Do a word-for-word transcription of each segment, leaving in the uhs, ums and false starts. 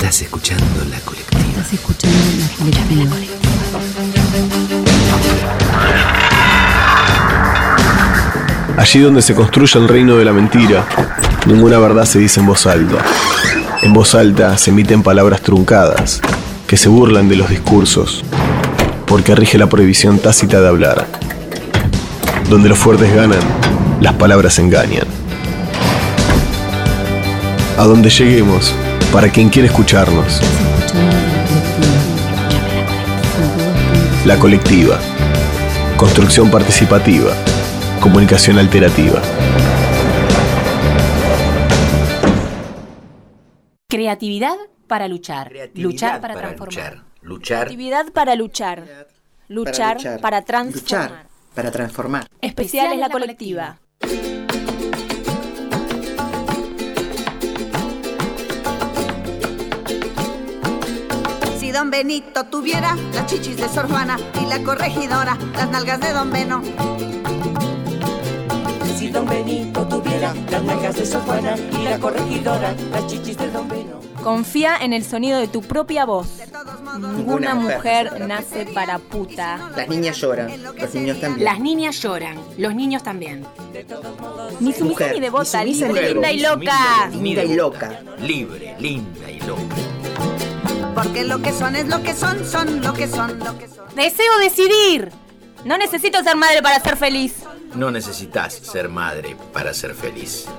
Estás escuchando La Colectiva. Estás escuchando La Colectiva. Allí donde se construye el reino de la mentira, ninguna verdad se dice en voz alta. En voz alta se emiten palabras truncadas, que se burlan de los discursos, porque rige la prohibición tácita de hablar. Donde los fuertes ganan, las palabras engañan. A donde lleguemos, para quien quiere escucharnos. La Colectiva. Construcción participativa. Comunicación alterativa. Creatividad para luchar. Creatividad luchar para, para transformar. luchar. Luchar. Creatividad para luchar. Luchar para, luchar. para transformar. Luchar para transformar. Especial es la colectiva. Si Don Benito tuviera las chichis de Sor Juana y la corregidora las nalgas de Don Beno. Si Don Benito tuviera las nalgas de Sor Juana y la corregidora las chichis de Don Beno. Confía en el sonido de tu propia voz. Ninguna Ninguna mujer mujer nace para puta. Las niñas lloran, los niños también. Las niñas lloran, los niños también. Ni sumisa Mujer, ni devota, ni sumisa libre, ni linda y devota. loca. Linda y loca. Libre, linda y loca. Porque lo que son es lo que son, son lo que son, lo que son. Deseo decidir. No necesito ser madre para ser feliz. No necesitas ser madre para ser feliz.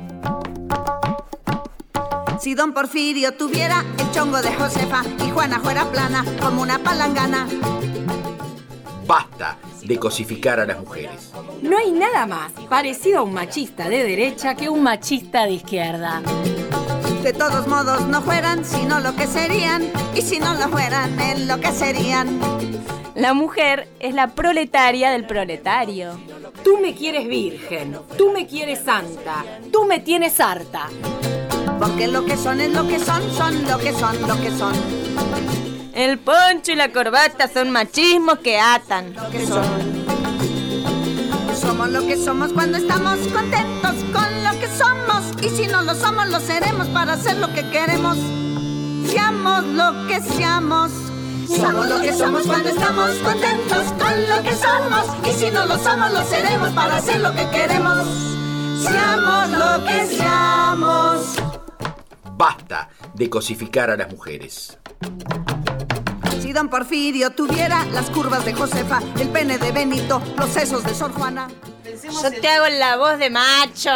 Si Don Porfirio tuviera el chongo de Josefa y Juana fuera plana como una palangana. Basta de cosificar a las mujeres. No hay nada más parecido a un machista de derecha que un machista de izquierda. De todos modos no fueran sino lo que serían, y si no lo fueran en lo que serían. La mujer es la proletaria del proletario. Tú me quieres virgen, tú me quieres santa, tú me tienes harta. Porque lo que son es lo que son, son lo que son, lo que son. El poncho y la corbata son machismos que atan. Lo que son. Somos lo que somos cuando estamos contentos con lo que somos. Y si no lo somos, lo seremos para hacer lo que queremos. Seamos lo que seamos. Somos lo que somos cuando estamos contentos con lo que somos. Y si no lo somos, lo seremos para hacer lo que queremos. Seamos lo que seamos. Basta de cosificar a las mujeres. Si Don Porfirio tuviera las curvas de Josefa, el pene de Benito, los sesos de Sor Juana. Yo te hago la voz de macho.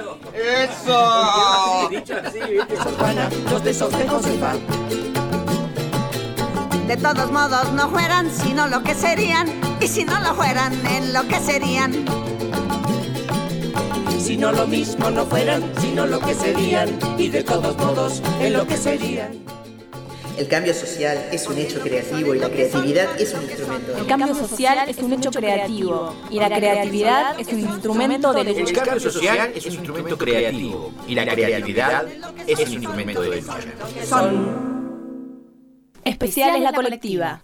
¡Eso! Sor Juana, los besos de Josefa. De todos modos no fueran sino lo que serían, y si no lo fueran en lo que serían. Si no lo mismo no fueran, sino lo que serían, y de todos modos en lo que serían. El cambio social es un hecho creativo y la creatividad es un instrumento. El cambio social es un hecho creativo y la creatividad es un instrumento de El lucha. cambio social es un instrumento creativo y la creatividad es un instrumento de lucha. Son. Especial es la colectiva.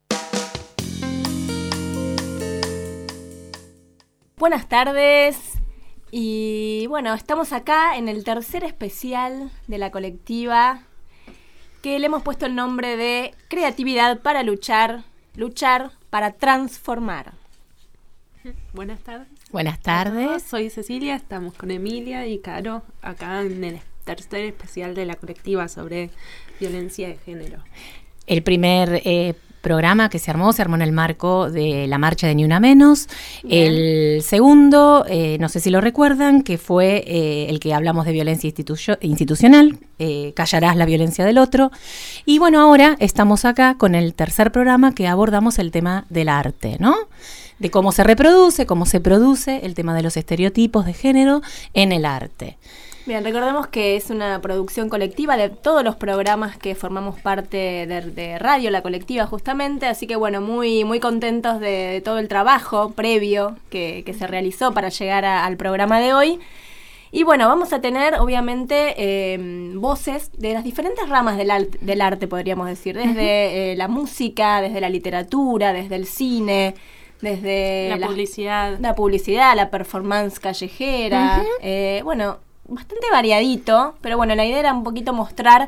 Buenas tardes. Y bueno, estamos acá en el tercer especial de la colectiva, que le hemos puesto el nombre de Creatividad para luchar, luchar para transformar. Buenas tardes. Buenas tardes. Soy Cecilia, estamos con Emilia y Caro acá en el tercer especial de la colectiva sobre violencia de género. El primer eh, programa que se armó, se armó en el marco de la marcha de Ni Una Menos. Bien. El segundo, eh, no sé si lo recuerdan, que fue eh, el que hablamos de violencia institu- institucional, eh, Callarás la violencia del otro. Y bueno, ahora estamos acá con el tercer programa que abordamos el tema del arte, ¿no? De cómo se reproduce, cómo se produce, el tema de los estereotipos de género en el arte. Bien, recordemos que es una producción colectiva de todos los programas que formamos parte de, de Radio La Colectiva justamente, así que bueno, muy muy contentos de, de todo el trabajo previo que, que se realizó para llegar a, al programa de hoy. Y bueno, vamos a tener obviamente eh, voces de las diferentes ramas del, al- del arte, podríamos decir, desde uh-huh. eh, la música, desde la literatura, desde el cine, desde la, la publicidad, la publicidad, la performance callejera, uh-huh. eh, bueno, bastante variadito, pero bueno, la idea era un poquito mostrar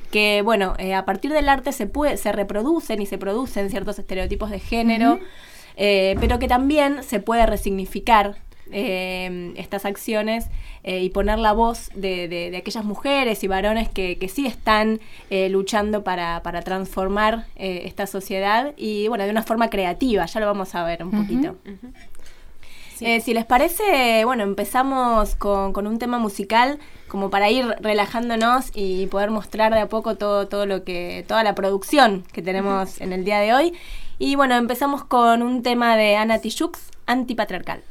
que, bueno, eh, a partir del arte se puede, se reproducen y se producen ciertos estereotipos de género, uh-huh. eh, pero que también se puede resignificar eh, estas acciones eh, y poner la voz de, de, de aquellas mujeres y varones que, que sí están eh, luchando para, para transformar eh, esta sociedad y, bueno, de una forma creativa, ya lo vamos a ver un uh-huh. poquito. Uh-huh. Sí. Eh, si les parece, bueno, empezamos con, con un tema musical como para ir relajándonos y poder mostrar de a poco todo, todo lo que, toda la producción que tenemos uh-huh. en el día de hoy. Y bueno, empezamos con un tema de Ana Tijoux, Antipatriarcal.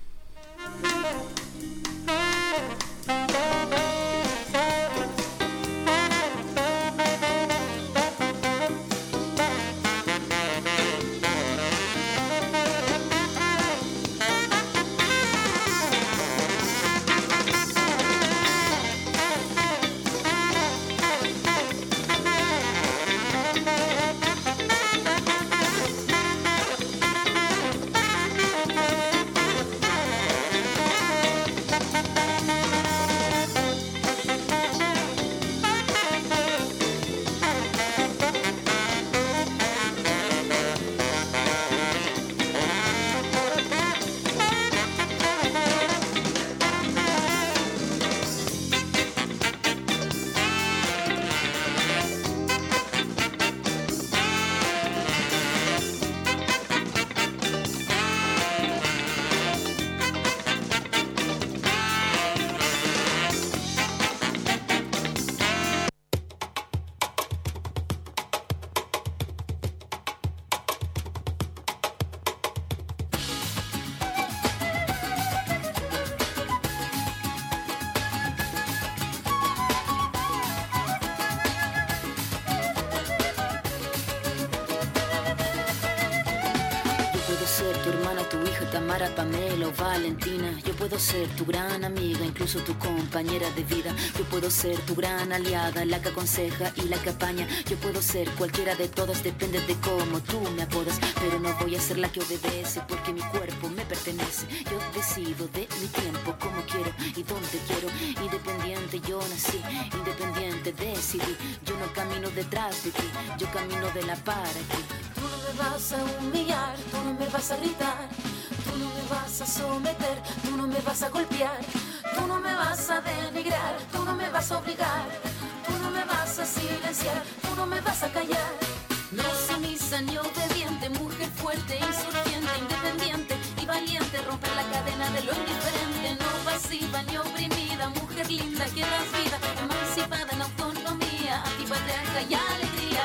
Tamara, Pamela o Valentina. Yo puedo ser tu gran amiga, incluso tu compañera de vida. Yo puedo ser tu gran aliada, la que aconseja y la que apaña. Yo puedo ser cualquiera de todas, depende de cómo tú me apodas. Pero no voy a ser la que obedece, porque mi cuerpo me pertenece. Yo decido de mi tiempo, como quiero y donde quiero. Independiente yo nací, independiente decidí. Yo no camino detrás de ti, yo camino de la para ti. Tú no me vas a humillar, tú no me vas a gritar. Tú no me vas a someter, tú no me vas a golpear, tú no me vas a denigrar, tú no me vas a obligar, tú no me vas a silenciar, tú no me vas a callar. No sumisa ni obediente, mujer fuerte, insurgente, independiente y valiente, romper la cadena de lo indiferente, no pasiva ni oprimida, mujer linda que das vida, emancipada en autonomía, antipatriarca y alegría.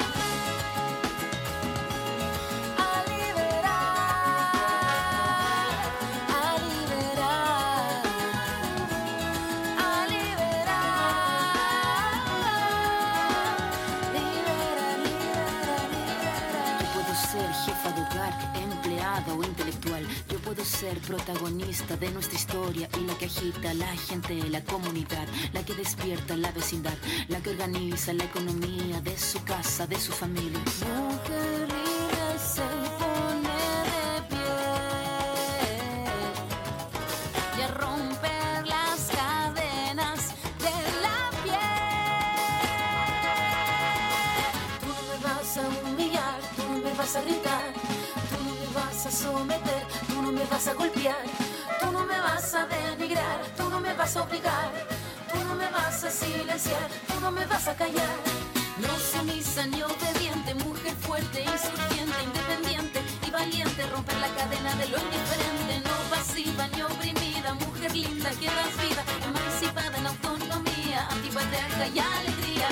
O intelectual, yo puedo ser protagonista de nuestra historia y la que agita a la gente, la comunidad, la que despierta la vecindad, la que organiza la economía de su casa, de su familia. Mujer libre se pone de pie y a romper las cadenas de la piel. Tú no me vas a humillar, tú no me vas a gritar, a someter, tú no me vas a golpear, tú no me vas a denigrar, tú no me vas a obligar, tú no me vas a silenciar, tú no me vas a callar. No sumisa ni obediente, mujer fuerte, insurgente, independiente y valiente, romper la cadena de lo indiferente, no pasiva ni oprimida, mujer linda que das vida, emancipada en autonomía, antipatriarca y alegría.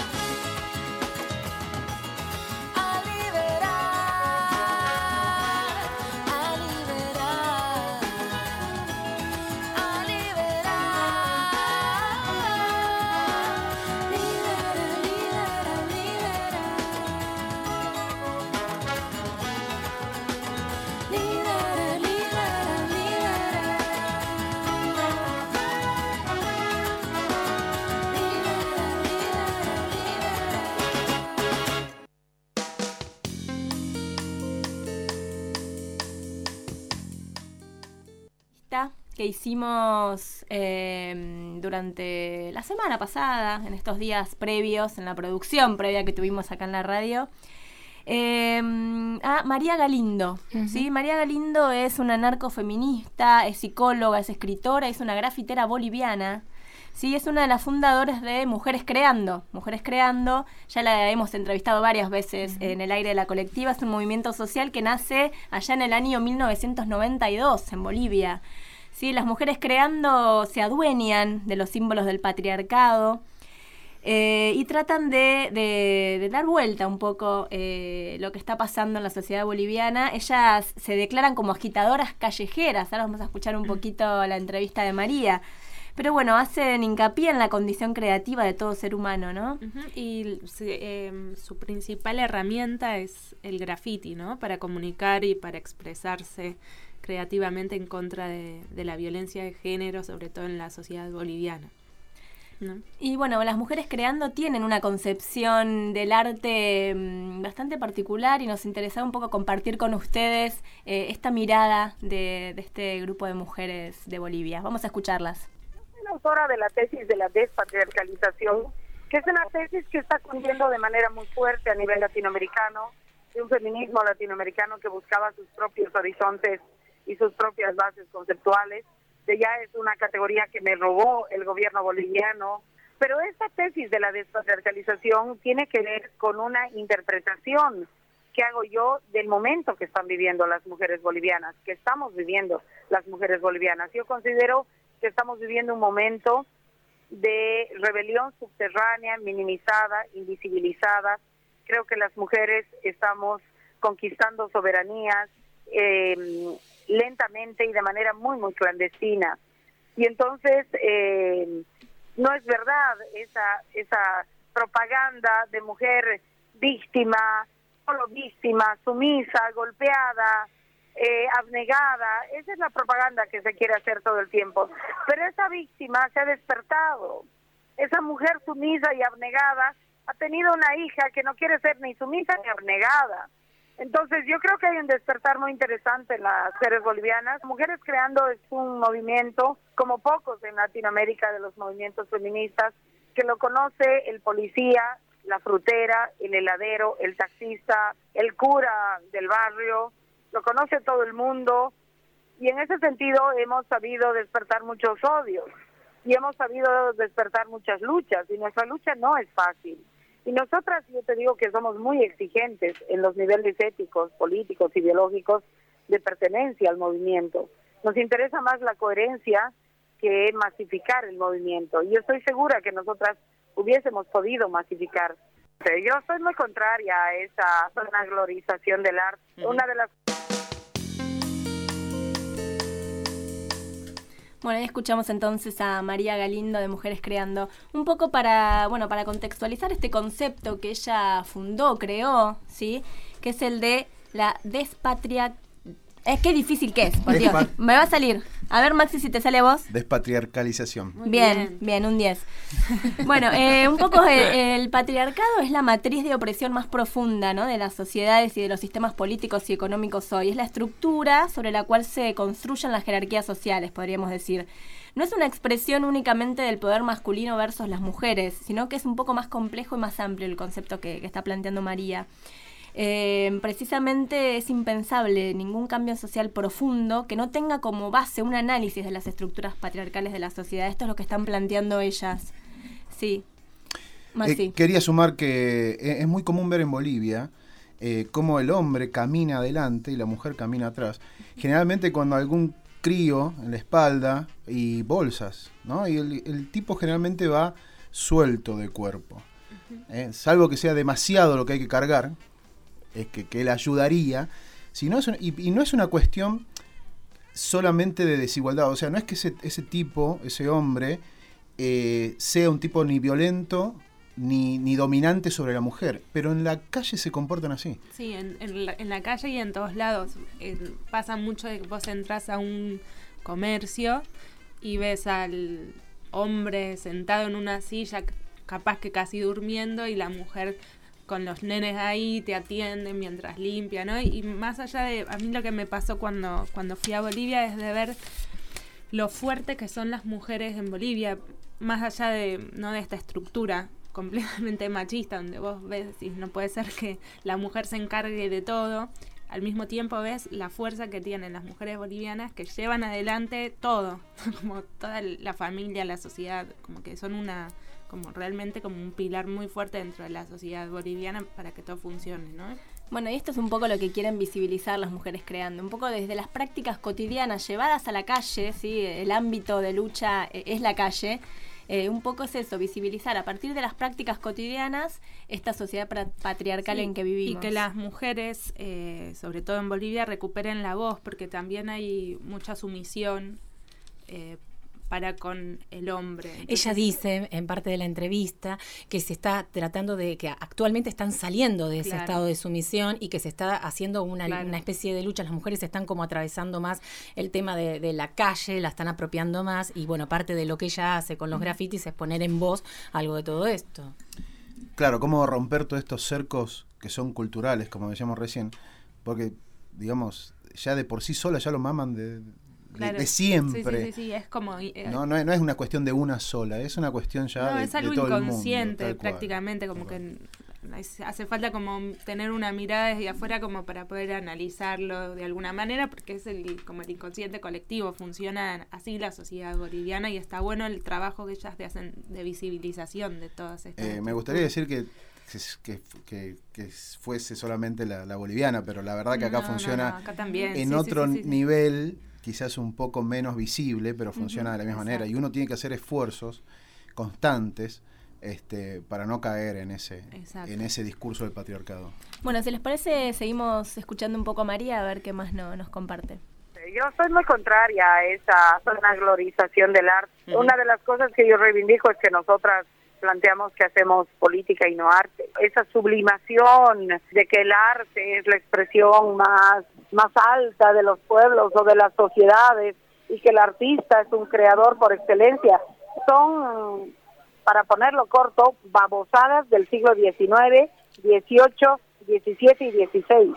que hicimos eh, durante la semana pasada, en estos días previos, en la producción previa que tuvimos acá en la radio, eh, a María Galindo. Uh-huh. ¿Sí? María Galindo es una narcofeminista, es psicóloga, es escritora, es una grafitera boliviana. Sí, es una de las fundadoras de Mujeres Creando. Mujeres Creando, ya la hemos entrevistado varias veces uh-huh. en el aire de la colectiva. Es un movimiento social que nace allá en el año mil novecientos noventa y dos en Bolivia. Sí, las mujeres creando se adueñan de los símbolos del patriarcado eh, y tratan de, de, de dar vuelta un poco eh, lo que está pasando en la sociedad boliviana. Ellas se declaran como agitadoras callejeras. Ahora vamos a escuchar un poquito la entrevista de María. Pero bueno, hacen hincapié en la condición creativa de todo ser humano, ¿no? Uh-huh. Y eh, su principal herramienta es el graffiti, ¿no? Para comunicar y para expresarse creativamente en contra de, de la violencia de género, sobre todo en la sociedad boliviana, ¿no? Y bueno, las mujeres creando tienen una concepción del arte mmm, bastante particular y nos interesaba un poco compartir con ustedes eh, esta mirada de, de este grupo de mujeres de Bolivia. Vamos a escucharlas. Autora de la tesis de la despatriarcalización, que es una tesis que está cundiendo de manera muy fuerte a nivel latinoamericano, de un feminismo latinoamericano que buscaba sus propios horizontes y sus propias bases conceptuales. De ya es una categoría que me robó el gobierno boliviano, pero esta tesis de la despatriarcalización tiene que ver con una interpretación que hago yo del momento que están viviendo las mujeres bolivianas, que estamos viviendo las mujeres bolivianas. Yo considero que estamos viviendo un momento de rebelión subterránea, minimizada, invisibilizada. Creo que las mujeres estamos conquistando soberanías eh, lentamente y de manera muy, muy clandestina. Y entonces eh, no es verdad esa, esa propaganda de mujer víctima, solo víctima, sumisa, golpeada, Eh, abnegada. Esa es la propaganda que se quiere hacer todo el tiempo, pero esa víctima se ha despertado. Esa mujer sumisa y abnegada ha tenido una hija que no quiere ser ni sumisa ni abnegada. Entonces yo creo que hay un despertar muy interesante en las mujeres bolivianas. Mujeres Creando es un movimiento como pocos en Latinoamérica de los movimientos feministas, que lo conoce el policía, la frutera, el heladero, el taxista, el cura del barrio. Lo conoce todo el mundo, y en ese sentido hemos sabido despertar muchos odios y hemos sabido despertar muchas luchas, y nuestra lucha no es fácil. Y nosotras, yo te digo que somos muy exigentes en los niveles éticos, políticos, ideológicos de pertenencia al movimiento. Nos interesa más la coherencia que masificar el movimiento, y yo estoy segura que nosotras hubiésemos podido masificar. Yo soy muy contraria a esa vanaglorización del arte. Uh-huh. Una de las Bueno, ahí escuchamos entonces a María Galindo de Mujeres Creando, un poco para, bueno, para contextualizar este concepto que ella fundó, creó, ¿sí? Que es el de la despatria... Es que difícil que es, por Dios, Despa- me va a salir. A ver, Maxi, si te sale a vos. Despatriarcalización. Muy bien, bien, bien, un diez. Bueno, eh, un poco el, el patriarcado es la matriz de opresión más profunda, ¿no?, de las sociedades y de los sistemas políticos y económicos hoy. Es la estructura sobre la cual se construyen las jerarquías sociales, podríamos decir. No es una expresión únicamente del poder masculino versus las mujeres, sino que es un poco más complejo y más amplio el concepto que, que está planteando María. Eh, precisamente es impensable ningún cambio social profundo que no tenga como base un análisis de las estructuras patriarcales de la sociedad. Esto es lo que están planteando ellas. Sí. Eh, quería sumar que es muy común ver en Bolivia eh, cómo el hombre camina adelante y la mujer camina atrás. Generalmente cuando algún crío en la espalda y bolsas, ¿no? Y el, el tipo generalmente va suelto de cuerpo. Eh, salvo que sea demasiado lo que hay que cargar, es que, que él ayudaría, si no es un, y, y no es una cuestión solamente de desigualdad, o sea, no es que ese, ese tipo, ese hombre, eh, sea un tipo ni violento ni, ni dominante sobre la mujer, pero en la calle se comportan así. Sí, en, en, la, en la calle y en todos lados. Eh, pasa mucho de que vos entras a un comercio y ves al hombre sentado en una silla, capaz que casi durmiendo, y la mujer con los nenes ahí te atienden mientras limpia, ¿no? Y más allá de, a mí lo que me pasó cuando, cuando fui a Bolivia es de ver lo fuerte que son las mujeres en Bolivia, más allá de, no de esta estructura completamente machista, donde vos ves y no puede ser que la mujer se encargue de todo. Al mismo tiempo ves la fuerza que tienen las mujeres bolivianas que llevan adelante todo, como toda la familia, la sociedad, como que son una, como realmente como un pilar muy fuerte dentro de la sociedad boliviana para que todo funcione, ¿no? Bueno, y esto es un poco lo que quieren visibilizar las mujeres creando, un poco desde las prácticas cotidianas llevadas a la calle, ¿sí? El ámbito de lucha eh, es la calle. Eh, un poco es eso, visibilizar a partir de las prácticas cotidianas esta sociedad patriarcal sí, en que vivimos. Y que las mujeres, eh, sobre todo en Bolivia, recuperen la voz, porque también hay mucha sumisión eh, para con el hombre. Entonces, ella dice, en parte de la entrevista, que se está tratando de, que actualmente están saliendo de ese claro. estado de sumisión y que se está haciendo una, claro. una especie de lucha. Las mujeres están como atravesando más el tema de, de la calle, la están apropiando más y bueno, parte de lo que ella hace con los mm. grafitis es poner en voz algo de todo esto. Claro, cómo romper todos estos cercos que son culturales, como decíamos recién, porque, digamos, ya de por sí sola ya lo maman de... Claro. De, de siempre. Sí, sí, sí, sí, es como... Eh, no, no, es, no es una cuestión de una sola, es una cuestión ya no, de, es algo de todo inconsciente el mundo, prácticamente, como que hace falta como tener una mirada desde afuera como para poder analizarlo de alguna manera, porque es el como el inconsciente colectivo, funciona así la sociedad boliviana y está bueno el trabajo que ellas hacen de visibilización de todas estas... Eh, me gustaría decir que Que, que, que fuese solamente la, la boliviana, pero la verdad que acá no, funciona no, no, acá también. en sí, otro sí, sí, sí, nivel, quizás un poco menos visible, pero funciona uh-huh, de la misma exacto. manera. Y uno tiene que hacer esfuerzos constantes este, para no caer en ese, en ese discurso del patriarcado. Bueno, si les parece, seguimos escuchando un poco a María a ver qué más no, nos comparte. Yo soy muy contraria a esa glorización del arte. Uh-huh. Una de las cosas que yo reivindico es que nosotras planteamos que hacemos política y no arte. Esa sublimación de que el arte es la expresión más, más alta de los pueblos o de las sociedades y que el artista es un creador por excelencia, son, para ponerlo corto, babosadas del siglo diecinueve, dieciocho, diecisiete y dieciséis.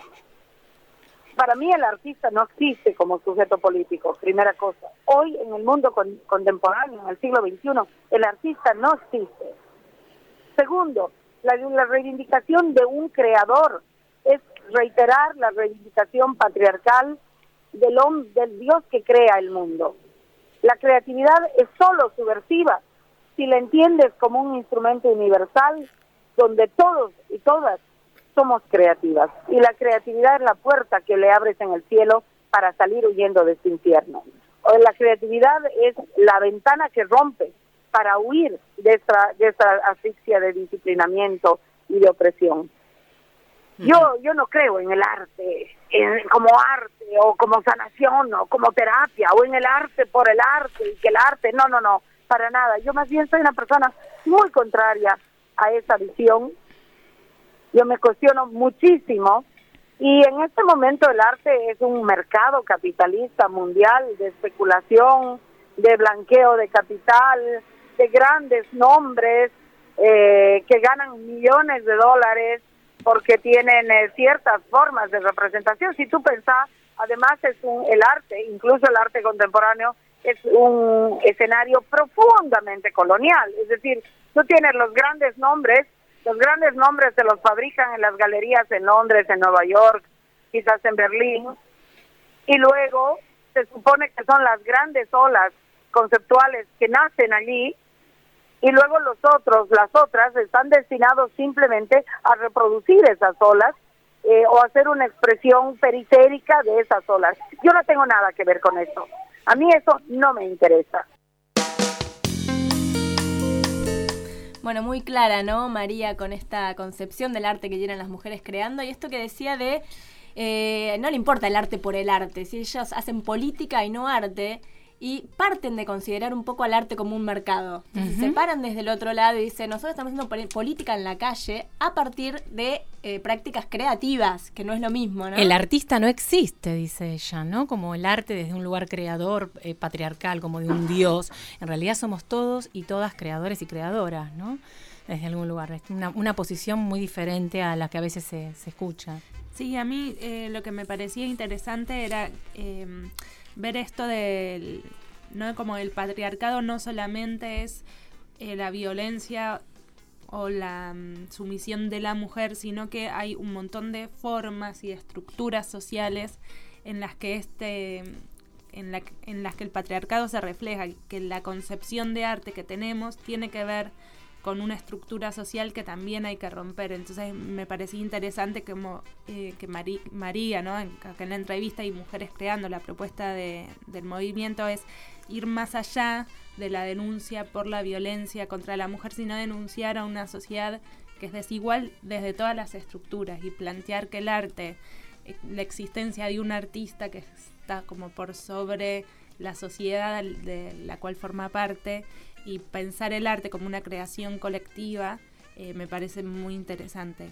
Para mí el artista no existe como sujeto político, primera cosa. Hoy en el mundo con, contemporáneo, en el siglo veintiuno, el artista no existe. Segundo, la, la reivindicación de un creador es reiterar la reivindicación patriarcal del, hombre, del Dios que crea el mundo. La creatividad es solo subversiva si la entiendes como un instrumento universal donde todos y todas somos creativas, y la creatividad es la puerta que le abres en el cielo para salir huyendo de este infierno. O la creatividad es la ventana que rompes para huir de esta, de esta asfixia de disciplinamiento y de opresión. Uh-huh. Yo yo no creo en el arte en, como arte o como sanación o como terapia o en el arte por el arte y que el arte, no, no, no, para nada. Yo más bien soy una persona muy contraria a esa visión. Yo me cuestiono muchísimo y en este momento el arte es un mercado capitalista mundial de especulación, de blanqueo de capital, de grandes nombres eh, que ganan millones de dólares porque tienen eh, ciertas formas de representación. Si tú pensás, además es un, el arte, incluso el arte contemporáneo, es un escenario profundamente colonial. Es decir, tú tienes los grandes nombres. Los grandes nombres se los fabrican en las galerías en Londres, en Nueva York, quizás en Berlín, y luego se supone que son las grandes olas conceptuales que nacen allí, y luego los otros, las otras, están destinados simplemente a reproducir esas olas eh, o hacer una expresión periférica de esas olas. Yo no tengo nada que ver con eso. A mí eso no me interesa. Bueno, muy clara, ¿no, María, con esta concepción del arte que tienen las mujeres creando? Y esto que decía de, eh, no le importa el arte por el arte, si ellos hacen política y no arte, y parten de considerar un poco al arte como un mercado. Entonces, uh-huh. se paran desde el otro lado y dicen, nosotros estamos haciendo política en la calle a partir de eh, prácticas creativas, que no es lo mismo, ¿no? El artista no existe, dice ella, ¿no? Como el arte desde un lugar creador, eh, patriarcal, como de un dios. En realidad somos todos y todas creadores y creadoras, ¿no? Desde algún lugar. Es una, una posición muy diferente a la que a veces se, se escucha. Sí, a mí eh, lo que me parecía interesante era... Eh, ver esto de, ¿no? Como el patriarcado no solamente es eh, la violencia o la um, sumisión de la mujer, sino que hay un montón de formas y estructuras sociales en las que este en, la, en las que el patriarcado se refleja, que la concepción de arte que tenemos tiene que ver con una estructura social que también hay que romper. Entonces me parecía interesante como eh, que Mari, María, ¿no? En, en la entrevista y Mujeres Creando, la propuesta de, del movimiento es ir más allá de la denuncia por la violencia contra la mujer, sino denunciar a una sociedad que es desigual desde todas las estructuras y plantear que el arte, eh, la existencia de un artista que está como por sobre la sociedad de la cual forma parte, y pensar el arte como una creación colectiva, eh, me parece muy interesante.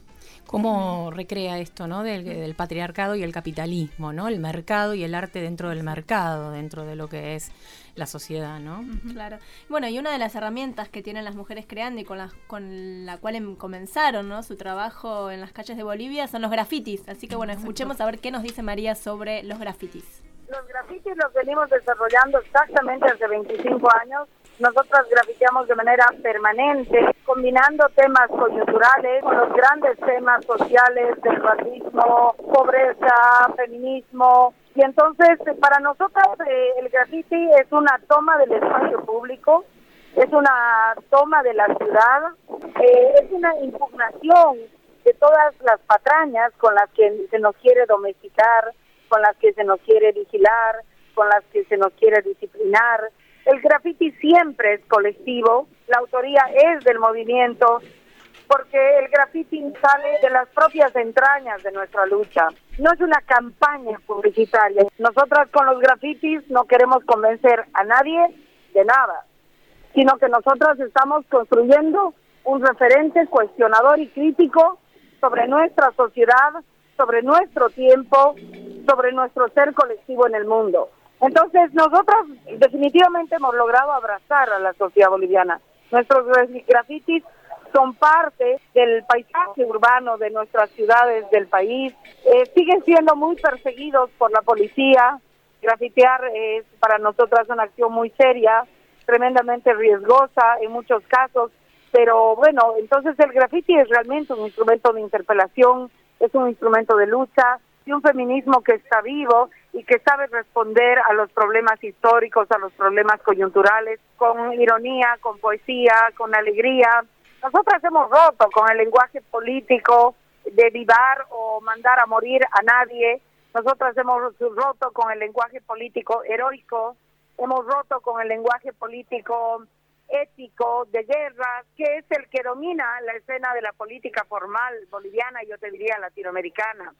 ¿Cómo recrea esto, ¿no? Del, del patriarcado y el capitalismo, ¿no? El mercado y el arte dentro del mercado, dentro de lo que es la sociedad, ¿no? Claro. Bueno, y una de las herramientas que tienen las Mujeres Creando y con la, con la cual em, comenzaron, ¿no? Su trabajo en las calles de Bolivia son los grafitis. Así que bueno, escuchemos a ver qué nos dice María sobre los grafitis. Los grafitis los venimos desarrollando exactamente hace veinticinco años. Nosotras grafiteamos de manera permanente, combinando temas coyunturales con los grandes temas sociales del racismo, pobreza, feminismo. Y entonces, para nosotras, eh, el graffiti es una toma del espacio público, es una toma de la ciudad, eh, es una impugnación de todas las patrañas con las que se nos quiere domesticar, con las que se nos quiere vigilar, con las que se nos quiere disciplinar. El graffiti siempre es colectivo, la autoría es del movimiento, porque el graffiti sale de las propias entrañas de nuestra lucha. No es una campaña publicitaria. Nosotras con los grafitis no queremos convencer a nadie de nada, sino que nosotras estamos construyendo un referente cuestionador y crítico sobre nuestra sociedad, sobre nuestro tiempo, sobre nuestro ser colectivo en el mundo. Entonces, nosotros definitivamente hemos logrado abrazar a la sociedad boliviana. Nuestros grafitis son parte del paisaje urbano de nuestras ciudades del país. Eh, siguen siendo muy perseguidos por la policía. Grafitear es para nosotras una acción muy seria, tremendamente riesgosa en muchos casos. Pero bueno, entonces el grafiti es realmente un instrumento de interpelación, es un instrumento de lucha, y un feminismo que está vivo y que sabe responder a los problemas históricos, a los problemas coyunturales, con ironía, con poesía, con alegría. Nosotras hemos roto con el lenguaje político de vivar o mandar a morir a nadie. Nosotras hemos roto con el lenguaje político heroico, hemos roto con el lenguaje político ético de guerra, que es el que domina la escena de la política formal boliviana y yo te diría latinoamericana.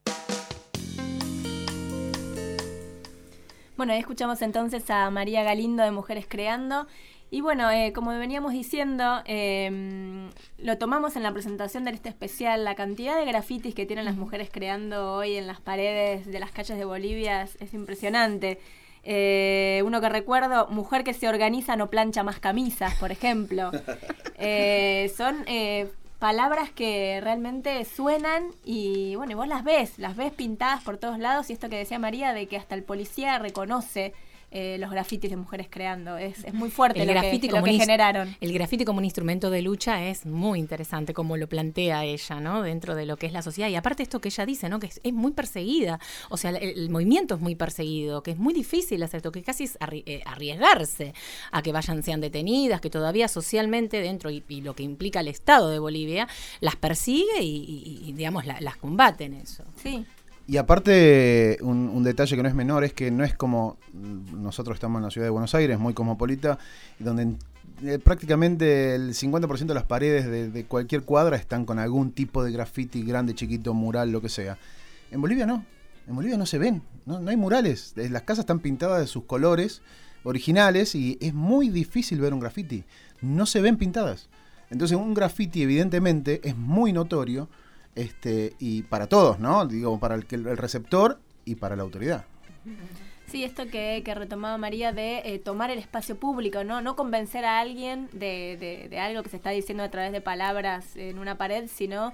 Bueno, ahí escuchamos entonces a María Galindo de Mujeres Creando. Y bueno, eh, como veníamos diciendo, eh, lo tomamos en la presentación de este especial. La cantidad de grafitis que tienen las mujeres creando hoy en las paredes de las calles de Bolivia es, es impresionante. Eh, uno que recuerdo, mujer que se organiza no plancha más camisas, por ejemplo. Eh, son eh, palabras que realmente suenan y bueno, y vos las ves, las ves pintadas por todos lados, y esto que decía María de que hasta el policía reconoce eh, los grafitis de Mujeres Creando. Es, es muy fuerte el lo, grafiti que, lo que generaron. El grafiti como un instrumento de lucha es muy interesante, como lo plantea ella, ¿no? Dentro de lo que es la sociedad. Y aparte esto que ella dice, ¿no? Que es, es muy perseguida. O sea, el, el movimiento es muy perseguido, que es muy difícil hacer esto, que casi es arri- eh, arriesgarse a que vayan, sean detenidas, que todavía socialmente dentro, y, y lo que implica el Estado de Bolivia, las persigue y, y, y digamos, la, las combate en eso. Sí. Y aparte, un, un detalle que no es menor es que no es como nosotros estamos en la ciudad de Buenos Aires, muy cosmopolita, donde eh, prácticamente el cincuenta por ciento de las paredes de, de cualquier cuadra están con algún tipo de graffiti, grande, chiquito, mural, lo que sea. En Bolivia no, en Bolivia no se ven, no, no hay murales, las casas están pintadas de sus colores originales y es muy difícil ver un graffiti, no se ven pintadas. Entonces un graffiti evidentemente es muy notorio. Este, y para todos, ¿no? Digo, para el, el receptor y para la autoridad. Sí, esto que, que retomaba María de eh, tomar el espacio público, ¿no? No convencer a alguien de, de, de algo que se está diciendo a través de palabras en una pared, sino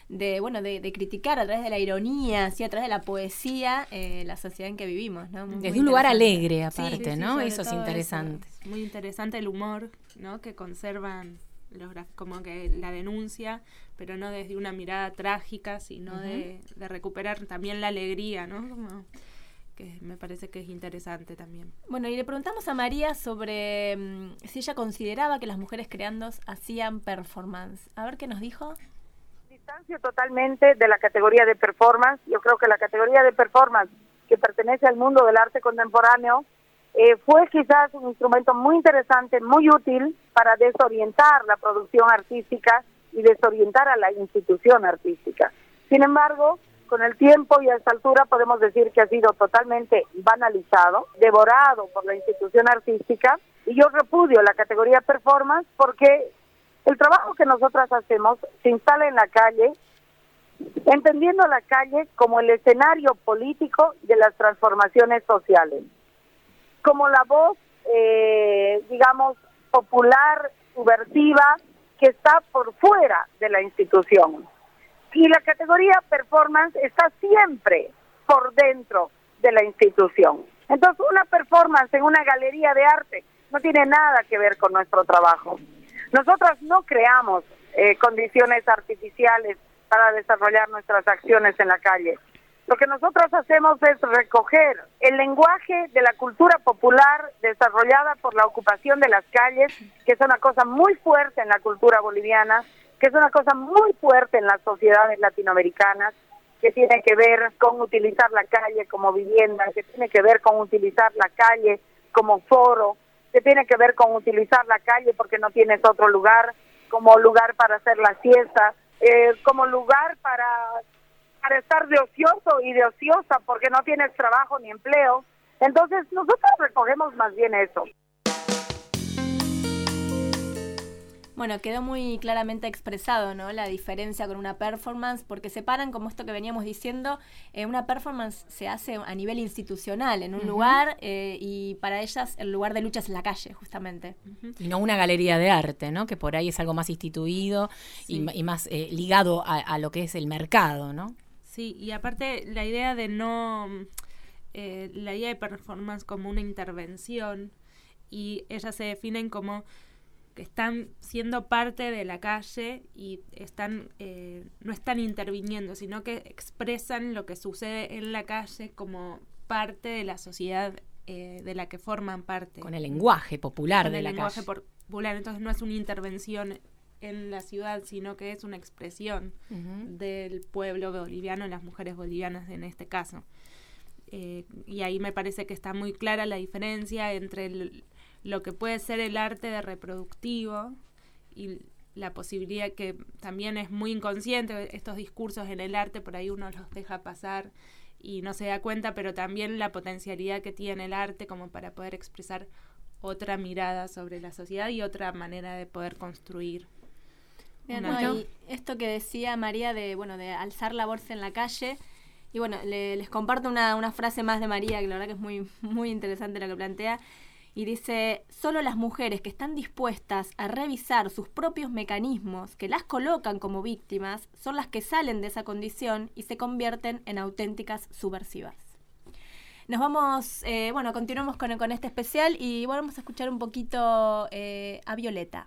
de bueno de, de criticar a través de la ironía, ¿sí? A través de la poesía, eh, la sociedad en que vivimos, ¿no? Muy, Desde muy un lugar alegre, aparte, sí, sí, sí, ¿no? Eso es todo interesante. eso. Muy interesante el humor, ¿no? Que conservan los graf- como que la denuncia, pero no desde una mirada trágica, sino uh-huh. de, de recuperar también la alegría, ¿no? Como que me parece que es interesante también. Bueno, y le preguntamos a María sobre um, si ella consideraba que las mujeres creando hacían performance. A ver qué nos dijo. Distancio totalmente de la categoría de performance. Yo creo que la categoría de performance que pertenece al mundo del arte contemporáneo eh, fue quizás un instrumento muy interesante, muy útil para desorientar la producción artística y desorientar a la institución artística. Sin embargo, con el tiempo y a esta altura podemos decir que ha sido totalmente banalizado, devorado por la institución artística, y yo repudio la categoría performance porque el trabajo que nosotras hacemos se instala en la calle, entendiendo la calle como el escenario político de las transformaciones sociales, como la voz, eh, digamos, popular, subversiva, que está por fuera de la institución. Y la categoría performance está siempre por dentro de la institución. Entonces, una performance en una galería de arte no tiene nada que ver con nuestro trabajo. Nosotras no creamos eh, condiciones artificiales para desarrollar nuestras acciones en la calle. Lo que nosotros hacemos es recoger el lenguaje de la cultura popular desarrollada por la ocupación de las calles, que es una cosa muy fuerte en la cultura boliviana, que es una cosa muy fuerte en las sociedades latinoamericanas, que tiene que ver con utilizar la calle como vivienda, que tiene que ver con utilizar la calle como foro, que tiene que ver con utilizar la calle porque no tienes otro lugar, como lugar para hacer la siesta, eh, como lugar para... para estar de ocioso y de ociosa porque no tienes trabajo ni empleo. Entonces nosotros recogemos más bien eso. Bueno, quedó muy claramente expresado, ¿no? La diferencia con una performance, porque separan, como esto que veníamos diciendo, eh, una performance se hace a nivel institucional, en un uh-huh. lugar, eh, y para ellas el lugar de lucha es la calle, justamente. Uh-huh. Y no una galería de arte, ¿no? Que por ahí es algo más instituido sí. y, y más eh, ligado a, a lo que es el mercado, ¿no? Sí, y aparte la idea de no, eh, la idea de performance como una intervención, y ellas se definen como que están siendo parte de la calle y están eh, no están interviniendo, sino que expresan lo que sucede en la calle como parte de la sociedad eh, de la que forman parte. Con el lenguaje popular de la calle. Con el lenguaje popular, entonces no es una intervención en la ciudad, sino que es una expresión uh-huh. del pueblo boliviano, las mujeres bolivianas en este caso. Eh, y ahí me parece que está muy clara la diferencia entre el, lo que puede ser el arte de reproductivo y la posibilidad que también es muy inconsciente, estos discursos en el arte por ahí uno los deja pasar y no se da cuenta, pero también la potencialidad que tiene el arte como para poder expresar otra mirada sobre la sociedad y otra manera de poder construir. Bien, no, y esto que decía María de bueno de alzar la voz en la calle, y bueno, le, les comparto una, una frase más de María, que la verdad que es muy, muy interesante lo que plantea, y dice: solo las mujeres que están dispuestas a revisar sus propios mecanismos que las colocan como víctimas son las que salen de esa condición y se convierten en auténticas subversivas. Nos vamos, eh, bueno, continuamos con, con este especial y bueno, vamos a escuchar un poquito eh, a Violeta.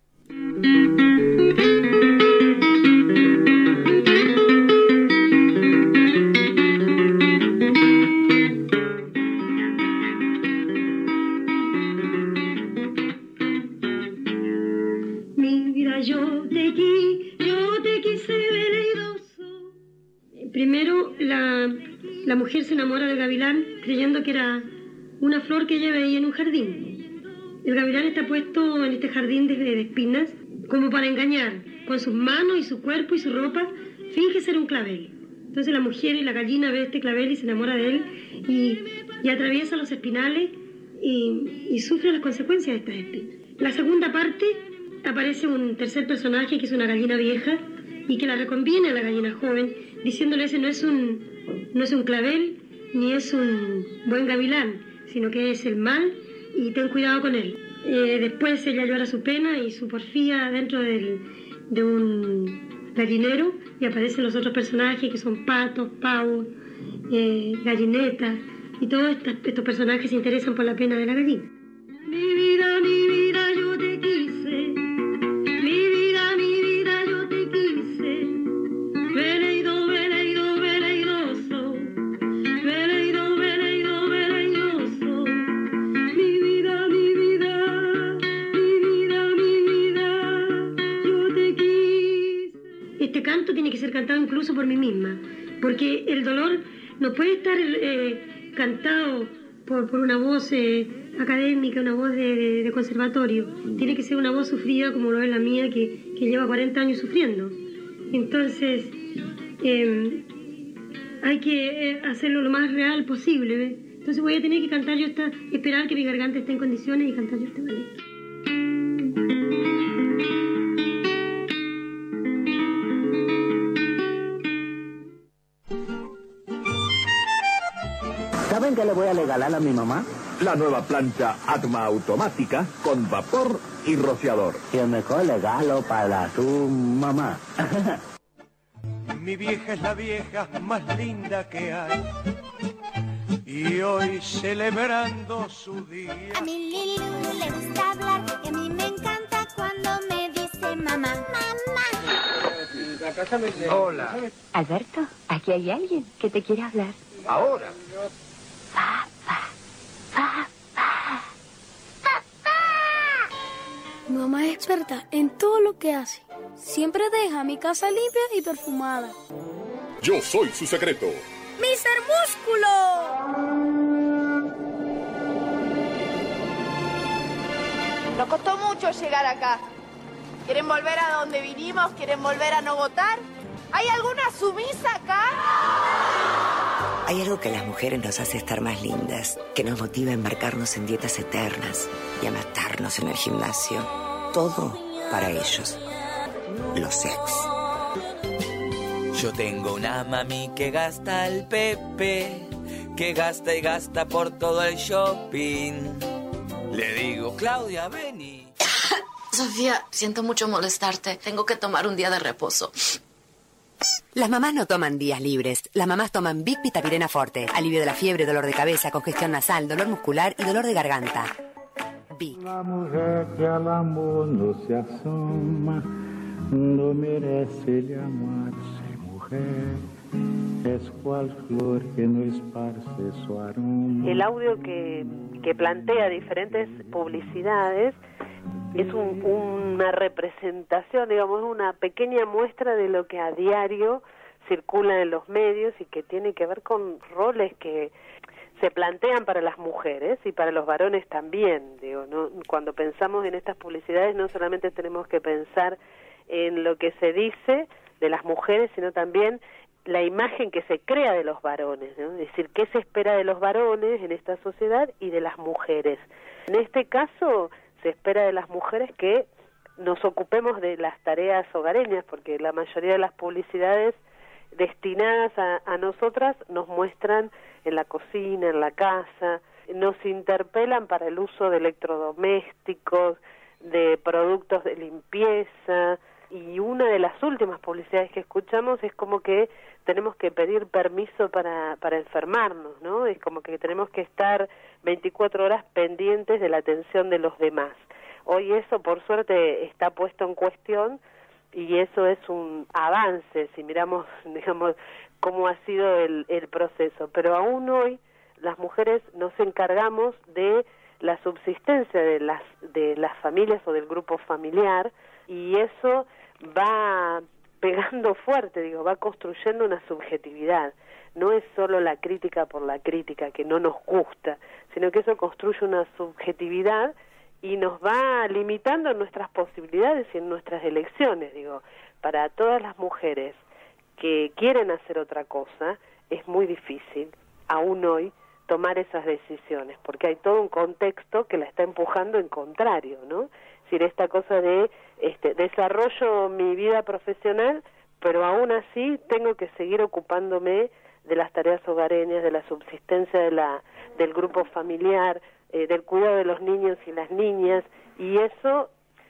Mi vida, yo te quise, yo te quise veleidoso. Primero, la, la mujer se enamora del gavilán creyendo que era una flor que ella veía en un jardín. El gavilán está puesto en este jardín de, de espinas como para engañar. Con sus manos y su cuerpo y su ropa finge ser un clavel. Entonces la mujer y la gallina ve este clavel y se enamora de él y, y atraviesa los espinales y, y sufre las consecuencias de estas espinas. La segunda parte aparece un tercer personaje que es una gallina vieja y que la reconviene a la gallina joven diciéndole: ese no es un, no es un clavel ni es un buen gavilán, sino que es el mal y ten cuidado con él. Eh, después ella llora su pena y su porfía dentro del, de, un, gallinero y aparecen los otros personajes que son patos, pavos, eh, gallinetas, y todos estos, estos personajes se interesan por la pena de la gallina. Mi vida, mi vida, yo te quise. Mi vida, mi vida, yo te quise. Veleido, veleido, veleidoso. Veleido, veleido, veleidoso. Mi vida, mi vida, mi vida, mi vida, yo te quise. Este canto tiene que ser cantado incluso por mí misma, porque el dolor no puede estar eh, cantado por, por una voz eh, académica, una voz de, de, de conservatorio. Tiene que ser una voz sufrida como lo es la mía, que, que lleva cuarenta años sufriendo. Entonces, eh, hay que eh, hacerlo lo más real posible, ¿ves? Entonces voy a tener que cantar yo esta, esperar que mi garganta esté en condiciones y cantar yo este ballet. ¿Saben qué le voy a regalar a mi mamá? La nueva plancha Atma automática con vapor y rociador. Y el mejor regalo para su mamá. Mi vieja es la vieja más linda que hay. Y hoy celebrando su día. A mi Lilu le gusta hablar y a mí me encanta cuando me dice mamá, mamá. Hola. Alberto, aquí hay alguien que te quiere hablar. Ahora. Papá, papá. Mi mamá es experta en todo lo que hace. Siempre deja mi casa limpia y perfumada. Yo soy su secreto. ¡Mister Músculo! Nos costó mucho llegar acá. ¿Quieren volver a donde vinimos? ¿Quieren volver a no votar? ¿Hay alguna sumisa acá? Hay algo que a las mujeres nos hace estar más lindas, que nos motiva a embarcarnos en dietas eternas y a matarnos en el gimnasio. Todo para ellos. Los ex. Yo tengo una mami que gasta el pepe, que gasta y gasta por todo el shopping. Le digo, Claudia, vení. Sofía, siento mucho molestarte. Tengo que tomar un día de reposo. Las mamás no toman días libres. Las mamás toman Vic Vitapirena Forte. Alivio de la fiebre, dolor de cabeza, congestión nasal, dolor muscular y dolor de garganta. Vic. La mujer que al amor no se asoma, no merece llamarse mujer. Es cual flor que no esparce su aroma. El audio que, que plantea diferentes publicidades es un, una representación, digamos, una pequeña muestra de lo que a diario circula en los medios y que tiene que ver con roles que se plantean para las mujeres y para los varones también. Digo, ¿no? Cuando pensamos en estas publicidades no solamente tenemos que pensar en lo que se dice de las mujeres, sino también la imagen que se crea de los varones, ¿no? Es decir, qué se espera de los varones en esta sociedad y de las mujeres. En este caso se espera de las mujeres que nos ocupemos de las tareas hogareñas, porque la mayoría de las publicidades destinadas a, a nosotras nos muestran en la cocina, en la casa, nos interpelan para el uso de electrodomésticos, de productos de limpieza, y una de las últimas publicidades que escuchamos es como que tenemos que pedir permiso para, para enfermarnos, ¿no? Es como que tenemos que estar veinticuatro horas pendientes de la atención de los demás. Hoy eso, por suerte, está puesto en cuestión y eso es un avance, si miramos, digamos, cómo ha sido el, el proceso. Pero aún hoy las mujeres nos encargamos de la subsistencia de las, de las familias o del grupo familiar, y eso va pegando fuerte, digo, va construyendo una subjetividad. No es solo la crítica por la crítica, que no nos gusta, sino que eso construye una subjetividad y nos va limitando en nuestras posibilidades y en nuestras elecciones. Digo, para todas las mujeres que quieren hacer otra cosa, es muy difícil, aún hoy, tomar esas decisiones, porque hay todo un contexto que la está empujando en contrario, ¿no? Es decir, esta cosa de este, desarrollo mi vida profesional, pero aún así tengo que seguir ocupándome de las tareas hogareñas, de la subsistencia de la, del grupo familiar, eh, del cuidado de los niños y las niñas, y eso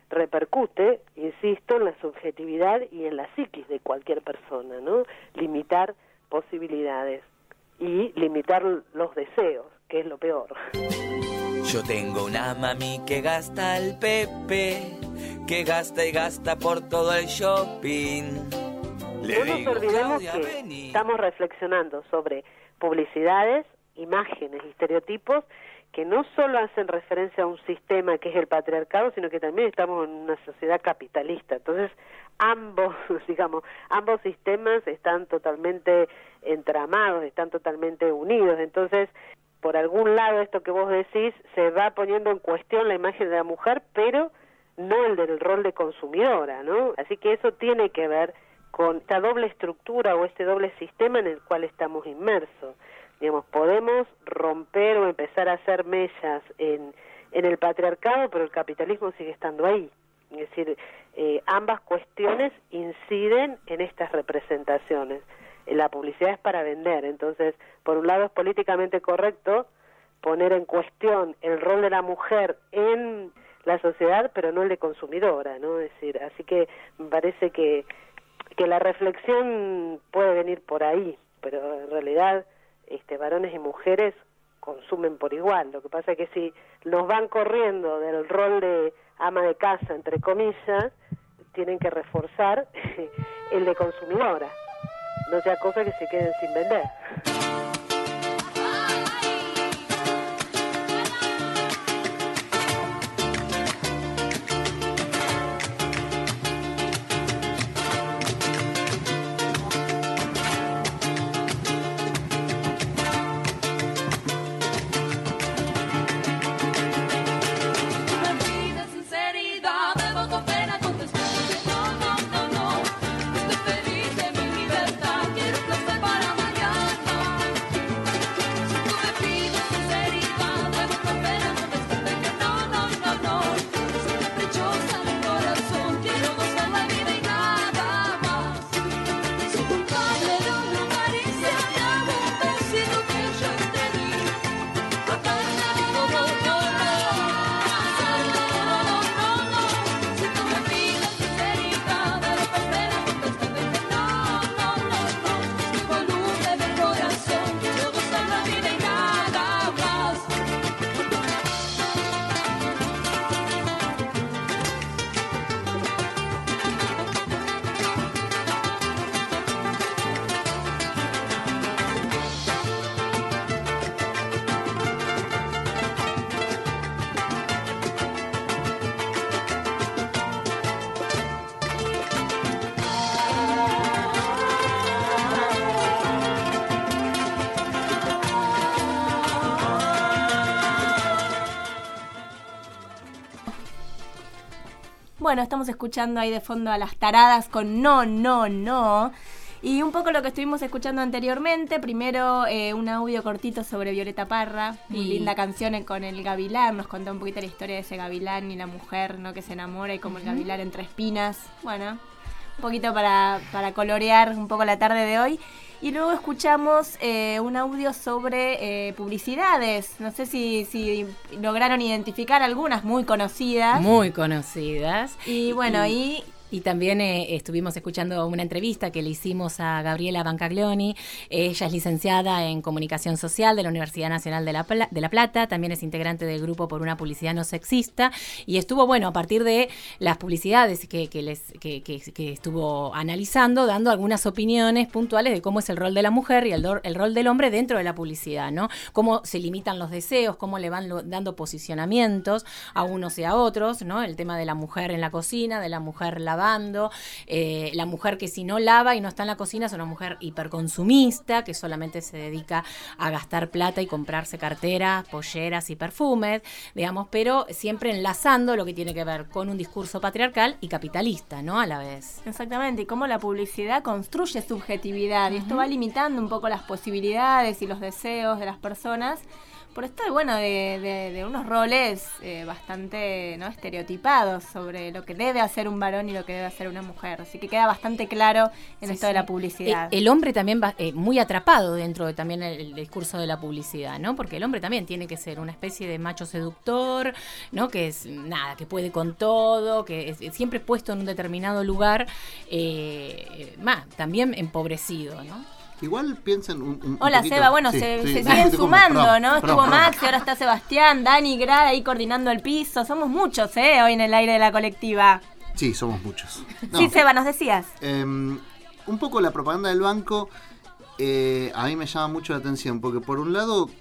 repercute, insisto, en la subjetividad y en la psiquis de cualquier persona, ¿no? Limitar posibilidades y limitar los deseos, que es lo peor. Yo tengo una mami que gasta el pepe, que gasta y gasta por todo el shopping. Le no nos digo, olvidemos Claudia, que vení. estamos reflexionando sobre publicidades, imágenes y estereotipos que no solo hacen referencia a un sistema que es el patriarcado, sino que también estamos en una sociedad capitalista. Entonces, ambos, digamos, ambos sistemas están totalmente entramados, están totalmente unidos. Entonces, por algún lado, esto que vos decís, se va poniendo en cuestión la imagen de la mujer, pero no el del rol de consumidora, ¿no? Así que eso tiene que ver con esta doble estructura o este doble sistema en el cual estamos inmersos. Digamos, podemos romper o empezar a hacer mellas en, en el patriarcado, pero el capitalismo sigue estando ahí. Es decir, eh, ambas cuestiones inciden en estas representaciones. La publicidad es para vender, entonces, por un lado es políticamente correcto poner en cuestión el rol de la mujer en la sociedad, pero no el de consumidora, ¿no? Es decir, así que me parece que, que la reflexión puede venir por ahí, pero en realidad este, varones y mujeres consumen por igual. Lo que pasa es que si nos van corriendo del rol de ama de casa, entre comillas, tienen que reforzar el de consumidora. No sea cosa que se queden sin vender. Bueno, estamos escuchando ahí de fondo a Las Taradas con No, No, No. Y un poco lo que estuvimos escuchando anteriormente, primero eh, un audio cortito sobre Violeta Parra, muy Sí. linda canción con el gavilán, nos contó un poquito la historia de ese gavilán y la mujer, ¿no?, que se enamora y como el gavilán entre espinas. Bueno, un poquito para, para colorear un poco la tarde de hoy. Y luego escuchamos eh, un audio sobre eh, publicidades. No sé si, si lograron identificar algunas muy conocidas. Muy conocidas. Y bueno, y... y... Y también eh, estuvimos escuchando una entrevista que le hicimos a Gabriela Bancaglioni. Ella es licenciada en Comunicación Social de la Universidad Nacional de La, Pla- de La Plata. También es integrante del Grupo por una Publicidad No Sexista. Y estuvo, bueno, a partir de las publicidades que, que, les, que, que, que estuvo analizando, dando algunas opiniones puntuales de cómo es el rol de la mujer y el, do- el rol del hombre dentro de la publicidad, ¿no? Cómo se limitan los deseos, cómo le van lo- dando posicionamientos a unos y a otros, ¿no? El tema de la mujer en la cocina, de la mujer lavando. Eh, la mujer que si no lava y no está en la cocina es una mujer hiperconsumista que solamente se dedica a gastar plata y comprarse carteras, polleras y perfumes, digamos, pero siempre enlazando lo que tiene que ver con un discurso patriarcal y capitalista, ¿no? A la vez. Exactamente, y cómo la publicidad construye subjetividad, uh-huh. y esto va limitando un poco las posibilidades y los deseos de las personas, por esto, bueno, de, de, de unos roles eh, bastante, ¿no?, estereotipados sobre lo que debe hacer un varón y lo que debe hacer una mujer. Así que queda bastante claro en Sí, esto sí. de la publicidad. El, el hombre también va eh, muy atrapado dentro de también el, el discurso de la publicidad, ¿no? Porque el hombre también tiene que ser una especie de macho seductor, ¿no? Que es nada, que puede con todo, que es, es siempre puesto en un determinado lugar, eh, más, también empobrecido, ¿no? Igual piensen un, un Hola, poquito. Seba, bueno, Sí, se, sí, se sí, siguen te sumando, compro, ¿no? perdón, Estuvo perdón, Maxi, ahora está Sebastián, Dani, Gra ahí coordinando el piso. Somos muchos, ¿eh? Hoy en el aire de la colectiva. Sí, somos muchos. No, Sí, Seba, nos decías. eh, un poco la propaganda del banco eh, a mí me llama mucho la atención, porque por un lado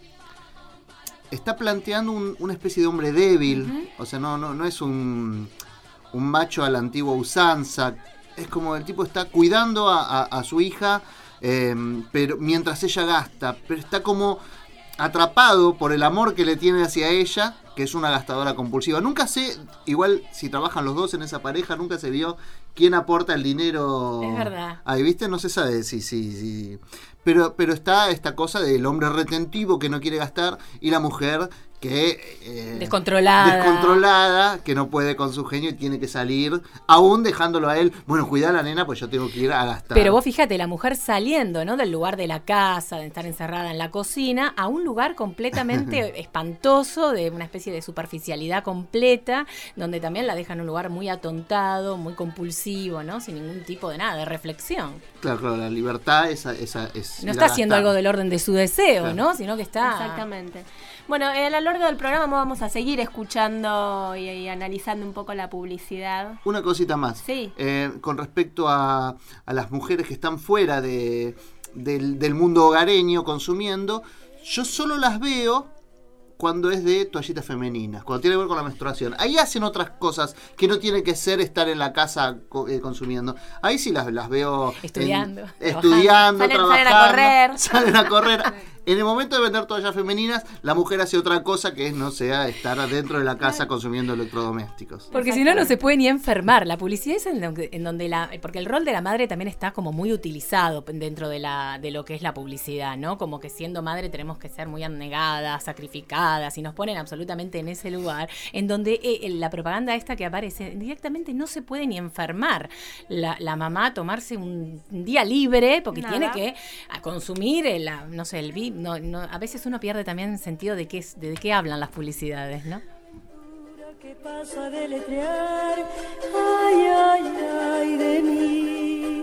está planteando un- una especie de hombre débil, Ujú. o sea, no, no, no es un, un macho a la antigua usanza, es como el tipo está cuidando a, a- a su hija, eh, pero mientras ella gasta, pero está como atrapado por el amor que le tiene hacia ella, que es una gastadora compulsiva. Nunca sé, igual si trabajan los dos en esa pareja, nunca se vio quién aporta el dinero. Es verdad. Ahí, ¿viste? No se sabe si, si, si. Pero, pero está esta cosa del hombre retentivo que no quiere gastar y la mujer que... eh, Descontrolada. Descontrolada, que no puede con su genio y tiene que salir, aún dejándolo a él. Bueno, cuidá a la nena, pues yo tengo que ir a gastar. Pero vos fíjate, la mujer saliendo, ¿no?, del lugar de la casa, de estar encerrada en la cocina, a un lugar completamente espantoso, de una especie de superficialidad completa, donde también la dejan en un lugar muy atontado, muy compulsivo, ¿no?, sin ningún tipo de nada, de reflexión. Claro, claro, la libertad esa, esa es... No ir está a haciendo gastar. algo del orden de su deseo, Claro. ¿no?, sino que está... Exactamente. Bueno, eh, a lo largo del programa vamos a seguir escuchando y, y analizando un poco la publicidad. Una cosita más. Sí. Eh, con respecto a, a las mujeres que están fuera de, del, del mundo hogareño consumiendo, yo solo las veo cuando es de toallitas femeninas, cuando tiene que ver con la menstruación. Ahí hacen otras cosas que no tienen que ser estar en la casa co- eh, consumiendo. Ahí sí las, las veo... en- Estudiando, estudiando, Salen- salen trabajando. a correr. Salen a correr. En el momento de vender toallas femeninas, la mujer hace otra cosa que es, no sea, estar adentro de la casa consumiendo electrodomésticos. Porque si no, no se puede ni enfermar. La publicidad es en donde, en donde la... Porque el rol de la madre también está como muy utilizado dentro de, la, de lo que es la publicidad, ¿no? Como que siendo madre tenemos que ser muy abnegadas, sacrificadas, y nos ponen absolutamente en ese lugar, en donde eh, la propaganda esta que aparece, directamente no se puede ni enfermar la, la mamá, tomarse un día libre, porque Nada. tiene que a consumir, el, la- no sé, el vi- no, no, a veces uno pierde también el sentido de qué, es, de qué hablan las publicidades, ¿no? Que paso a deletrear, ay, ay, ay de mí,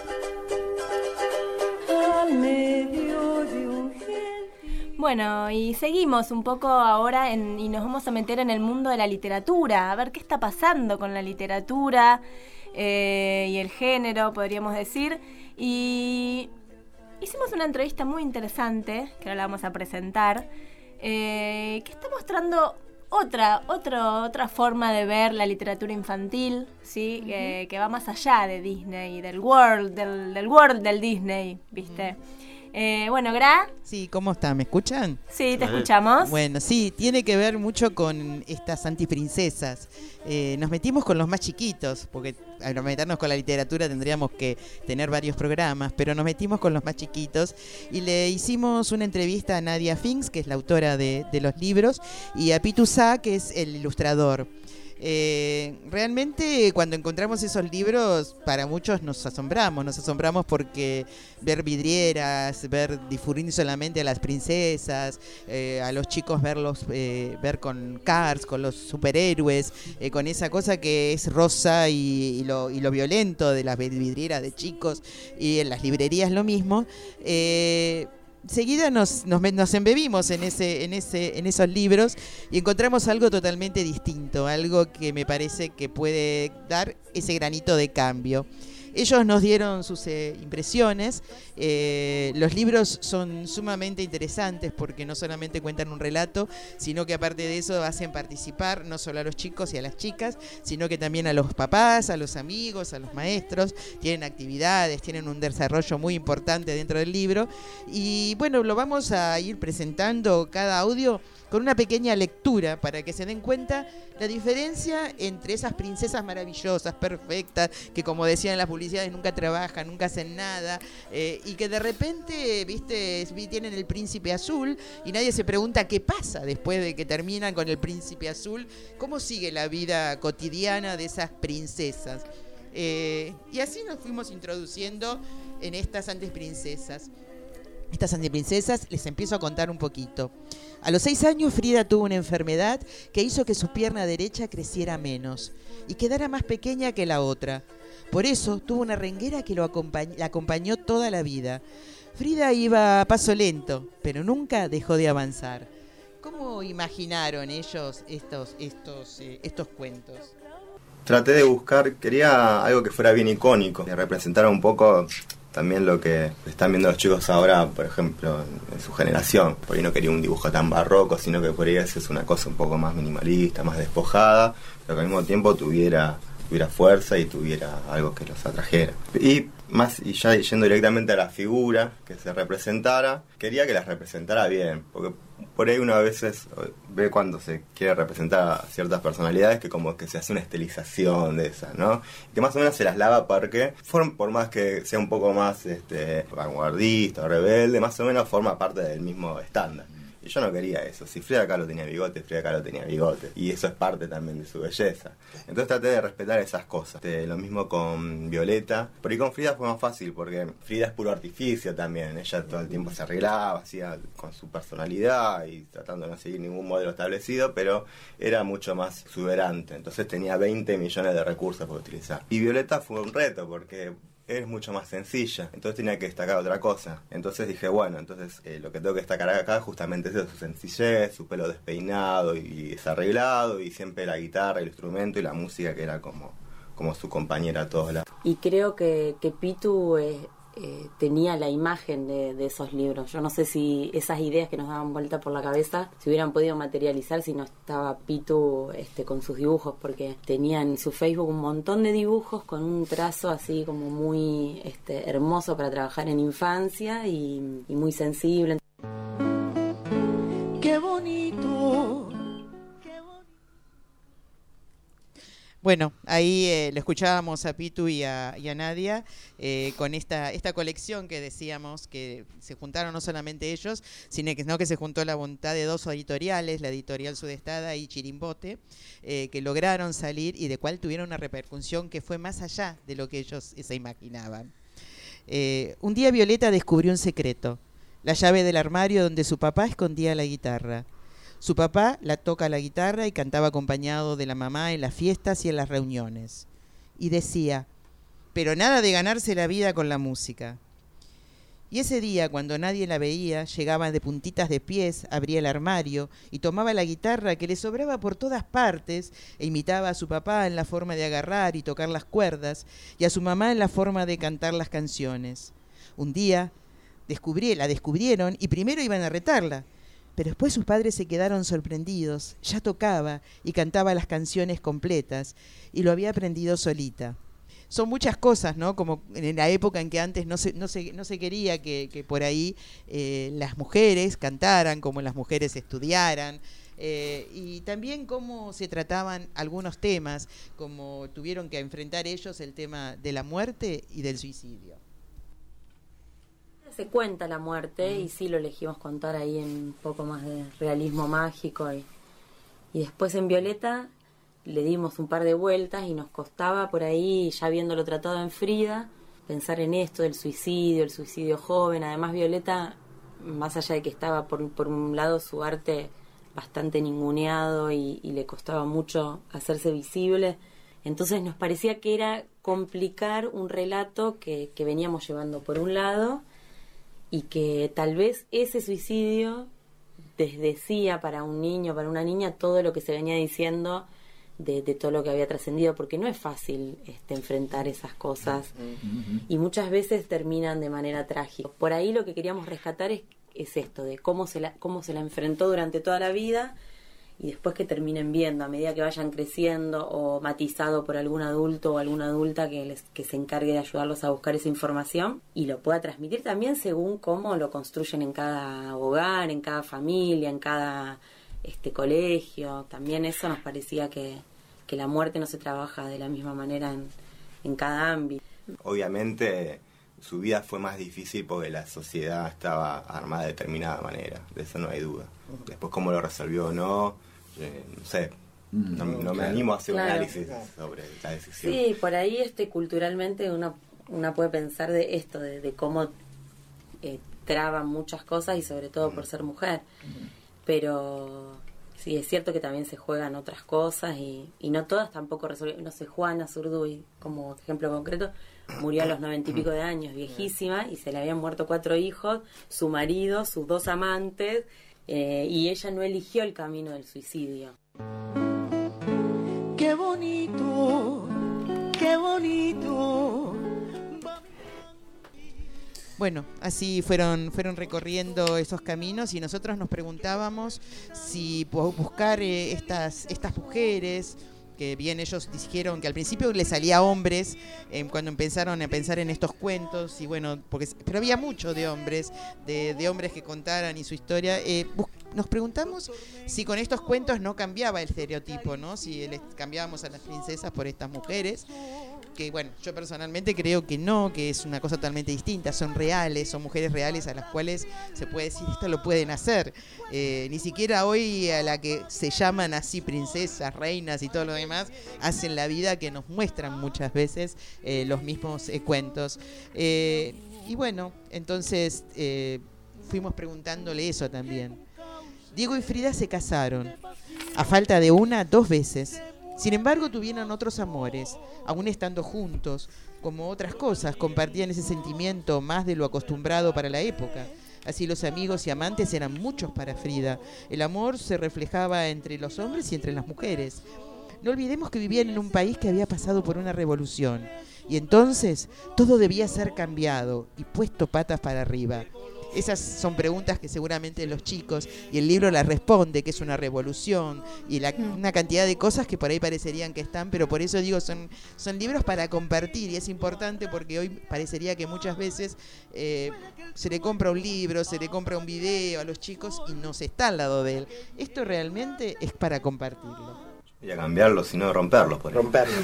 al medio de un gentil. Bueno, y seguimos un poco ahora en- y nos vamos a meter en el mundo de la literatura, a ver qué está pasando con la literatura eh, y el género, podríamos decir. Y hicimos una entrevista muy interesante, que ahora la vamos a presentar, eh, que está mostrando otra, otro, otra forma de ver la literatura infantil, ¿sí? Ujú. Eh, que va más allá de Disney, del world, del, del world del Disney, ¿viste? Eh, bueno, Gra, Sí, ¿cómo está? ¿Me escuchan? sí, te escuchamos. Bueno, sí, tiene que ver mucho con estas antiprincesas. Eh, nos metimos con los más chiquitos, porque al meternos con la literatura tendríamos que tener varios programas, pero nos metimos con los más chiquitos y le hicimos una entrevista a Nadia Finks, que es la autora de, de los libros, y a Pitu Sá, que es el ilustrador. Eh, realmente cuando encontramos esos libros, para muchos nos asombramos, nos asombramos porque ver vidrieras, ver difurir solamente a las princesas, eh, a los chicos verlos, eh, ver con Cars, con los superhéroes, eh, con esa cosa que es rosa y, y, lo, y lo violento de las vidrieras de chicos, y en las librerías lo mismo. Eh, Seguida nos, nos, nos embebimos en ese, en ese, en esos libros y encontramos algo totalmente distinto, algo que me parece que puede dar ese granito de cambio. Ellos nos dieron sus eh, impresiones. Eh, los libros son sumamente interesantes porque no solamente cuentan un relato, sino que aparte de eso hacen participar no solo a los chicos y a las chicas, sino que también a los papás, a los amigos, a los maestros. Tienen actividades, tienen un desarrollo muy importante dentro del libro. Y bueno, lo vamos a ir presentando cada audio con una pequeña lectura para que se den cuenta la diferencia entre esas princesas maravillosas, perfectas, que como decían en la publicidad, publicidades nunca trabajan, nunca hacen nada, eh, y que de repente, viste, tienen el Príncipe Azul y nadie se pregunta qué pasa después de que terminan con el Príncipe Azul, cómo sigue la vida cotidiana de esas princesas. Eh, y así nos fuimos introduciendo en estas antiprincesas. Estas antiprincesas les empiezo a contar un poquito. A los seis años Frida tuvo una enfermedad que hizo que su pierna derecha creciera menos y quedara más pequeña que la otra. Por eso tuvo una renguera que lo acompañ- la acompañó toda la vida. Frida iba a paso lento, pero nunca dejó de avanzar. ¿Cómo imaginaron ellos estos, estos, eh, estos cuentos? Traté de buscar, quería algo que fuera bien icónico, que representara un poco también lo que están viendo los chicos ahora, por ejemplo, en, en su generación. Por ahí no quería un dibujo tan barroco, sino que por ahí es una cosa un poco más minimalista, más despojada, pero que al mismo tiempo tuviera, tuviera fuerza y tuviera algo que los atrajera. Y más, y ya yendo directamente a la figura que se representara, quería que las representara bien, porque por ahí uno a veces ve cuando se quiere representar a ciertas personalidades que como que se hace una estilización de esas, ¿no? Que más o menos se las lava porque, por más que sea un poco más este, vanguardista o rebelde, más o menos forma parte del mismo estándar. Y yo no quería eso. Si Frida Kahlo tenía bigote, Frida Kahlo tenía bigote. Y eso es parte también de su belleza. Entonces traté de respetar esas cosas. Este, lo mismo con Violeta. Pero y con Frida fue más fácil porque Frida es puro artificio también. Ella todo el tiempo se arreglaba, hacía con su personalidad y tratando de no seguir ningún modelo establecido, pero era mucho más exuberante. Entonces tenía veinte millones de recursos para utilizar. Y Violeta fue un reto porque es mucho más sencilla, entonces tenía que destacar otra cosa. Entonces dije, bueno, entonces eh, lo que tengo que destacar acá justamente es eso, su sencillez, su pelo despeinado y desarreglado, y siempre la guitarra, el instrumento y la música que era como, como su compañera a todos lados. Y creo que, que Pitu eh, eh, tenía la imagen de, de esos libros. Yo no sé si esas ideas que nos daban vuelta por la cabeza se hubieran podido materializar si no estaba Pitu este, con sus dibujos, porque tenía en su Facebook un montón de dibujos con un trazo así como muy este, hermoso para trabajar en infancia y, y muy sensible. ¡Qué bonito! Bueno, ahí eh, le escuchábamos a Pitu y a, y a Nadia eh, con esta, esta colección que decíamos que se juntaron no solamente ellos, sino que, sino que se juntó la voluntad de dos editoriales, la editorial Sudestada y Chirimbote, eh, que lograron salir y de cual tuvieron una repercusión que fue más allá de lo que ellos se imaginaban. Eh, un día Violeta descubrió un secreto, la llave del armario donde su papá escondía la guitarra. Su papá la toca la guitarra y cantaba acompañado de la mamá en las fiestas y en las reuniones. Y decía, pero nada de ganarse la vida con la música. Y ese día, cuando nadie la veía, llegaba de puntitas de pies, abría el armario y tomaba la guitarra que le sobraba por todas partes e imitaba a su papá en la forma de agarrar y tocar las cuerdas y a su mamá en la forma de cantar las canciones. Un día descubrí, la descubrieron y primero iban a retarla. Pero después sus padres se quedaron sorprendidos. Ya tocaba y cantaba las canciones completas y lo había aprendido solita. Son muchas cosas, ¿no? Como en la época en que antes no se, no se, no se quería que, que por ahí eh, las mujeres cantaran, como las mujeres estudiaran. Eh, y también cómo se trataban algunos temas, como tuvieron que enfrentar ellos el tema de la muerte y del suicidio. Se cuenta la muerte y sí lo elegimos contar ahí en un poco más de realismo mágico y, y después en Violeta le dimos un par de vueltas y nos costaba por ahí, ya viéndolo tratado en Frida, pensar en esto del suicidio, el suicidio joven. Además Violeta, más allá de que estaba por, por un lado su arte bastante ninguneado y, y le costaba mucho hacerse visible, entonces nos parecía que era complicar un relato que, que veníamos llevando por un lado y que tal vez ese suicidio desdecía para un niño, para una niña, todo lo que se venía diciendo de, de todo lo que había trascendido, porque no es fácil este, enfrentar esas cosas y muchas veces terminan de manera trágica. Por ahí lo que queríamos rescatar es, es esto, de cómo se, la, cómo se la enfrentó durante toda la vida y después que terminen viendo, a medida que vayan creciendo o matizado por algún adulto o alguna adulta que, les, que se encargue de ayudarlos a buscar esa información y lo pueda transmitir también según cómo lo construyen en cada hogar, en cada familia, en cada este colegio. También eso nos parecía que, que la muerte no se trabaja de la misma manera en, en cada ámbito. Obviamente su vida fue más difícil porque la sociedad estaba armada de determinada manera, de eso no hay duda. Después cómo lo resolvió o no, eh, no sé, no, no me animo a hacer Claro. un análisis sobre la decisión. Sí, por ahí este culturalmente una, una puede pensar de esto, de, de cómo eh, traban muchas cosas y sobre todo por ser mujer. Pero sí, es cierto que también se juegan otras cosas y, y no todas tampoco resuelven. No sé, Juana Zurduy, como ejemplo concreto, murió a los noventa y pico de años, viejísima, y se le habían muerto cuatro hijos, su marido, sus dos amantes, eh, y ella no eligió el camino del suicidio. Qué bonito, qué bonito. Bueno, así fueron fueron recorriendo esos caminos y nosotros nos preguntábamos si bu- buscar eh, estas estas mujeres, que bien ellos dijeron que al principio les salía a hombres eh, cuando empezaron a pensar en estos cuentos, y bueno, porque pero había mucho de hombres, de, de hombres que contaran y su historia. Eh, bus- nos preguntamos si con estos cuentos no cambiaba el estereotipo, ¿no? Si les cambiábamos a las princesas por estas mujeres, que bueno, yo personalmente creo que no, que es una cosa totalmente distinta, son reales, son mujeres reales a las cuales se puede decir esto lo pueden hacer. Eh, ni siquiera hoy a la que se llaman así princesas, reinas y todo lo demás, hacen la vida que nos muestran muchas veces eh, los mismos eh, cuentos. Eh, y bueno, entonces eh, fuimos preguntándole eso también. Diego y Frida se casaron, a falta de una, dos veces. Sin embargo, tuvieron otros amores, aún estando juntos, como otras cosas, compartían ese sentimiento más de lo acostumbrado para la época. Así los amigos y amantes eran muchos para Frida. El amor se reflejaba entre los hombres y entre las mujeres. No olvidemos que vivían en un país que había pasado por una revolución, y entonces todo debía ser cambiado y puesto patas para arriba. Esas son preguntas que seguramente los chicos, y el libro las responde, que es una revolución, y la, una cantidad de cosas que por ahí parecerían que están, pero por eso digo, son, son libros para compartir, y es importante porque hoy parecería que muchas veces eh, se le compra un libro, se le compra un video a los chicos y no se está al lado de él. Esto realmente es para compartirlo. Y a cambiarlo, sino romperlo. Por romperlo.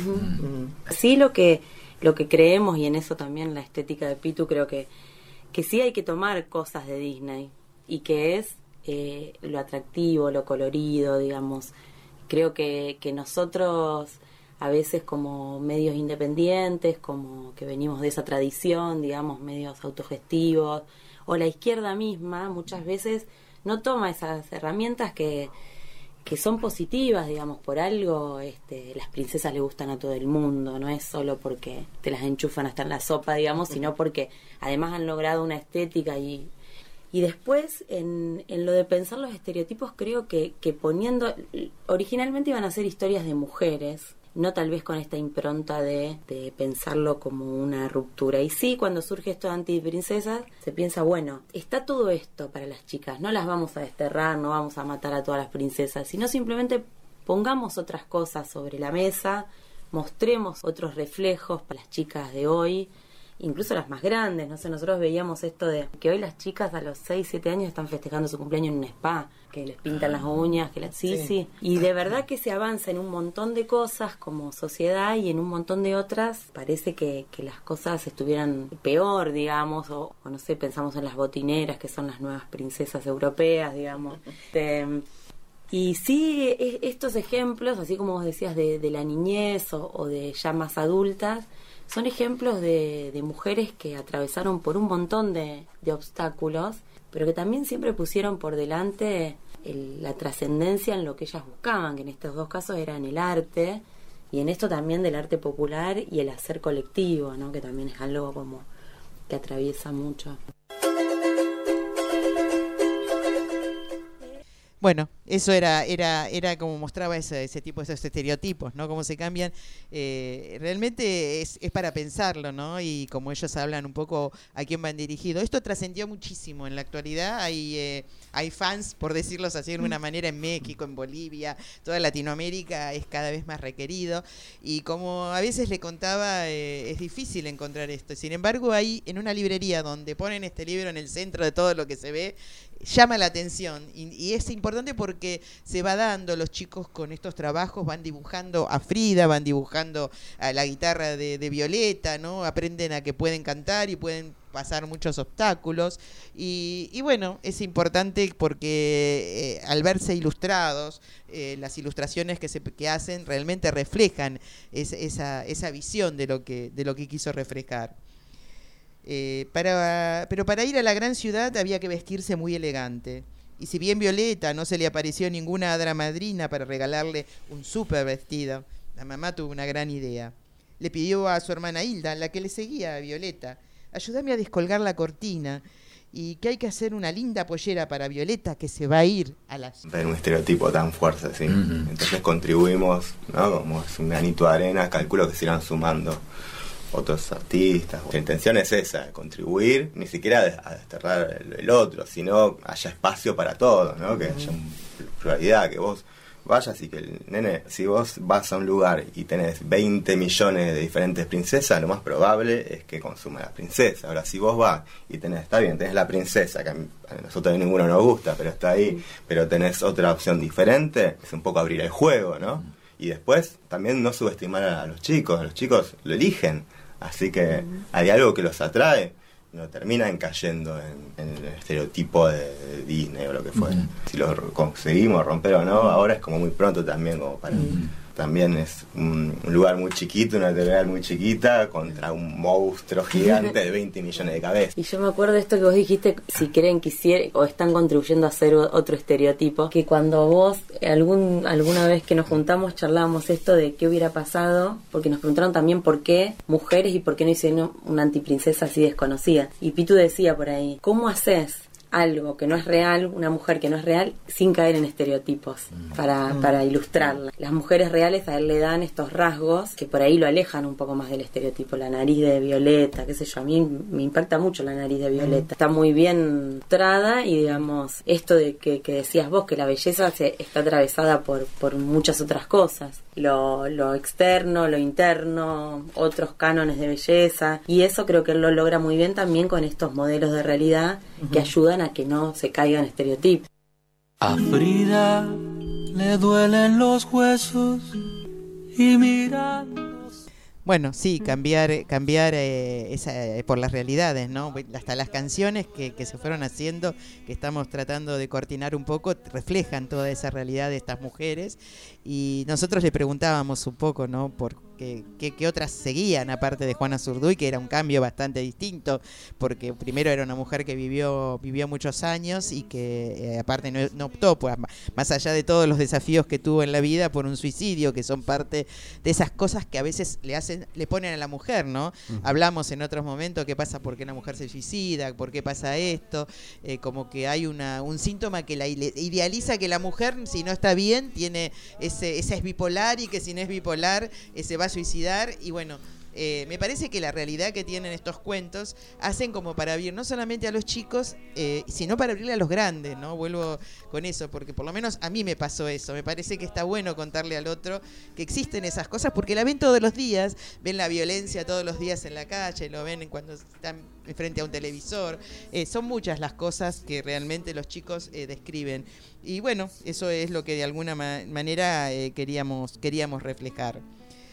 Sí, lo que, lo que creemos, y en eso también la estética de Pitu, creo que que sí hay que tomar cosas de Disney y que es eh, lo atractivo, lo colorido, digamos. Creo que, que nosotros a veces como medios independientes, como que venimos de esa tradición, digamos, medios autogestivos, o la izquierda misma muchas veces no toma esas herramientas que, que son positivas, digamos, por algo este, las princesas le gustan a todo el mundo, no es solo porque te las enchufan hasta en la sopa, digamos, sino porque además han logrado una estética y, y después en, en lo de pensar los estereotipos creo que, que poniendo, originalmente iban a ser historias de mujeres, no tal vez con esta impronta de, de pensarlo como una ruptura. Y sí, cuando surge esto de antiprincesas, se piensa, bueno, está todo esto para las chicas, no las vamos a desterrar, no vamos a matar a todas las princesas, sino simplemente pongamos otras cosas sobre la mesa, mostremos otros reflejos para las chicas de hoy, incluso las más grandes, no sé, nosotros veíamos esto de que hoy las chicas a los seis, siete años están festejando su cumpleaños en un spa, que les pintan las uñas, que las... Sí, sí, sí, y de verdad que se avanza en un montón de cosas como sociedad y en un montón de otras parece que, que las cosas estuvieran peor, digamos, o, o no sé, pensamos en las botineras, que son las nuevas princesas europeas, digamos. Este, y sí, es, estos ejemplos, así como vos decías, de, de la niñez o, o de ya más adultas, son ejemplos de, de mujeres que atravesaron por un montón de, de obstáculos, pero que también siempre pusieron por delante el, la trascendencia en lo que ellas buscaban, que en estos dos casos era en el arte, y en esto también del arte popular y el hacer colectivo, ¿no? Que también es algo como que atraviesa mucho. Bueno, eso era era era como mostraba ese, ese tipo, esos estereotipos, ¿no? Cómo se cambian. Eh, realmente es, es para pensarlo, ¿no? Y como ellos hablan un poco a quién van dirigidos. Esto trascendió muchísimo en la actualidad. Hay eh, hay fans, por decirlo así de alguna manera, en México, en Bolivia, toda Latinoamérica es cada vez más requerido. Y como a veces le contaba, eh, es difícil encontrar esto. Sin embargo, hay en una librería donde ponen este libro en el centro de todo lo que se ve, llama la atención y, y es importante porque se va dando, los chicos con estos trabajos van dibujando a Frida, van dibujando a la guitarra de, de Violeta, ¿no? Aprenden a que pueden cantar y pueden pasar muchos obstáculos y, y bueno, es importante porque eh, al verse ilustrados, eh, las ilustraciones que se que hacen realmente reflejan es, esa, esa visión de lo que, de lo que quiso reflejar. Eh, para, pero para ir a la gran ciudad había que vestirse muy elegante. Y si bien Violeta no se le apareció ninguna hada madrina para regalarle un súper vestido, la mamá tuvo una gran idea. Le pidió a su hermana Hilda, la que le seguía a Violeta, ayúdame a descolgar la cortina y que hay que hacer una linda pollera para Violeta que se va a ir a las... Ver un estereotipo tan fuerte, ¿sí? Uh-huh. Entonces contribuimos, ¿no? Como es un granito de arena, calculo que se irán sumando otros artistas. La intención es esa, contribuir, ni siquiera a desterrar el, el otro, sino haya espacio para todos, ¿no? Que haya una pluralidad, que vos vayas y que el nene, si vos vas a un lugar y tenés veinte millones de diferentes princesas, lo más probable es que consuma la princesa. Ahora, si vos vas y tenés, está bien, tenés la princesa, que a nosotros ninguno nos gusta, pero está ahí, pero tenés otra opción diferente, es un poco abrir el juego, ¿no? Y después, también no subestimar a los chicos, los chicos lo eligen. Así que hay algo que los atrae, no terminan cayendo en, en el estereotipo de, de Disney o lo que fuera. Uh-huh. Si lo conseguimos romper o no, ahora es como muy pronto también, como para... Uh-huh. También es un, un lugar muy chiquito, una editorial muy chiquita contra un monstruo gigante de veinte millones de cabezas. Y yo me acuerdo de esto que vos dijiste, si creen que hicieron o están contribuyendo a hacer otro estereotipo, que cuando vos algún alguna vez que nos juntamos charlábamos esto de qué hubiera pasado, porque nos preguntaron también por qué mujeres y por qué no hicieron una antiprincesa así desconocida. Y Pitu decía por ahí, ¿cómo haces algo que no es real, una mujer que no es real, sin caer en estereotipos para, para ilustrarla? Las mujeres reales a él le dan estos rasgos que por ahí lo alejan un poco más del estereotipo. La nariz de Violeta, qué sé yo, a mí me impacta mucho la nariz de Violeta. Está muy bien mostrada y digamos, esto de que, que decías vos, que la belleza se, está atravesada por, por muchas otras cosas. Lo, lo externo, lo interno, otros cánones de belleza, y eso creo que él lo logra muy bien también con estos modelos de realidad uh-huh. que ayudan a que no se caigan estereotipos. A Frida le duelen los huesos y mira. Bueno, sí, cambiar cambiar eh, esa, eh, por las realidades, ¿no? Hasta las canciones que, que se fueron haciendo, que estamos tratando de coordinar un poco, reflejan toda esa realidad de estas mujeres. Y nosotros le preguntábamos un poco, ¿no? Por qué, qué, qué otras seguían, aparte de Juana Zurduy, que era un cambio bastante distinto, porque primero era una mujer que vivió vivió muchos años y que eh, aparte no, no optó, pues, más allá de todos los desafíos que tuvo en la vida, por un suicidio, que son parte de esas cosas que a veces le hacen le ponen a la mujer, ¿no? Uh-huh. Hablamos en otros momentos qué pasa porque una mujer se suicida, por qué pasa esto, eh, como que hay una un síntoma que la idealiza, que la mujer, si no está bien, tiene ese, esa es bipolar, y que si no es bipolar eh, se va a suicidar. Y bueno, eh, me parece que la realidad que tienen estos cuentos hacen como para abrir no solamente a los chicos, eh, sino para abrirle a los grandes, ¿no? Vuelvo con eso, porque por lo menos a mí me pasó eso. Me parece que está bueno contarle al otro que existen esas cosas, porque la ven todos los días, ven la violencia todos los días en la calle, lo ven cuando están frente a un televisor. Eh, son muchas las cosas que realmente los chicos eh, describen. Y bueno, eso es lo que de alguna ma- manera eh, queríamos, queríamos reflejar.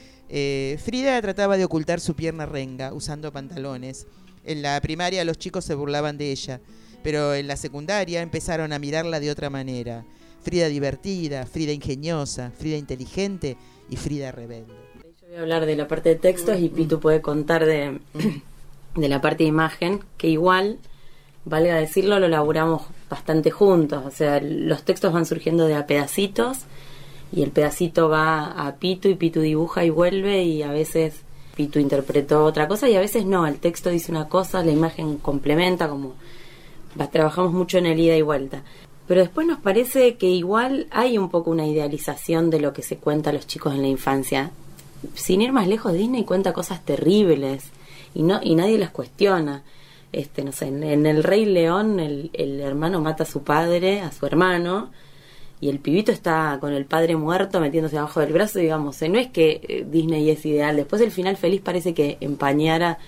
Eh, Frida trataba de ocultar su pierna renga usando pantalones. En la primaria los chicos se burlaban de ella, pero en la secundaria empezaron a mirarla de otra manera. Frida divertida, Frida ingeniosa, Frida inteligente y Frida rebelde. Yo voy a hablar de la parte de textos y Pitu puede contar de, de la parte de imagen, que igual, valga decirlo, lo laburamos bastante juntos. O sea, los textos van surgiendo de a pedacitos, y el pedacito va a Pitu y Pitu dibuja y vuelve, y a veces Pitu interpretó otra cosa y a veces no, el texto dice una cosa, la imagen complementa, como va, trabajamos mucho en el ida y vuelta. Pero después nos parece que igual hay un poco una idealización de lo que se cuenta a los chicos en la infancia. Sin ir más lejos, Disney cuenta cosas terribles y no y nadie las cuestiona. Este, no sé, en, en El Rey León el, el hermano mata a su padre, a su hermano, y el pibito está con el padre muerto metiéndose abajo del brazo, digamos. No es que Disney es ideal. Después el final feliz parece que empañara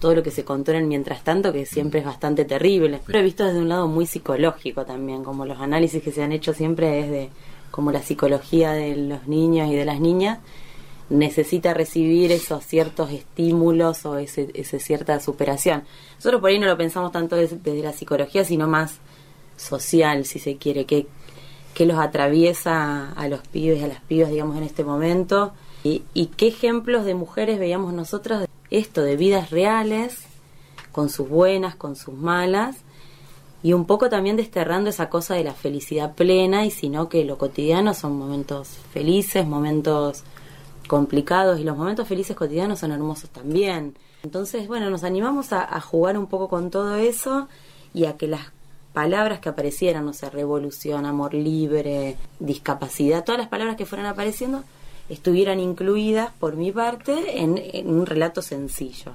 todo lo que se contó en el mientras tanto, que siempre es bastante terrible. Lo he visto desde un lado muy psicológico también, como los análisis que se han hecho siempre es de como la psicología de los niños y de las niñas necesita recibir esos ciertos estímulos o ese, ese cierta superación. Nosotros por ahí no lo pensamos tanto desde, desde la psicología, sino más social, si se quiere, que, que los atraviesa a los pibes y a las pibas, digamos, en este momento, y, y qué ejemplos de mujeres veíamos nosotros de esto, de vidas reales, con sus buenas, con sus malas, y un poco también desterrando esa cosa de la felicidad plena, y sino que lo cotidiano son momentos felices, momentos complicados, y los momentos felices cotidianos son hermosos también. Entonces, bueno, nos animamos a, a jugar un poco con todo eso y a que las palabras que aparecieran, no sé, revolución, amor libre, discapacidad, todas las palabras que fueran apareciendo estuvieran incluidas por mi parte en, en un relato sencillo.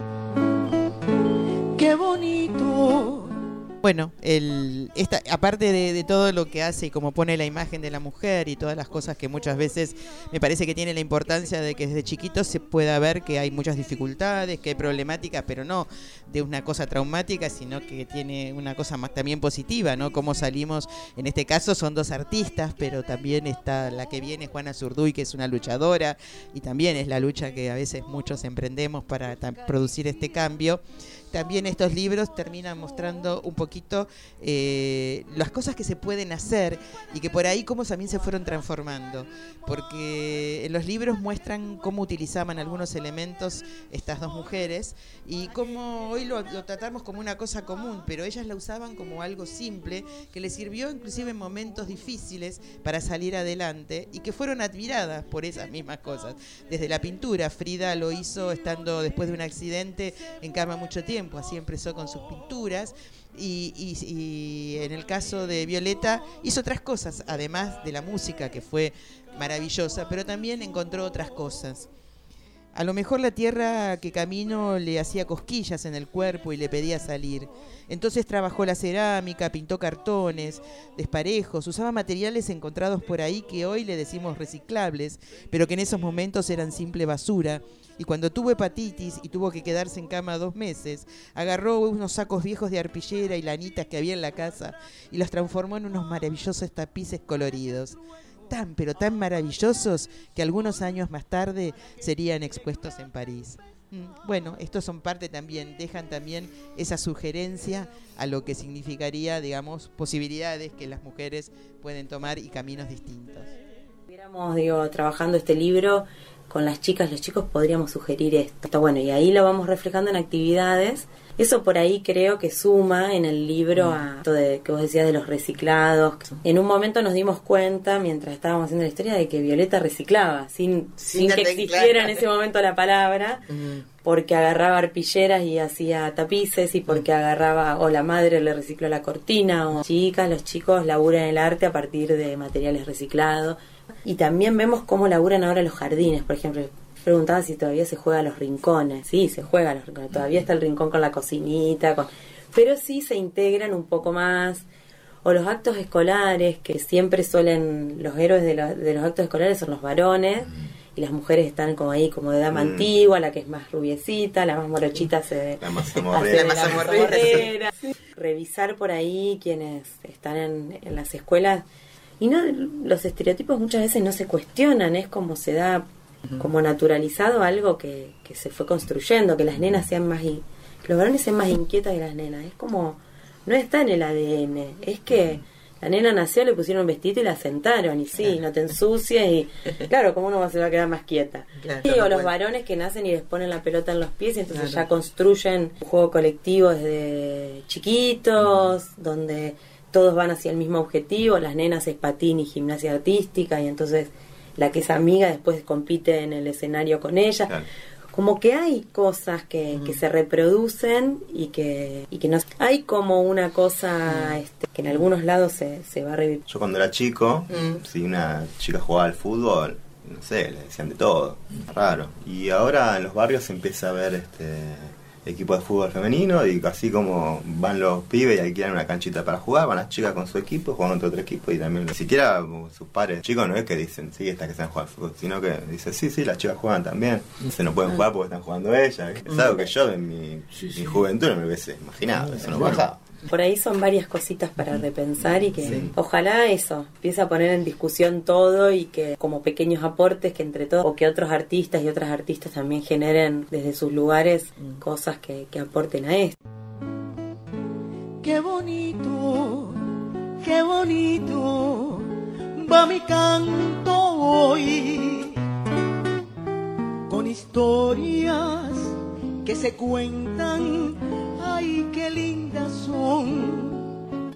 ¡Qué bonito! Bueno, el, esta, aparte de, de todo lo que hace y como pone la imagen de la mujer y todas las cosas que muchas veces me parece que tiene la importancia de que desde chiquitos se pueda ver que hay muchas dificultades, que hay problemáticas, pero no de una cosa traumática, sino que tiene una cosa más también positiva, ¿no? Cómo salimos, en este caso son dos artistas, pero también está la que viene, Juana Zurduy, que es una luchadora, y también es la lucha que a veces muchos emprendemos para producir este cambio. También estos libros terminan mostrando un poquito eh, las cosas que se pueden hacer y que por ahí cómo también se fueron transformando, porque en los libros muestran cómo utilizaban algunos elementos estas dos mujeres y cómo hoy lo, lo tratamos como una cosa común, pero ellas la usaban como algo simple que les sirvió inclusive en momentos difíciles para salir adelante y que fueron admiradas por esas mismas cosas. Desde la pintura, Frida lo hizo estando después de un accidente en cama mucho tiempo. Así empezó con sus pinturas y, y, y en el caso de Violeta hizo otras cosas, además de la música que fue maravillosa, pero también encontró otras cosas. A lo mejor la tierra que camino le hacía cosquillas en el cuerpo y le pedía salir. Entonces trabajó la cerámica, pintó cartones, desparejos, usaba materiales encontrados por ahí que hoy le decimos reciclables, pero que en esos momentos eran simple basura. Y cuando tuvo hepatitis y tuvo que quedarse en cama dos meses, agarró unos sacos viejos de arpillera y lanitas que había en la casa y los transformó en unos maravillosos tapices coloridos. Tan, pero tan maravillosos que algunos años más tarde serían expuestos en París. Bueno, estos son parte también, dejan también esa sugerencia a lo que significaría, digamos, posibilidades que las mujeres pueden tomar y caminos distintos. Estuviéramos, digo, trabajando este libro con las chicas, los chicos, podríamos sugerir esto. Bueno, y ahí lo vamos reflejando en actividades. Eso por ahí creo que suma en el libro a esto de, que vos decías de los reciclados. En un momento nos dimos cuenta, mientras estábamos haciendo la historia, de que Violeta reciclaba, sin, sin, sin que existiera en ese momento la palabra, uh-huh. porque agarraba arpilleras y hacía tapices, y porque uh-huh. agarraba, o la madre le recicló la cortina, o chicas, los chicos laburan el arte a partir de materiales reciclados. Y también vemos cómo laburan ahora los jardines, por ejemplo. Preguntaba si todavía se juega a los rincones. Sí, se juega a los rincones. Todavía está el rincón con la cocinita, con... pero sí se integran un poco más. O los actos escolares, que siempre suelen, los héroes de, lo, de los actos escolares son los varones, y las mujeres están como ahí, como de dama mm. antigua, la que es más rubiecita, la más morochita se la mazamorrera. La mazamorrera. Sí. Revisar por ahí quienes están en, en las escuelas. Y no, los estereotipos muchas veces no se cuestionan, es como se da como naturalizado algo que, que se fue construyendo, que las nenas sean más, in, que los varones sean más inquietas que las nenas. Es como, no está en el A D N, es que la nena nació, le pusieron un vestido y la sentaron, y sí, claro. no te ensucies, y claro, ¿cómo uno se va a quedar más quieta? Claro, sí, o no los puede. Varones que nacen y les ponen la pelota en los pies, y entonces claro. ya construyen un juego colectivo desde chiquitos, uh-huh. donde todos van hacia el mismo objetivo, las nenas es patín y gimnasia artística, y entonces la que es amiga después compite en el escenario con ella. Claro. Como que hay cosas que, uh-huh. que se reproducen y que y que no hay como una cosa uh-huh. este, que en algunos lados se, se va a revivir. Yo cuando era chico, uh-huh. si una chica jugaba al fútbol, no sé, le decían de todo, uh-huh. raro. Y ahora en los barrios se empieza a ver este equipo de fútbol femenino, y así como van los pibes y alquilan una canchita para jugar, van las chicas con su equipo, juegan otro, otro equipo, y también ni siquiera sus pares chicos no es que dicen, sí, estas que se van a jugar al fútbol, sino que dicen, sí, sí, las chicas juegan también, se no pueden jugar porque están jugando ellas. Es algo que yo en mi, sí, sí. mi juventud no me lo hubiese imaginado, eso no pasaba. Por ahí son varias cositas para repensar y que sí. ojalá eso empiece a poner en discusión todo, y que como pequeños aportes que entre todos, o que otros artistas y otras artistas también generen desde sus lugares cosas que, que aporten a esto. Qué bonito, qué bonito va mi canto hoy, con historias que se cuentan, ay, qué lindas son.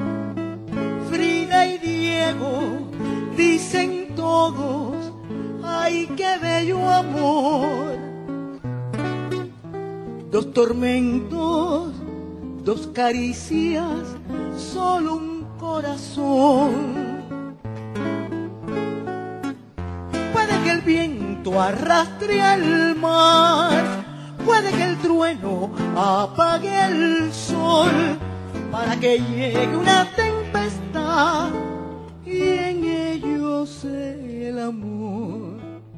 Frida y Diego dicen todos, ay, qué bello amor. Dos tormentos, dos caricias, solo un corazón. Puede que el viento arrastre al mar, puede que el trueno apague el sol, para que llegue una tempestad y en ello sea el amor.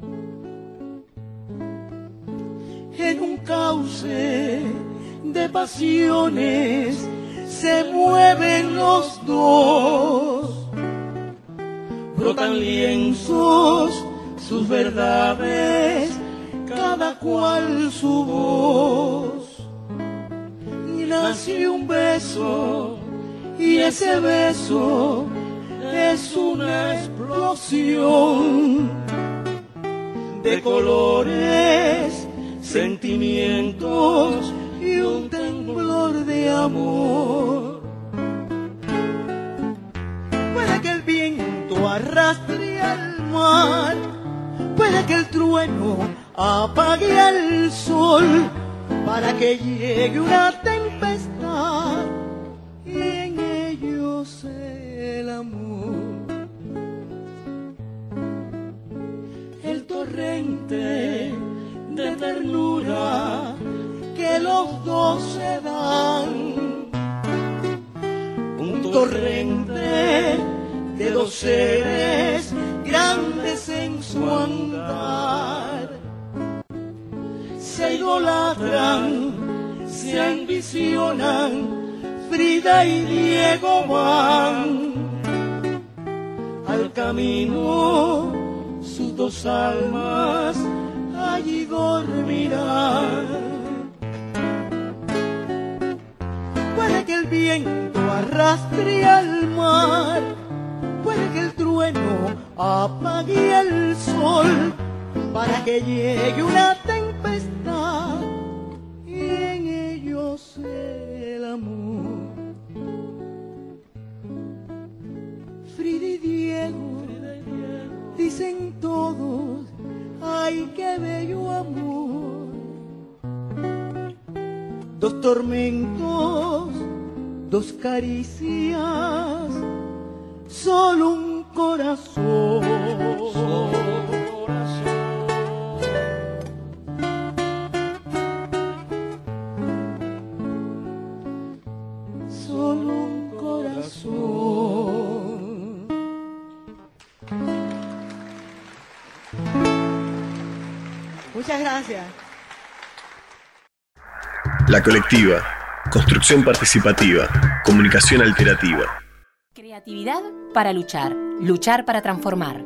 En un cauce de pasiones se mueven los dos, brotan lienzos, sus verdades, cada cual su voz. Y nace un beso, y ese beso es una explosión de colores, sentimientos y un temblor de amor. Puede que el viento arrastre al mar, puede que el trueno apague el sol, para que llegue una tempestad y en ello sea el amor. El torrente de ternura que los dos se dan, un torrente de dos seres grandes en su andar, se idolatran, se ambicionan, Frida y Diego van al camino, sus dos almas allí dormirán. Puede que el viento arrastre al mar, puede que el trueno apague el sol, para que llegue una tempestad y en ello sea el amor. Frida y Diego dicen todos, ay, qué bello amor. Dos tormentos, dos caricias, solo un corazón. Solo un corazón. Muchas gracias. La colectiva, construcción participativa, comunicación alternativa. Creatividad para luchar, luchar para transformar.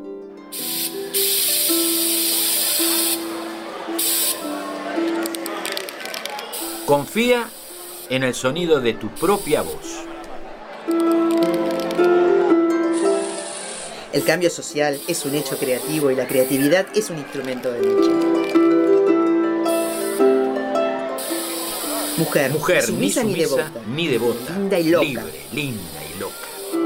Confía en el sonido de tu propia voz. El cambio social es un hecho creativo y la creatividad es un instrumento de lucha. Mujer, Mujer sumisa ni ni sumisa devota, ni devota, linda y loca. libre, linda y loca.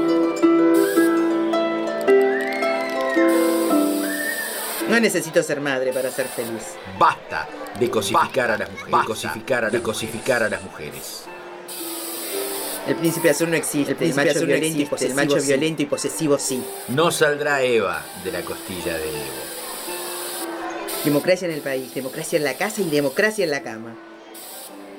No necesito ser madre para ser feliz. Basta de cosificar a las mujeres. Basta cosificar a, de cosificar a las mujeres. El príncipe azul no existe. El, príncipe macho azul violento no existe. El macho sí. violento y posesivo sí. No saldrá Eva de la costilla de Evo. Democracia en el país, democracia en la casa y democracia en la cama.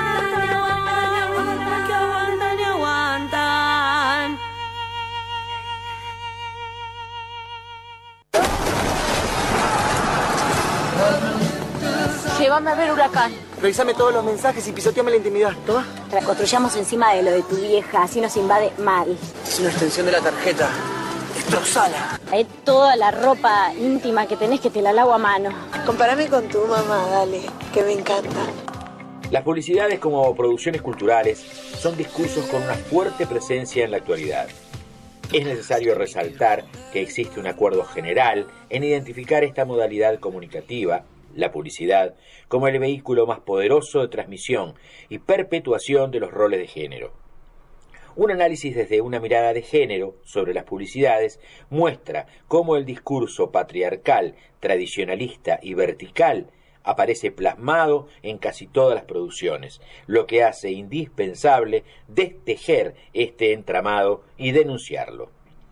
aguantan, ni aguantan, ni aguantan, que aguantan, ni aguantan. Llévame a ver Huracán. Revísame todos los mensajes y pisoteame la intimidad. Toma. La construyamos encima de lo de tu vieja, así nos invade mal. Es una extensión de la tarjeta. Destrozala. Trae toda la ropa íntima que tenés, que te la lavo a mano. Compárame con tu mamá, dale, que me encanta. Las publicidades como producciones culturales son discursos con una fuerte presencia en la actualidad. Es necesario resaltar que existe un acuerdo general en identificar esta modalidad comunicativa, la publicidad, como el vehículo más poderoso de transmisión y perpetuación de los roles de género. Un análisis desde una mirada de género sobre las publicidades muestra cómo el discurso patriarcal, tradicionalista y vertical aparece plasmado en casi todas las producciones, lo que hace indispensable destejer este entramado y denunciarlo.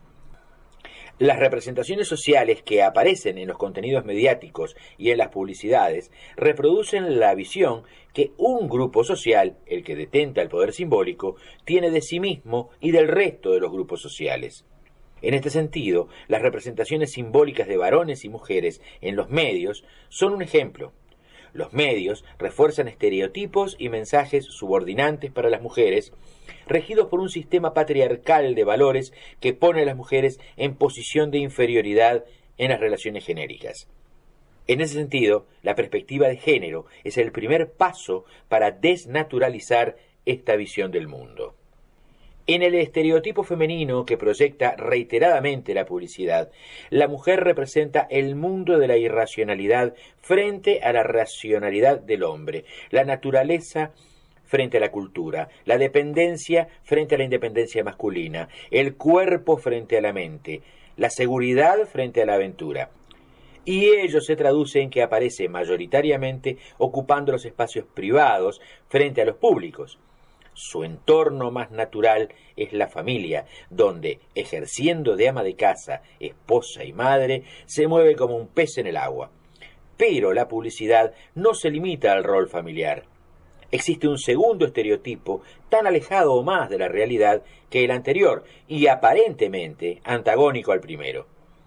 Las representaciones sociales que aparecen en los contenidos mediáticos y en las publicidades reproducen la visión que un grupo social, el que detenta el poder simbólico, tiene de sí mismo y del resto de los grupos sociales. En este sentido, las representaciones simbólicas de varones y mujeres en los medios son un ejemplo. Los medios refuerzan estereotipos y mensajes subordinantes para las mujeres, regidos por un sistema patriarcal de valores que pone a las mujeres en posición de inferioridad en las relaciones genéricas. En ese sentido, la perspectiva de género es el primer paso para desnaturalizar esta visión del mundo. En el estereotipo femenino que proyecta reiteradamente la publicidad, la mujer representa el mundo de la irracionalidad frente a la racionalidad del hombre, la naturaleza frente a la cultura, la dependencia frente a la independencia masculina, el cuerpo frente a la mente, la seguridad frente a la aventura. Y ello se traduce en que aparece mayoritariamente ocupando los espacios privados frente a los públicos. Su entorno más natural es la familia, donde, ejerciendo de ama de casa, esposa y madre, se mueve como un pez en el agua. Pero la publicidad no se limita al rol familiar. Existe un segundo estereotipo tan alejado o más de la realidad que el anterior y aparentemente antagónico al primero.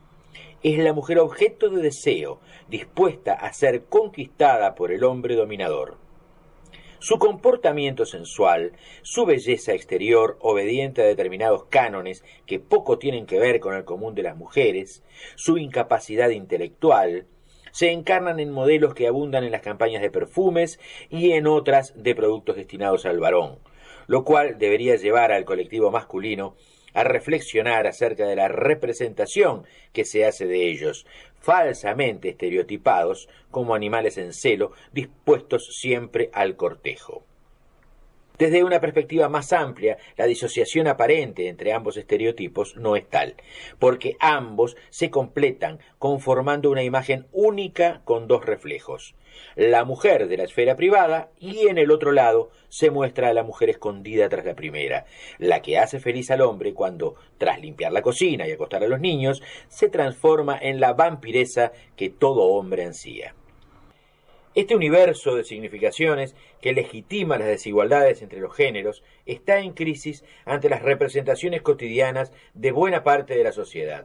Es la mujer objeto de deseo, dispuesta a ser conquistada por el hombre dominador. Su comportamiento sensual, su belleza exterior obediente a determinados cánones que poco tienen que ver con el común de las mujeres, su incapacidad intelectual, se encarnan en modelos que abundan en las campañas de perfumes y en otras de productos destinados al varón, lo cual debería llevar al colectivo masculino a reflexionar acerca de la representación que se hace de ellos, falsamente estereotipados como animales en celo, dispuestos siempre al cortejo. Desde una perspectiva más amplia, la disociación aparente entre ambos estereotipos no es tal, porque ambos se completan conformando una imagen única con dos reflejos. La mujer de la esfera privada y en el otro lado se muestra a la mujer escondida tras la primera, la que hace feliz al hombre cuando, tras limpiar la cocina y acostar a los niños, se transforma en la vampiresa que todo hombre ansía. Este universo de significaciones que legitima las desigualdades entre los géneros está en crisis ante las representaciones cotidianas de buena parte de la sociedad.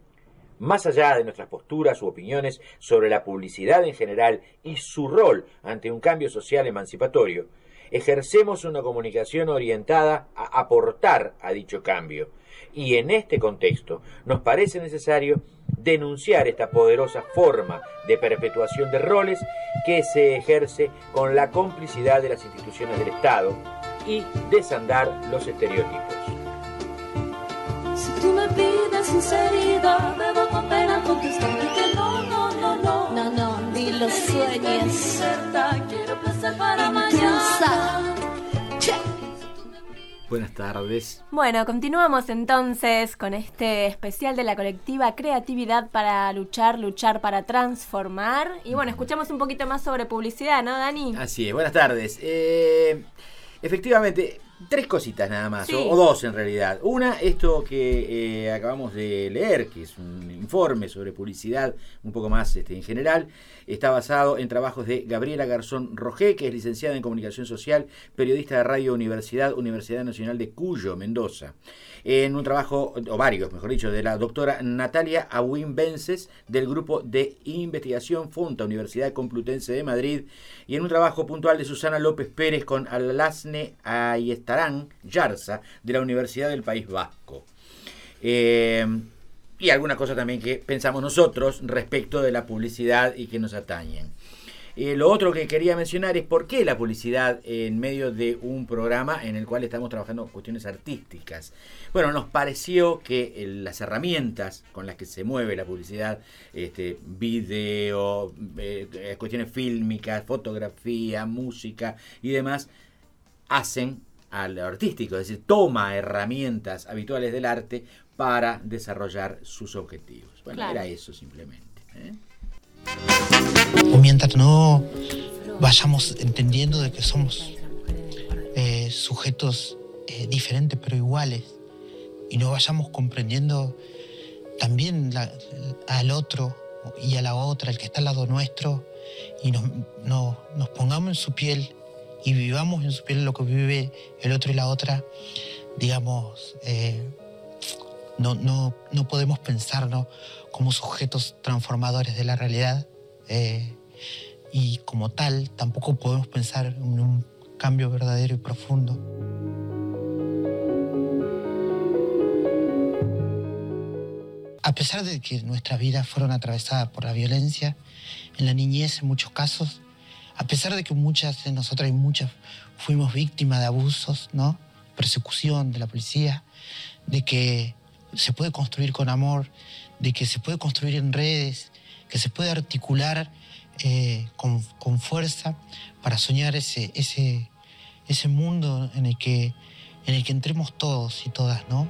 Más allá de nuestras posturas u opiniones sobre la publicidad en general y su rol ante un cambio social emancipatorio, ejercemos una comunicación orientada a aportar a dicho cambio, y en este contexto nos parece necesario denunciar esta poderosa forma de perpetuación de roles que se ejerce con la complicidad de las instituciones del Estado y desandar los estereotipos. Si tú me pides sinceridad, debo con pena contestarte que no, no, no, no. No, no, ni lo sueñes. Quiero placer para mañana. Buenas tardes. Bueno, continuamos entonces con este especial de la colectiva Creatividad para luchar, luchar para transformar. Y bueno, escuchamos un poquito más sobre publicidad, ¿no, Dani? Así es, buenas tardes. Eh, efectivamente, tres cositas nada más, Sí. o, o dos en realidad. Una, esto que eh, acabamos de leer, que es un informe sobre publicidad un poco más este, en general, está basado en trabajos de Gabriela Garzón Rogé, que es licenciada en Comunicación Social, periodista de Radio Universidad, Universidad Nacional de Cuyo, Mendoza. En un trabajo, o varios, mejor dicho, de la doctora Natalia Aguín Vences, del Grupo de Investigación Fonta, Universidad Complutense de Madrid, y en un trabajo puntual de Susana López Pérez con Alasne Ayestarán Yarza, de la Universidad del País Vasco. Eh... Y alguna cosa también que pensamos nosotros respecto de la publicidad y que nos atañen. Eh, lo otro que quería mencionar es por qué la publicidad en medio de un programa en el cual estamos trabajando cuestiones artísticas. Bueno, nos pareció que eh, las herramientas con las que se mueve la publicidad, este, video, eh, cuestiones fílmicas, fotografía, música y demás, hacen a lo artístico, es decir, toma herramientas habituales del arte para desarrollar sus objetivos. Bueno, claro. Era eso simplemente, ¿eh? Mientras no vayamos entendiendo de que somos eh, sujetos eh, diferentes pero iguales y no vayamos comprendiendo también la, al otro y a la otra, el que está al lado nuestro, y nos, no, nos pongamos en su piel y vivamos en su piel lo que vive el otro y la otra, digamos, eh, no, no, no podemos pensarnos como sujetos transformadores de la realidad, eh, y como tal tampoco podemos pensar en un cambio verdadero y profundo. A pesar de que nuestras vidas fueron atravesadas por la violencia, en la niñez en muchos casos, a pesar de que muchas de nosotras y muchas fuimos víctimas de abusos, ¿no? Persecución de la policía, de que se puede construir con amor, de que se puede construir en redes, que se puede articular eh, con, con fuerza para soñar ese, ese, ese mundo en el que, en el que entremos todos y todas, ¿no?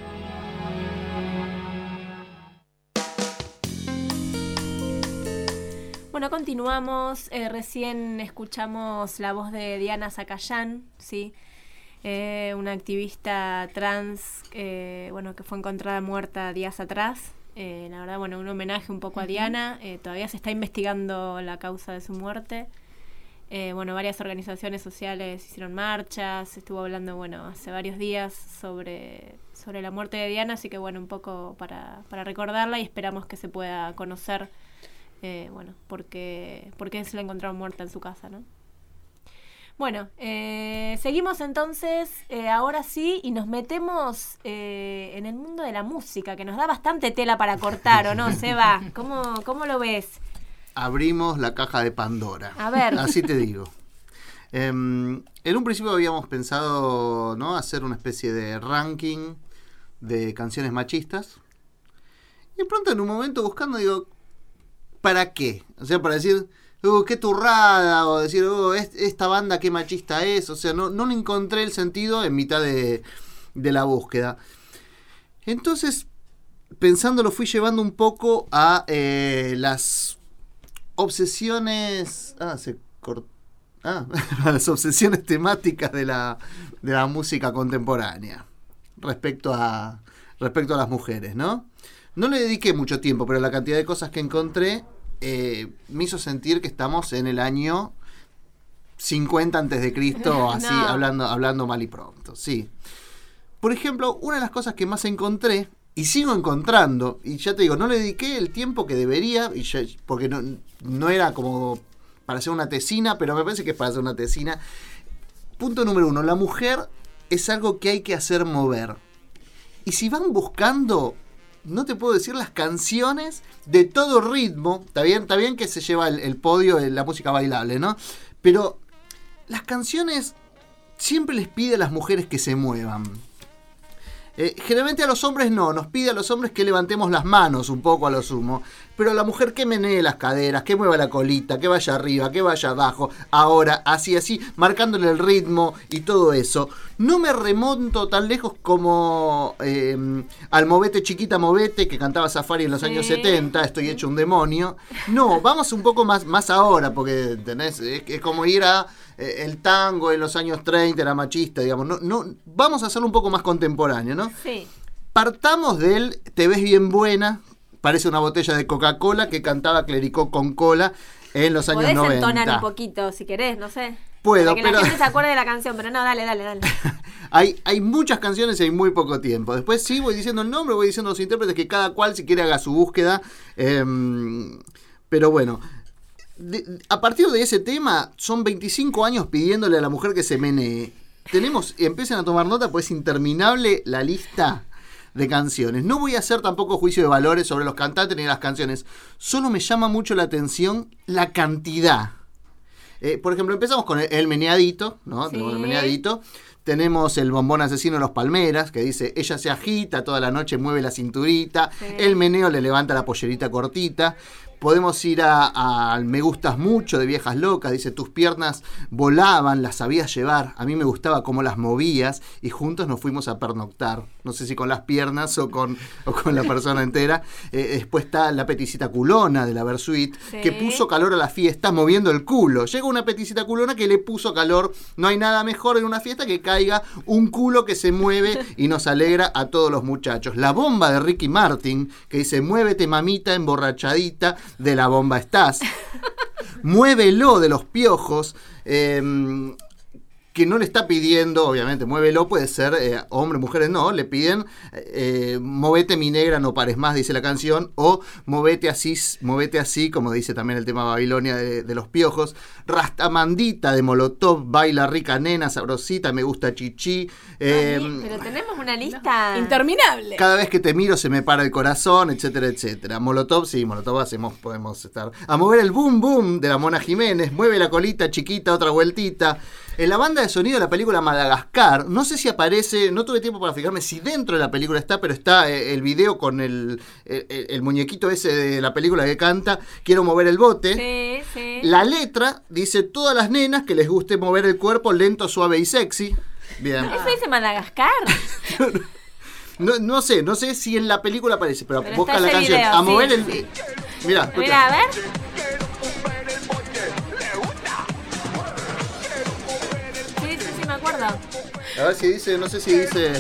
Bueno, continuamos. Eh, recién escuchamos la voz de Diana Zacayán, ¿sí? Eh, una activista trans, eh, bueno, que fue encontrada muerta días atrás. Eh, la verdad, bueno, un homenaje un poco a Diana. Eh, todavía se está investigando la causa de su muerte. Eh, bueno, varias organizaciones sociales hicieron marchas. Estuvo hablando, bueno, hace varios días sobre, sobre la muerte de Diana. Así que, bueno, un poco para, para recordarla, y esperamos que se pueda conocer, eh, bueno, porque, porque se la encontraron muerta en su casa, ¿no? Bueno, eh, seguimos entonces, eh, ahora sí, y nos metemos eh, en el mundo de la música, que nos da bastante tela para cortar, ¿o no, Seba? ¿Cómo, cómo lo ves? Abrimos la caja de Pandora. A ver. Así te digo. Eh, en un principio habíamos pensado, ¿no?, hacer una especie de ranking de canciones machistas. Y de pronto en un momento buscando digo, ¿para qué? O sea, para decir... Uh, qué turrada, o decir, uh, esta banda qué machista es, o sea, no, no le encontré el sentido en mitad de, de la búsqueda. Entonces, pensando, lo fui llevando un poco a eh, las obsesiones, ah, se cortó, ah, a las obsesiones temáticas de la, de la música contemporánea, respecto a, respecto a las mujeres, ¿no? No le dediqué mucho tiempo, pero la cantidad de cosas que encontré Eh, me hizo sentir que estamos en el año cincuenta antes de Cristo, así, no. hablando, hablando mal y pronto, sí. Por ejemplo, una de las cosas que más encontré, y sigo encontrando, y ya te digo, no le dediqué el tiempo que debería, y ya, porque no, no era como para hacer una tesina, pero me parece que es para hacer una tesina. Punto número uno, la mujer es algo que hay que hacer mover. Y si van buscando... No te puedo decir las canciones de todo ritmo. Está bien, está bien que se lleva el, el podio de la música bailable, ¿no? Pero las canciones siempre les pide a las mujeres que se muevan. Eh, generalmente a los hombres no, nos pide a los hombres que levantemos las manos un poco a lo sumo, pero a la mujer que menee las caderas, que mueva la colita, que vaya arriba, que vaya abajo, ahora, así, así, marcándole el ritmo y todo eso. No me remonto tan lejos como eh, al Movete Chiquita Movete que cantaba Safari en los sí. años setenta, Estoy hecho un demonio. No, vamos un poco más, más ahora, porque ¿entendés? Es, es como ir a eh, el tango en los años treinta, era machista, digamos. No, no, vamos a hacerlo un poco más contemporáneo, ¿no? Sí. Partamos del Te ves bien buena, parece una botella de Coca-Cola que cantaba Clericó con cola en los años noventa. Podés entonar un poquito si querés, no sé. Puedo, para que pero... la gente se acuerde de la canción, pero no, dale, dale, dale. hay, hay muchas canciones y hay muy poco tiempo. Después sí voy diciendo el nombre, voy diciendo los intérpretes, que cada cual si quiere haga su búsqueda. Eh, pero bueno, de, a partir de ese tema, son veinticinco años pidiéndole a la mujer que se menee. Tenemos, empiecen a tomar nota, pues es interminable la lista de canciones. No voy a hacer tampoco juicio de valores sobre los cantantes ni las canciones. Solo me llama mucho la atención la cantidad Eh, por ejemplo, empezamos con el, el meneadito, ¿no? Sí. Tenemos el meneadito. Tenemos el bombón asesino de los Palmeras, que dice, ella se agita, toda la noche mueve la cinturita, Sí. el meneo le levanta la pollerita cortita. Podemos ir al Me Gustas Mucho de Viejas Locas, dice, tus piernas volaban, las sabías llevar, a mí me gustaba cómo las movías y juntos nos fuimos a pernoctar. No sé si con las piernas o con, o con la persona entera. Eh, después está la peticita culona de la Versuit, Sí. que puso calor a la fiesta moviendo el culo. Llega una peticita culona que le puso calor. No hay nada mejor en una fiesta que caiga un culo que se mueve y nos alegra a todos los muchachos. La bomba de Ricky Martin, que dice, muévete mamita emborrachadita, de la bomba estás. Muévelo de los Piojos, eh, que no le está pidiendo, obviamente, muévelo, puede ser eh, hombre, mujeres, no, le piden eh, movete mi negra, no pares más, dice la canción, o movete así, movete así, como dice también el tema Babilonia de, de los Piojos. Rastamandita de Molotov, baila rica nena, sabrosita, me gusta chichi. Eh, Pero tenemos una lista interminable. Cada vez que te miro se me para el corazón, etcétera, etcétera. Molotov, sí, Molotov hacemos, podemos estar. A mover el boom boom de la Mona Jiménez, mueve la colita chiquita, otra vueltita. En la banda de sonido de la película Madagascar, no sé si aparece, no tuve tiempo para fijarme si dentro de la película está, pero está eh, el video con el, el, el muñequito ese de la película que canta, Quiero mover el bote. Sí, sí. La letra dice, todas las nenas que les guste mover el cuerpo lento, suave y sexy. Bien. ¿Eso dice Madagascar? No, no sé, no sé si en la película aparece, pero, Pero busca está la ese canción. video, A sí, mover el... sí. Mirá, escucha. Mira, a ver. Sí, sí, sí, me acuerdo. A ver si dice, no sé si dice...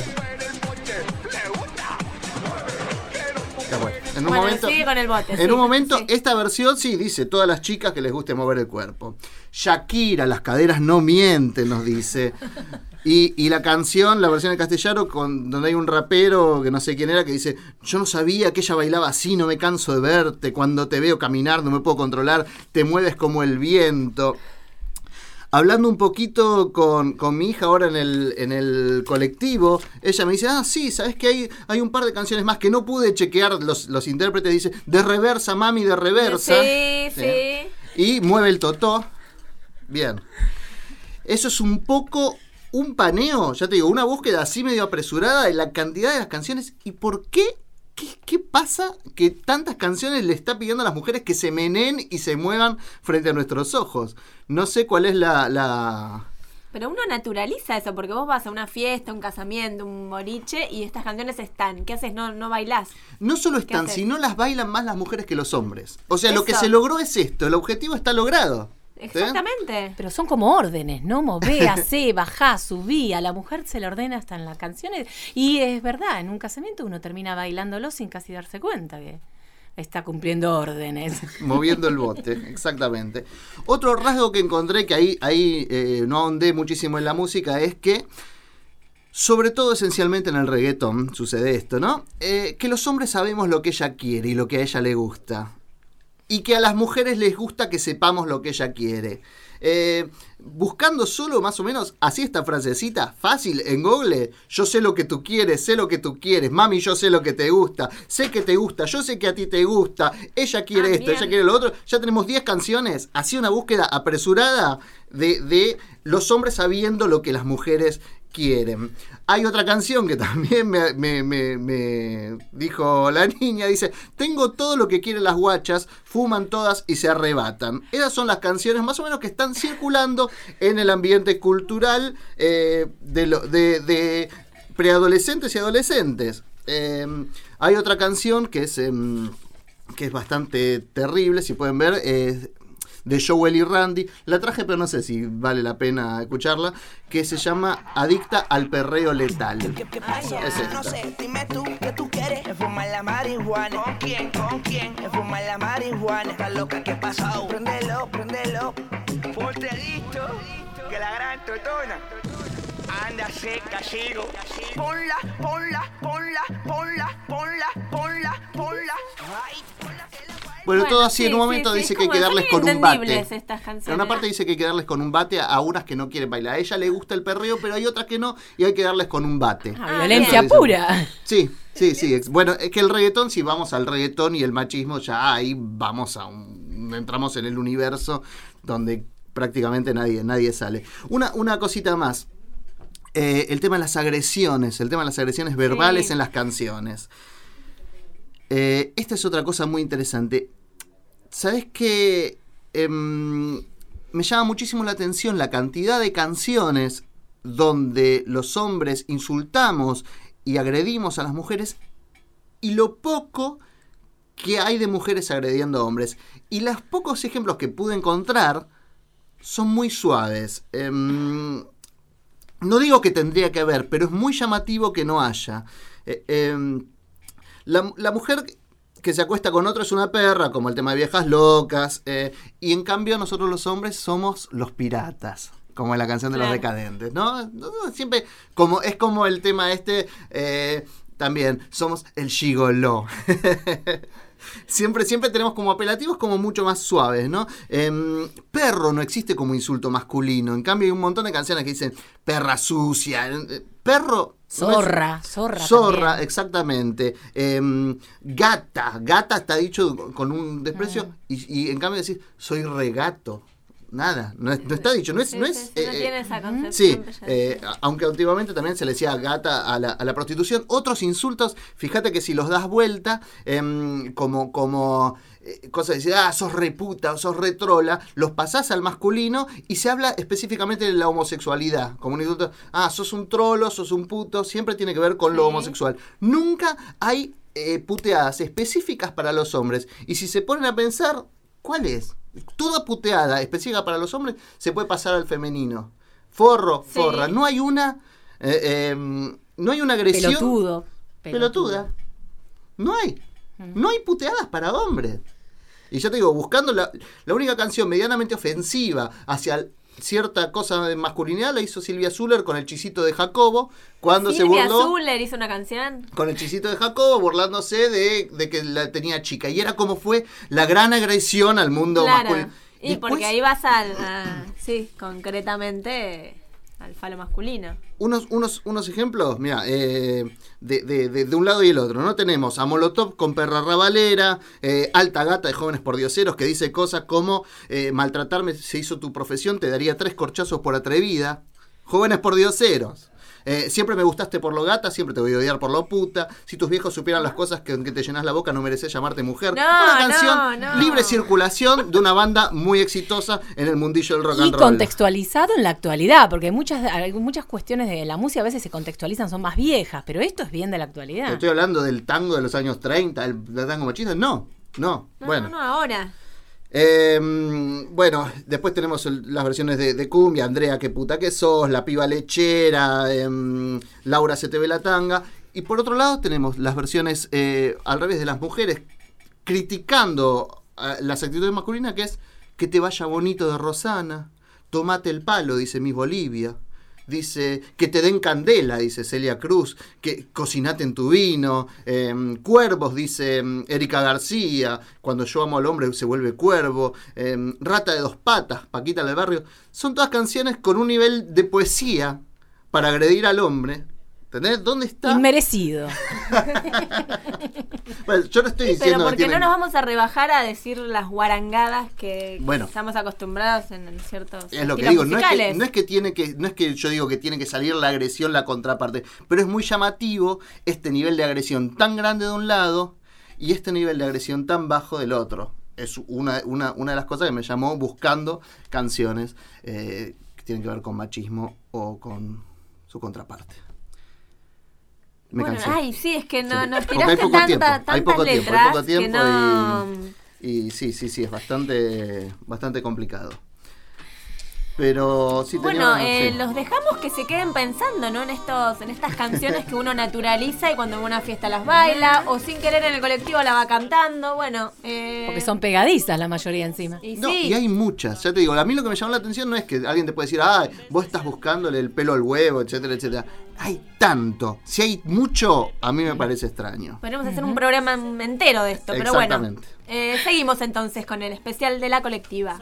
Ya, bueno, en un Bueno, momento, sigue con el bote, en sí, un momento sí. esta versión sí dice todas las chicas que les guste mover el cuerpo. Shakira, las caderas no mienten, nos dice. Y, y la canción, la versión en castellano, con, donde hay un rapero que no sé quién era, que dice, yo no sabía que ella bailaba así, no me canso de verte, cuando te veo caminar no me puedo controlar, te mueves como el viento. Hablando un poquito con, con mi hija ahora en el, en el colectivo, ella me dice, ah, sí, ¿sabes qué? Hay, hay un par de canciones más que no pude chequear los, los intérpretes, dice, de reversa, mami, de reversa. Sí, sí. Y mueve el totó. Bien. Eso es un poco un paneo, ya te digo, una búsqueda así medio apresurada de la cantidad de las canciones. ¿Y por qué? ¿Qué, qué pasa que tantas canciones le está pidiendo a las mujeres que se meneen y se muevan frente a nuestros ojos? No sé cuál es la... la... Pero uno naturaliza eso, porque vos vas a una fiesta, un casamiento, un boliche, y estas canciones están. ¿Qué haces? No, no bailás. No solo están, haces? sino las bailan más las mujeres que los hombres. O sea, lo que Eso. se logró es esto, el objetivo está logrado. Exactamente. Pero son como órdenes, ¿no? Mové, hacé, bajá, subí. A la mujer se le ordena hasta en las canciones. Y es verdad, en un casamiento uno termina bailándolo sin casi darse cuenta que está cumpliendo órdenes. Moviendo el bote, exactamente. Otro rasgo que encontré, que ahí, ahí eh, no ahondé muchísimo en la música, es que, sobre todo esencialmente en el reggaetón, sucede esto, ¿no? Eh, que los hombres sabemos lo que ella quiere y lo que a ella le gusta. Y que a las mujeres les gusta que sepamos lo que ella quiere. Eh, buscando solo más o menos así esta frasecita fácil en Google, yo sé lo que tú quieres, sé lo que tú quieres, mami, yo sé lo que te gusta, sé que te gusta, yo sé que a ti te gusta, ella quiere Ah, esto, bien. ella quiere lo otro. Ya tenemos diez canciones, así una búsqueda apresurada de, de los hombres sabiendo lo que las mujeres quieren. Hay otra canción que también me, me, me, me dijo la niña, dice, tengo todo lo que quieren las guachas, fuman todas y se arrebatan. Esas son las canciones más o menos que están circulando en el ambiente cultural eh, de, lo, de, de preadolescentes y adolescentes. Eh, hay otra canción que es, eh, que es bastante terrible, si pueden ver, eh, de Joel y Randy, la traje pero no sé si vale la pena escucharla, que se llama Adicta al perreo letal. Es esta. No sé, dime tú, ¿qué tú quieres? Es fumar la marihuana. ¿Con quién? ¿Con quién? Es fumar la marihuana. Estás loca, ¿qué pasó? Préndelo, préndelo. Ponte listo, que la gran totona anda seca, sigo. Ponla, ponla, ponla, ponla, ponla, ponla, ponla. Ay, ponla. Bueno, Bueno, todo así sí, en un sí, momento sí, dice es que hay como que son darles con un bate. inentendibles estas canciones. En una parte dice que hay que darles con un bate a unas que no quieren bailar. A ella le gusta el perreo, pero hay otras que no, y hay que darles con un bate. Ah, violencia Eso dice. pura. Sí, sí, sí. ex- Bueno, es que el reggaetón, si vamos al reggaetón y el machismo, ya ahí vamos a un... entramos en el universo donde prácticamente nadie, nadie sale. Una, una cosita más. Eh, el tema de las agresiones, el tema de las agresiones verbales sí. en las canciones. Eh, esta es otra cosa muy interesante. ¿Sabés qué? Eh, me llama muchísimo la atención la cantidad de canciones donde los hombres insultamos y agredimos a las mujeres y lo poco que hay de mujeres agrediendo a hombres. Y los pocos ejemplos que pude encontrar son muy suaves. Eh, no digo que tendría que haber, pero es muy llamativo que no haya. Eh, eh, la, la mujer que se acuesta con otro es una perra, como el tema de Viejas Locas, eh, y en cambio nosotros los hombres somos los piratas, como en la canción de claro. los Decadentes, ¿no? Siempre, como es como el tema este, eh, también, somos el gigoló. Siempre, siempre tenemos como apelativos como mucho más suaves, ¿no? Eh, perro no existe como insulto masculino. En cambio hay un montón de canciones que dicen perra sucia. Perro... Zorra, no es, zorra. Zorra, también. exactamente. Eh, gata, gata está dicho con un desprecio mm. y, y en cambio decís, soy regato. Nada, no, es, no está dicho, no es... Sí, no, sí, es, sí, eh, no tiene esa concepción. Sí, eh, aunque antiguamente también se le decía gata a la, a la prostitución. Otros insultos, fíjate que si los das vuelta, eh, como, como eh, cosas de decir, ah, sos reputa, sos retrola, los pasás al masculino y se habla específicamente de la homosexualidad. Como un insulto, ah, sos un trolo, sos un puto, siempre tiene que ver con sí. lo homosexual. Nunca hay eh, puteadas específicas para los hombres. Y si se ponen a pensar, ¿cuál es? Toda puteada específica para los hombres se puede pasar al femenino. Forro, sí. forra. No hay una eh, eh, no hay una agresión pelotudo, pelotuda. No hay. No hay puteadas para hombres. Y yo te digo, buscando la, la única canción medianamente ofensiva hacia cierta cosa de masculinidad la hizo Silvia Zuller con el chisito de Jacobo, cuando Silvia se burló Zuller hizo una canción con el chisito de Jacobo, burlándose de, de que la tenía chica, y era como fue la gran agresión al mundo claro. masculino. Y Después, porque ahí vas al a, sí, concretamente al falo masculino. Unos, unos, unos ejemplos, mira, eh, de, de, de, de un lado y el otro, ¿no? Tenemos a Molotov con Perra Rabalera, eh, Alta Gata de Jóvenes Pordioseros, que dice cosas como eh, maltratarme se hizo tu profesión, te daría tres corchazos por atrevida. Jóvenes Pordioseros. Eh, siempre me gustaste por lo gata, siempre te voy a odiar por lo puta. Si tus viejos supieran las cosas que, que te llenas la boca, no mereces llamarte mujer. No, una canción no, no. libre circulación de una banda muy exitosa en el mundillo del rock y and roll. Y contextualizado en la actualidad, porque muchas, muchas cuestiones de la música a veces se contextualizan, son más viejas, pero esto es bien de la actualidad. Te estoy hablando del tango de los años treinta, el, el tango machista. No, no, no bueno. No, no, ahora. Eh, bueno, después tenemos el, las versiones de, de cumbia, Andrea, qué puta que sos, La Piba Lechera, eh, Laura, se te ve la tanga. Y por otro lado tenemos las versiones eh, al revés de las mujeres, criticando eh, las actitudes masculinas, que es que te vaya bonito de Rosana, tomate el palo, dice Miss Bolivia. Dice, que te den candela, dice Celia Cruz, que cocinate en tu vino, eh, cuervos, dice Erika García, cuando yo amo al hombre se vuelve cuervo, eh, rata de dos patas, Paquita del Barrio. Son todas canciones con un nivel de poesía para agredir al hombre. ¿Entendés? ¿Dónde está? Inmerecido. Bueno, yo no estoy sí, diciendo pero porque que tienen... no nos vamos a rebajar a decir las guarangadas que, bueno, que estamos acostumbrados en, en ciertos es lo que digo, no es que, no es que tiene que no es que yo digo que tiene que salir la agresión, la contraparte, pero es muy llamativo este nivel de agresión tan grande de un lado y este nivel de agresión tan bajo del otro. Es una, una, una de las cosas que me llamó buscando canciones eh, que tienen que ver con machismo o con su contraparte. Me bueno, cansé. Ay, sí, es que no, sí. nos tiraste poco tanta, tiempo, tantas hay poco letras tiempo, hay poco tiempo que no... y, y sí, sí, sí, es bastante, bastante complicado. Pero sí bueno, teníamos, eh, sí. los dejamos que se queden pensando, ¿no? En estos, en estas canciones que uno naturaliza y cuando en una fiesta las baila o sin querer en el colectivo la va cantando. Bueno, eh... porque son pegadizas la mayoría encima. Y, no, sí. y hay muchas, ya te digo, a mí lo que me llamó la atención no es que alguien te puede decir, ah, vos estás buscándole el pelo al huevo, etcétera, etcétera. Hay tanto, si hay mucho, a mí me parece extraño. Podríamos hacer un programa entero de esto, pero bueno. Eh, seguimos entonces con el especial de la colectiva.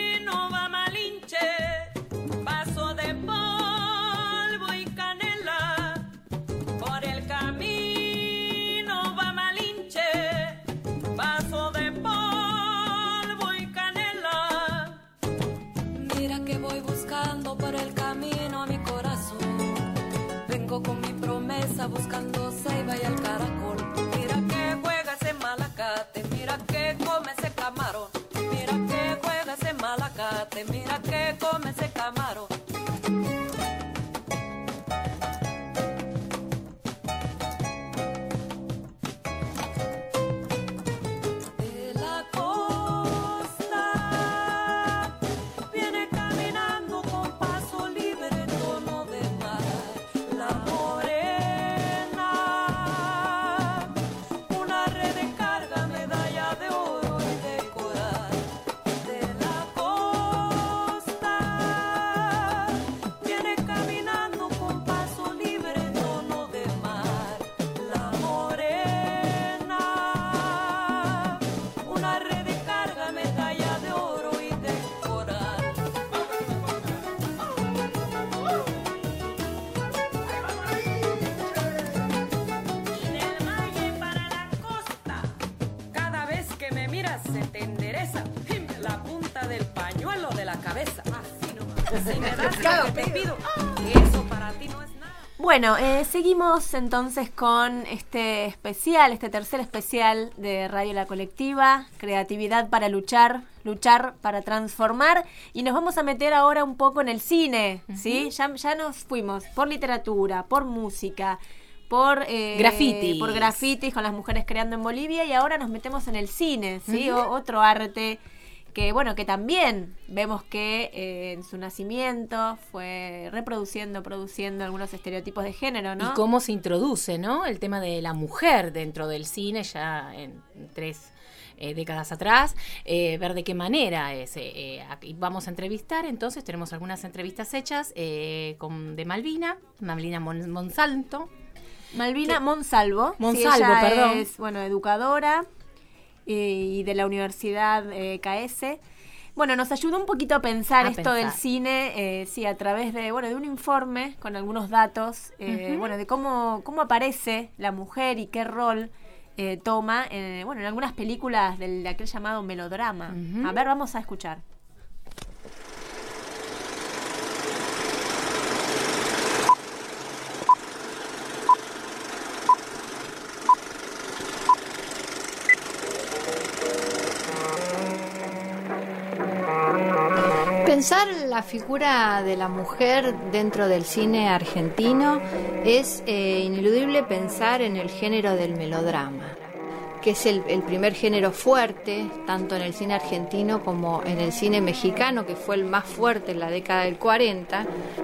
Vaso de polvo y canela, Mira que voy buscando por el camino a mi corazón. Vengo con mi promesa buscando ceiba y el caracol. Mira que juega ese malacate, mira que come ese camarón. Mira que juega ese malacate, mira que come ese camarón. Bueno, eh, seguimos entonces con este especial, este tercer especial de Radio La Colectiva, creatividad para luchar, luchar para transformar, y nos vamos a meter ahora un poco en el cine, uh-huh. ¿sí? Ya, ya nos fuimos por literatura, por música, por eh, grafitis. por grafitis con las mujeres creando en Bolivia, y ahora nos metemos en el cine, ¿sí? Uh-huh. O, otro arte que bueno, que también vemos que eh, en su nacimiento fue reproduciendo, produciendo algunos estereotipos de género, ¿no? Y cómo se introduce, ¿no? El tema de la mujer dentro del cine ya en tres eh, décadas atrás, eh, ver de qué manera es. Eh, eh, aquí vamos a entrevistar, entonces tenemos algunas entrevistas hechas eh, con de Malvina, Malvina Mon- Monsalto. Malvina que, Monsalvo. Monsalvo, sí, ella perdón. Es, bueno, educadora y de la Universidad eh, K S. Bueno, nos ayudó un poquito a pensar a esto pensar. del cine, eh, sí, a través de, bueno, de un informe con algunos datos, eh, uh-huh. bueno, de cómo, cómo aparece la mujer y qué rol eh, toma, en, bueno, en algunas películas del, de aquel llamado melodrama. Uh-huh. A ver, vamos a escuchar. Pensar la figura de la mujer dentro del cine argentino es eh, ineludible pensar en el género del melodrama, que es el, el primer género fuerte, tanto en el cine argentino como en el cine mexicano, que fue el más fuerte en la década del cuarenta.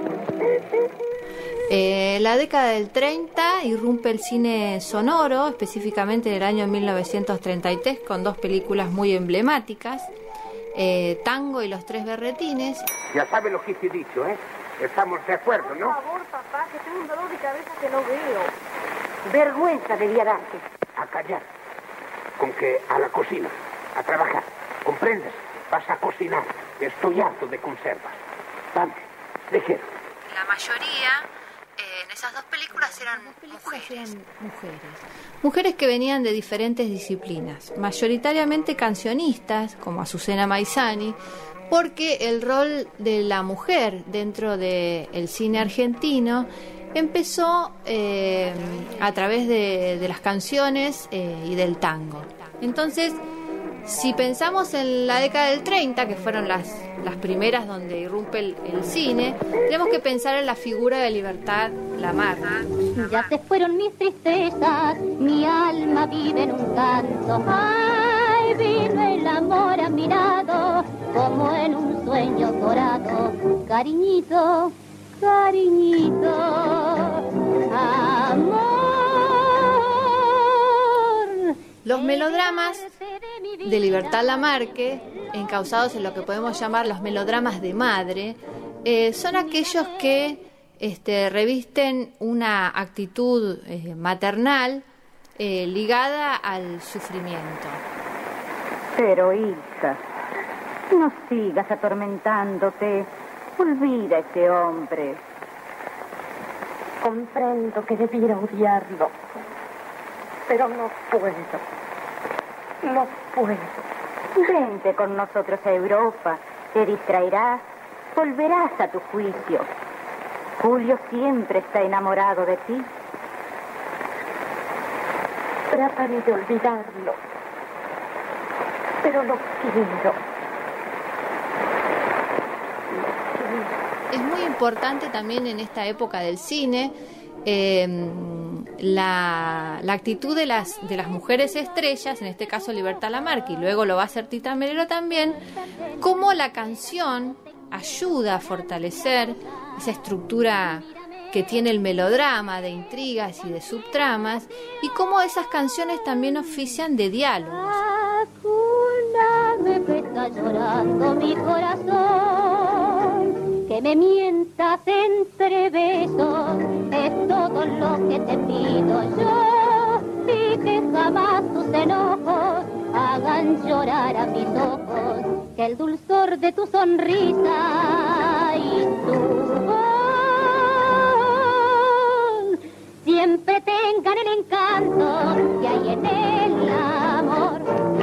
En eh, la década del treinta irrumpe el cine sonoro, específicamente en el año mil novecientos treinta y tres, con dos películas muy emblemáticas. Eh, Tango y los Tres Berretines. Ya sabe lo que te he dicho, ¿eh? Estamos de acuerdo, ¿no? Por favor, papá, que tengo un dolor de cabeza que no veo. Vergüenza debía darte. A callar. Con que a la cocina, a trabajar. ¿Comprendes? Vas a cocinar. Estoy harto de conservas. Vamos, déjelo. La mayoría eh, en esas dos películas eran mujeres. Eran mujeres. Mujeres que venían de diferentes disciplinas, mayoritariamente cancionistas, como Azucena Maizani, porque el rol de la mujer dentro del cine argentino empezó eh, a través de, de las canciones eh, y del tango. Entonces, si pensamos en la década del treinta, que fueron las, las primeras donde irrumpe el, el cine, tenemos que pensar en la figura de Libertad Lamarque. Ya se fueron mis tristezas, mi alma vive en un canto. Ay, vino el amor a mi lado, como en un sueño dorado. Cariñito, cariñito, amor. Los melodramas de Libertad Lamarque, encausados en lo que podemos llamar los melodramas de madre, eh, son aquellos que este, revisten una actitud eh, maternal eh, ligada al sufrimiento. Pero hija, no sigas atormentándote, olvida a ese hombre. Comprendo que debiera odiarlo, pero no puedo. No puedo. Vente con nosotros a Europa, te distraerás resolverás a tu juicio. Julio siempre está enamorado de ti. Trataré de olvidarlo, pero no quiero. Es muy importante también en esta época del cine eh, la, la actitud de las, de las mujeres estrellas, en este caso Libertad Lamarque, y luego lo va a hacer Tita Merelo también, cómo la canción ayuda a fortalecer esa estructura que tiene el melodrama de intrigas y de subtramas, y cómo esas canciones también ofician de diálogos. Una vez que está llorando mi corazón, que me mientas entre besos, es todo lo que te pido yo, y que jamás tus enojos hagan llorar a mis ojos, que el dulzor de tu sonrisa y tu voz siempre tengan el encanto que hay en el amor.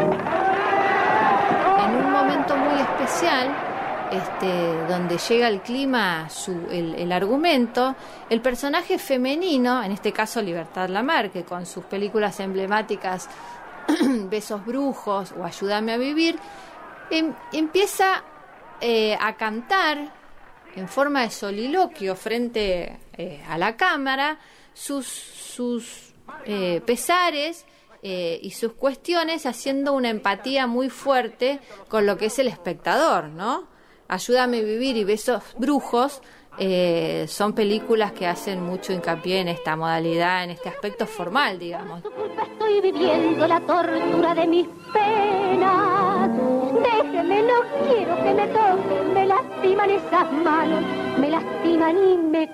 En un momento muy especial, este, donde llega el clima, su, el, el argumento, el personaje femenino, en este caso Libertad Lamarque, con sus películas emblemáticas Besos Brujos o Ayúdame a Vivir, em, empieza eh, a cantar en forma de soliloquio frente eh, a la cámara sus, sus eh, pesares eh, y sus cuestiones, haciendo una empatía muy fuerte con lo que es el espectador, ¿no? Ayúdame a Vivir y Besos Brujos eh, son películas que hacen mucho hincapié en esta modalidad, en este aspecto formal, digamos. Estoy viviendo la tortura de mis penas. Déjeme, no quiero que me toquen, me lastiman esas manos, me lastiman y me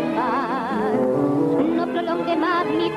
queman. No prolongue más mi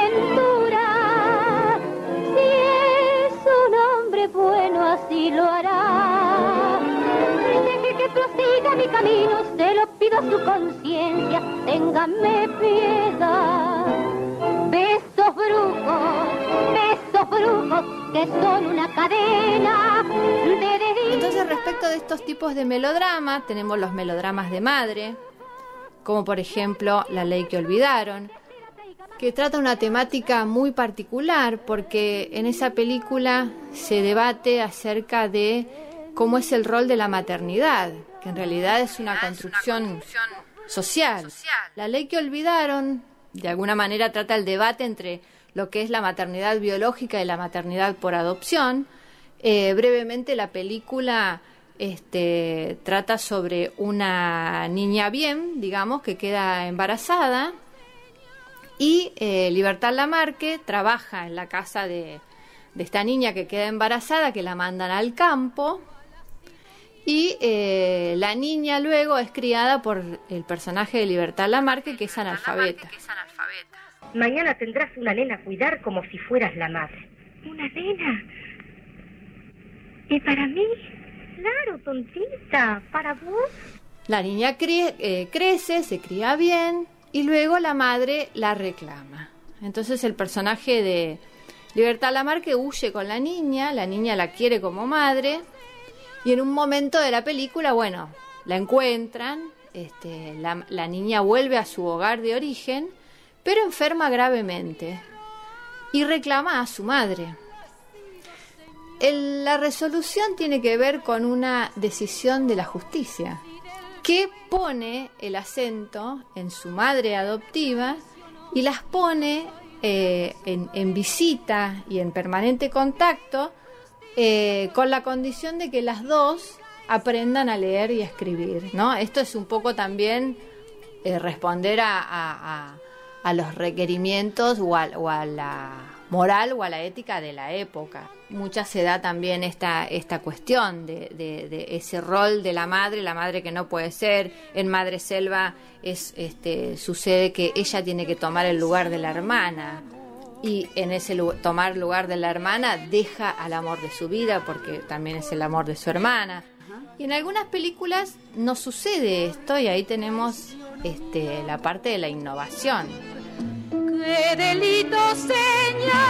desventura, si es un hombre bueno así lo hará. Deje que prosiga mi camino, se lo pido a su conciencia, téngame piedad. Besos brujos, besos brujos, que son una cadena de... Entonces, respecto de estos tipos de melodrama, tenemos los melodramas de madre, como por ejemplo La Ley que Olvidaron, que trata una temática muy particular, porque en esa película se debate acerca de cómo es el rol de la maternidad, que en realidad es una construcción social. La Ley que Olvidaron, de alguna manera, trata el debate entre lo que es la maternidad biológica y la maternidad por adopción. Eh, brevemente, la película este, trata sobre una niña bien, digamos, que queda embarazada, y eh, Libertad Lamarque trabaja en la casa de, de esta niña que queda embarazada, que la mandan al campo, y eh, la niña luego es criada por el personaje de Libertad Lamarque, que es analfabeta. Mañana tendrás una nena a cuidar como si fueras la madre. ¿Una nena? ¿Y para mí? Claro, tontita, para vos. La niña cre- eh, crece, se cría bien, y luego la madre la reclama. Entonces el personaje de Libertad Lamarque huye con la niña, la niña la quiere como madre, y en un momento de la película, bueno, la encuentran, este, la, la niña vuelve a su hogar de origen, pero enferma gravemente, y reclama a su madre. El, la resolución tiene que ver con una decisión de la justicia, que pone el acento en su madre adoptiva y las pone eh, en, en visita y en permanente contacto, eh, con la condición de que las dos aprendan a leer y a escribir, ¿no? Esto es un poco también eh, responder a, a, a, a los requerimientos o a, o a la moral o a la ética de la época. Mucha se da también esta, esta cuestión de, de, de ese rol de la madre, la madre que no puede ser. En Madre Selva es, este, sucede que ella tiene que tomar el lugar de la hermana, y en ese lu- tomar lugar de la hermana deja al amor de su vida, porque también es el amor de su hermana. Y en algunas películas no sucede esto, y ahí tenemos este, la parte de la innovación. ¡Qué delito,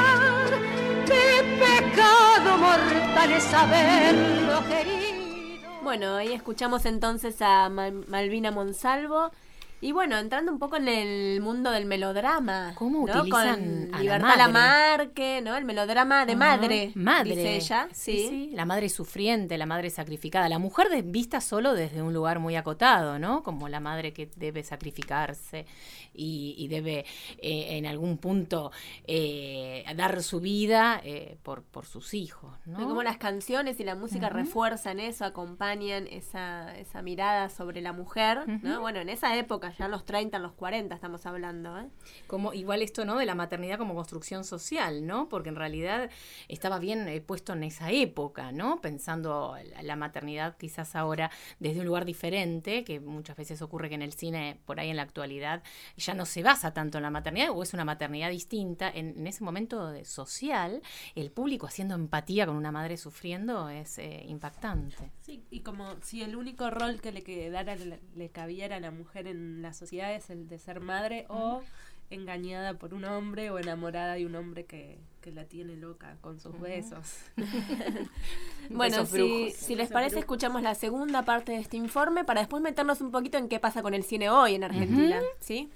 señor! ¡Qué pecado mortal es haberlo querido! Bueno, ahí escuchamos entonces a Mal- Malvina Monsalvo. Y bueno, entrando un poco en el mundo del melodrama. ¿Cómo ¿no? utilizan Con a la Libertad madre? Lamarque, ¿no? El melodrama de Ajá. madre, Madre. dice ella. Sí, Sí. sí, la madre sufriente, la madre sacrificada, la mujer de, vista solo desde un lugar muy acotado, ¿no? Como la madre que debe sacrificarse y, y debe eh, en algún punto eh, dar su vida eh, por, por sus hijos, ¿no? Y como las canciones y la música Ujú. refuerzan eso, acompañan esa, esa mirada sobre la mujer, ¿no? Ujú. Bueno, en esa época, ya en los treinta, en los cuarenta estamos hablando, ¿eh? Como igual esto, ¿no? De la maternidad como construcción social, ¿no? Porque en realidad estaba bien eh, puesto en esa época, ¿no? Pensando la, la maternidad quizás ahora desde un lugar diferente, que muchas veces ocurre que en el cine, por ahí en la actualidad, ya no se basa tanto en la maternidad o es una maternidad distinta. En, en ese momento de social, el público haciendo empatía con una madre sufriendo es eh, impactante. Sí, y como si el único rol que le quedara, le, le cabiera a la mujer en la sociedad es el de ser madre o engañada por un hombre o enamorada de un hombre que, que la tiene loca con sus besos. Bueno, Besos si, brujos. si les Besos parece, brujos. escuchamos la segunda parte de este informe para después meternos un poquito en qué pasa con el cine hoy en Argentina, Ujú. ¿sí?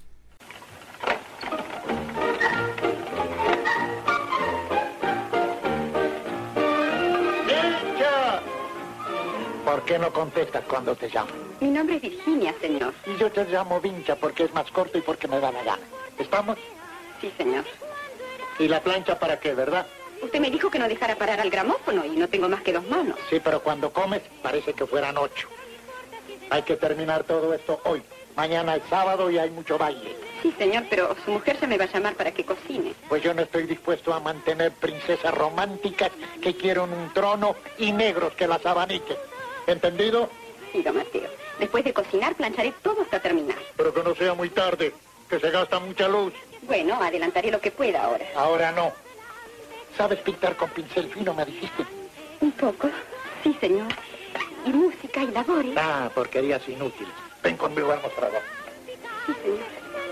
¡Vincha! ¿Por qué no contestas cuando te llamo? Mi nombre es Virginia, señor. Y yo te llamo Vincha porque es más corto y porque me da la gana. ¿Estamos? Sí, señor. ¿Y la plancha para qué, verdad? Usted me dijo que no dejara parar al gramófono y no tengo más que dos manos. Sí, pero cuando comes parece que fueran ocho. Hay que terminar todo esto hoy. Mañana es sábado y hay mucho baile. Sí, señor, pero su mujer se me va a llamar para que cocine. Pues yo no estoy dispuesto a mantener princesas románticas que quieren un trono y negros que las abaniquen. ¿Entendido? Sí, don Mateo. Después de cocinar, plancharé todo hasta terminar. Pero que no sea muy tarde, que se gasta mucha luz. Bueno, adelantaré lo que pueda ahora. Ahora no. ¿Sabes pintar con pincel fino, me dijiste? Un poco. Sí, señor. Y música y labores. Ah, porquerías inútiles. Ven conmigo al mostrador. Sí, señor.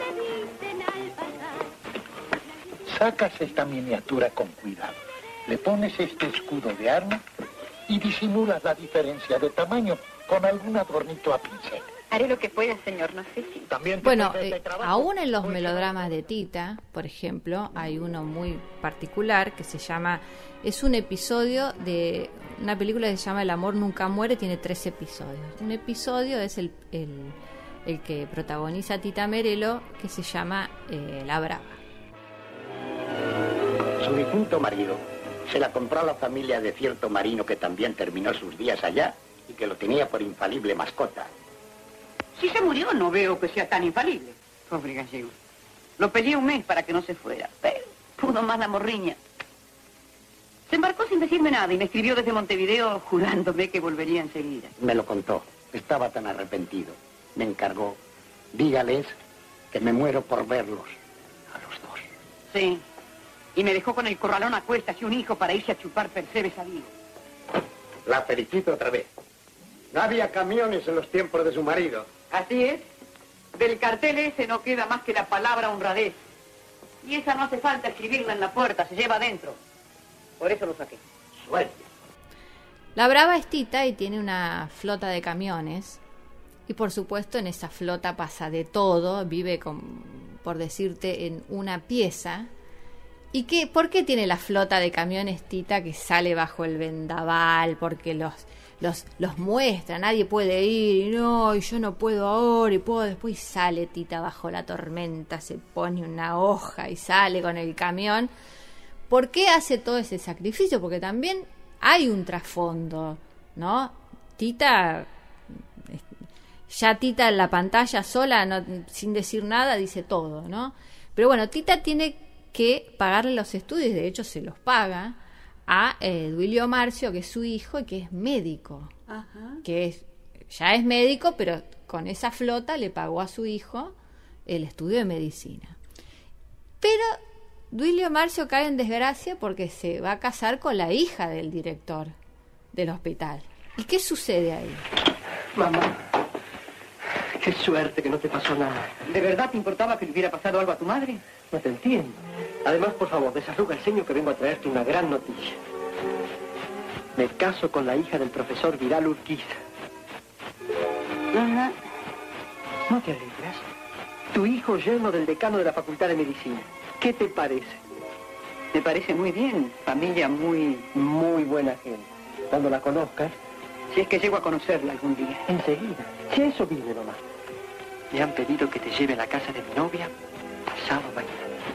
Sacas esta miniatura con cuidado. Le pones este escudo de arma y disimulas la diferencia de tamaño con algún adornito a pincel. Haré lo que pueda, señor. No sé si... También te Bueno, pierdes de eh, trabajo. aún en los melodramas de Tita, por ejemplo, hay uno muy particular que se llama... Es un episodio de una película que se llama El amor nunca muere, tiene tres episodios. Un episodio es el, el, el que protagoniza Tita Merelo, que se llama eh, La Brava. Su difunto marido se la compró a la familia de cierto marino que también terminó sus días allá y que lo tenía por infalible mascota. Si se murió, no veo que sea tan infalible. Pobre gallego. Lo peleé un mes para que no se fuera, pero pudo más la morriña. Se embarcó sin decirme nada y me escribió desde Montevideo jurándome que volvería enseguida. Me lo contó. Estaba tan arrepentido. Me encargó. Dígales que me muero por verlos. Sí. Y me dejó con el corralón a cuestas y un hijo para irse a chupar percebes a Vigo. La felicito otra vez. No había camiones en los tiempos de su marido. Así es. Del cartel ese no queda más que la palabra honradez. Y esa no hace falta escribirla en la puerta, se lleva adentro. Por eso lo saqué. Suerte. La Brava es Tita y tiene una flota de camiones. Y por supuesto en esa flota pasa de todo. Vive, con, por decirte, en una pieza. ¿Y qué, por qué tiene la flota de camiones Tita que sale bajo el vendaval? Porque los, los, los muestra, nadie puede ir. Y no, y yo no puedo ahora y puedo después. Y sale Tita bajo la tormenta, se pone una hoja y sale con el camión. ¿Por qué hace todo ese sacrificio? Porque también hay un trasfondo, ¿no? Tita, ya Tita en la pantalla sola, no, sin decir nada, dice todo, ¿no? Pero bueno, Tita tiene que pagarle los estudios, de hecho se los paga a eh, Duilio Marcio, que es su hijo y que es médico. Ajá. Que es, ya es médico, pero con esa flota le pagó a su hijo el estudio de medicina. Pero Duilio Marcio cae en desgracia porque se va a casar con la hija del director del hospital. ¿Y qué sucede ahí? Mamá, qué suerte que no te pasó nada. ¿De verdad te importaba que le hubiera pasado algo a tu madre? No te entiendo. Además, por favor, desarruga el ceño que vengo a traerte una gran noticia. Me caso con la hija del profesor Vidal Urquiza. Ajá. ¿No te alegras? Tu hijo yerno del decano de la Facultad de Medicina. ¿Qué te parece? Me parece muy bien. Familia muy... Muy buena gente. Cuando la conozcas... Si es que llego a conocerla algún día. Enseguida. Si eso vive nomás. Me han pedido que te lleve a la casa de mi novia pasado mañana.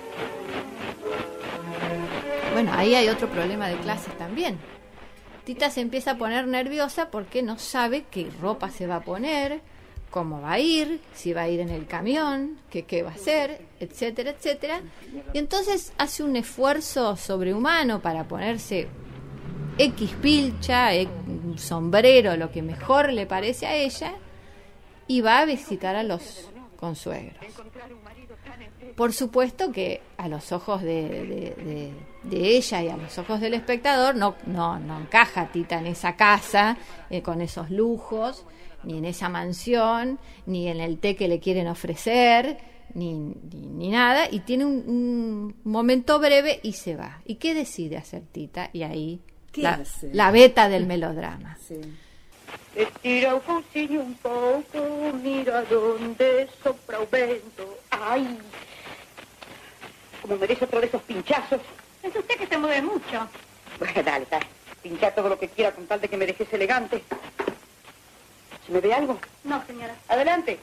Bueno, ahí hay otro problema de clases también. Tita se empieza a poner nerviosa porque no sabe qué ropa se va a poner, cómo va a ir, si va a ir en el camión, que qué va a hacer, etcétera, etcétera. Y entonces hace un esfuerzo sobrehumano para ponerse X pilcha, X sombrero, lo que mejor le parece a ella, y va a visitar a los consuegros. Por supuesto que a los ojos de, de, de, de ella y a los ojos del espectador no, no, no encaja Tita en esa casa, eh, con esos lujos, ni en esa mansión, ni en el té que le quieren ofrecer, ni, ni, ni nada, y tiene un, un momento breve y se va. ¿Y qué decide hacer Tita? Y ahí la, la beta del melodrama. Sí. Estira un focinho un poco, mira donde sopra un vento. ¡Ay! Como merece otro de esos pinchazos. Es usted que se mueve mucho. Bueno, dale, dale. Pincha todo lo que quiera con tal de que me dejes elegante. ¿Se me ve algo? No, señora. Adelante.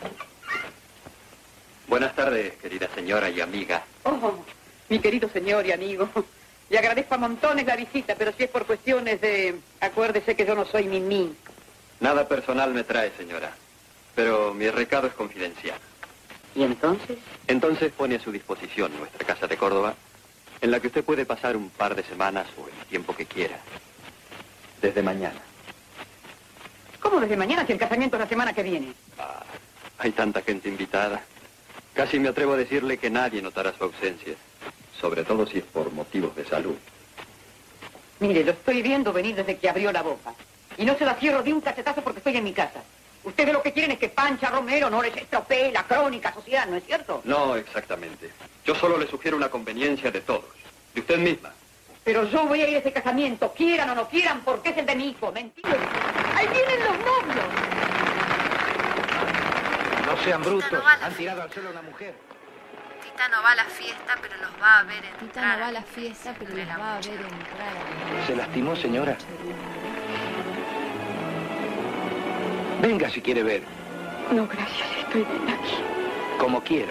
Buenas tardes, querida señora y amiga. Oh, mi querido señor y amigo. Le agradezco a montones la visita, pero si es por cuestiones de... Acuérdese que yo no soy mimí. Nada personal me trae, señora, pero mi recado es confidencial. ¿Y entonces? Entonces pone a su disposición nuestra casa de Córdoba, en la que usted puede pasar un par de semanas o el tiempo que quiera. Desde mañana. ¿Cómo desde mañana si el casamiento es la semana que viene? Ah, hay tanta gente invitada. Casi me atrevo a decirle que nadie notará su ausencia, sobre todo si es por motivos de salud. Mire, lo estoy viendo venir desde que abrió la boca. Y no se la cierro de un cachetazo porque estoy en mi casa. Ustedes lo que quieren es que Pancha Romero no les estropee la crónica social, ¿no es cierto? No, exactamente. Yo solo le sugiero una conveniencia de todos, de usted misma. Pero yo voy a ir a ese casamiento, quieran o no quieran, porque es el de mi hijo. Mentira. ¡Ahí vienen los novios! No sean brutos, no han tirado al suelo a una mujer. Tita no va a la fiesta, pero los va a ver entrar. Tita no va a la fiesta, pero los va a ver entrar. ¿Se lastimó, señora? Venga si quiere ver. No, gracias, estoy bien aquí. Como quiera.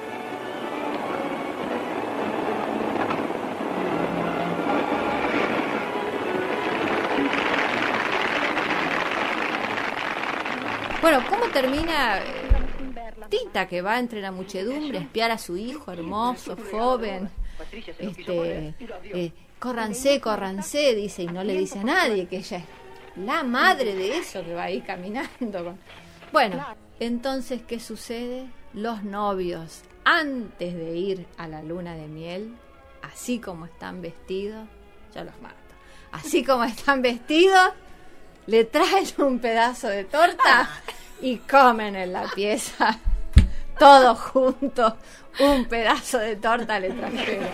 Bueno, ¿cómo termina eh, Tita, que va entre la muchedumbre a espiar a su hijo hermoso, joven? Este, eh, córranse, córranse, dice, y no le dice a nadie que ella es la madre de eso que va ahí caminando. Con... Bueno, entonces, ¿qué sucede? Los novios, antes de ir a la luna de miel, así como están vestidos, yo los mato. Así como están vestidos, le traen un pedazo de torta y comen en la pieza, todos juntos, un pedazo de torta le trajeron.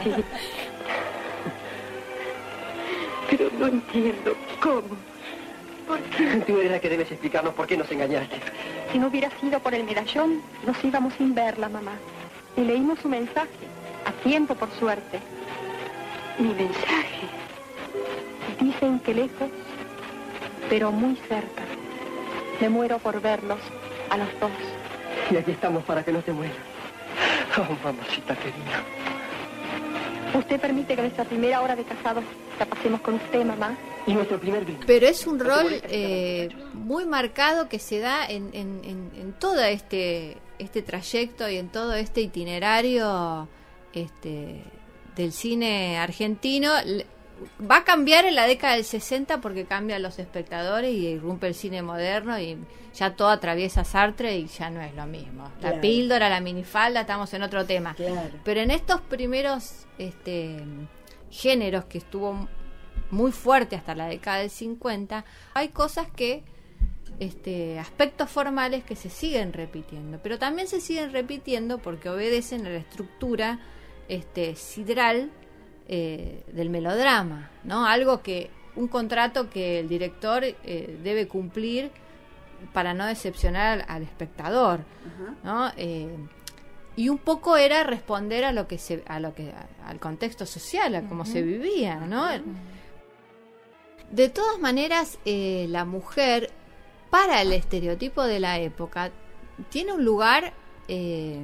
Pero no entiendo cómo. ¿Por qué? Tú eres la que debes explicarnos por qué nos engañaste. Si no hubiera sido por el medallón, nos íbamos sin verla, mamá. Y leímos su mensaje, a tiempo por suerte. Mi mensaje. Dicen que lejos, pero muy cerca. Me muero por verlos, a los dos. Y aquí estamos para que no te mueras. Oh, mamacita querida. ¿Usted permite que nuestra primera hora de casados la pasemos con usted, mamá? Y nuestro primer vino. Pero es un rol eh, muy marcado que se da en, en, en, en todo este, este trayecto y en todo este itinerario este, del cine argentino. Va a cambiar en la década del sesenta porque cambian los espectadores y irrumpe el cine moderno y ya todo atraviesa Sartre y ya no es lo mismo. La Claro. píldora, la minifalda, estamos en otro tema. Claro. Pero en estos primeros este, géneros que estuvo muy fuerte hasta la década del cincuenta, hay cosas que, este, aspectos formales que se siguen repitiendo, pero también se siguen repitiendo porque obedecen a la estructura este, sidral eh, del melodrama, ¿no? Algo que, un contrato que el director eh, debe cumplir para no decepcionar al, al espectador, Ajá. ¿no? Eh, y un poco era responder a lo que se, a lo que, al contexto social, a cómo uh-huh. se vivía, ¿no? Uh-huh. De todas maneras, eh, la mujer, para el estereotipo de la época, tiene un lugar eh,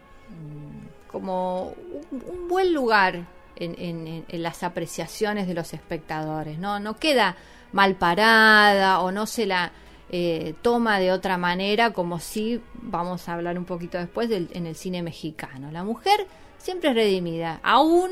como un, un buen lugar en, en, en las apreciaciones de los espectadores, ¿no? No queda mal parada o no se la eh, toma de otra manera, como si, vamos a hablar un poquito después, del, en el cine mexicano. La mujer siempre es redimida, aún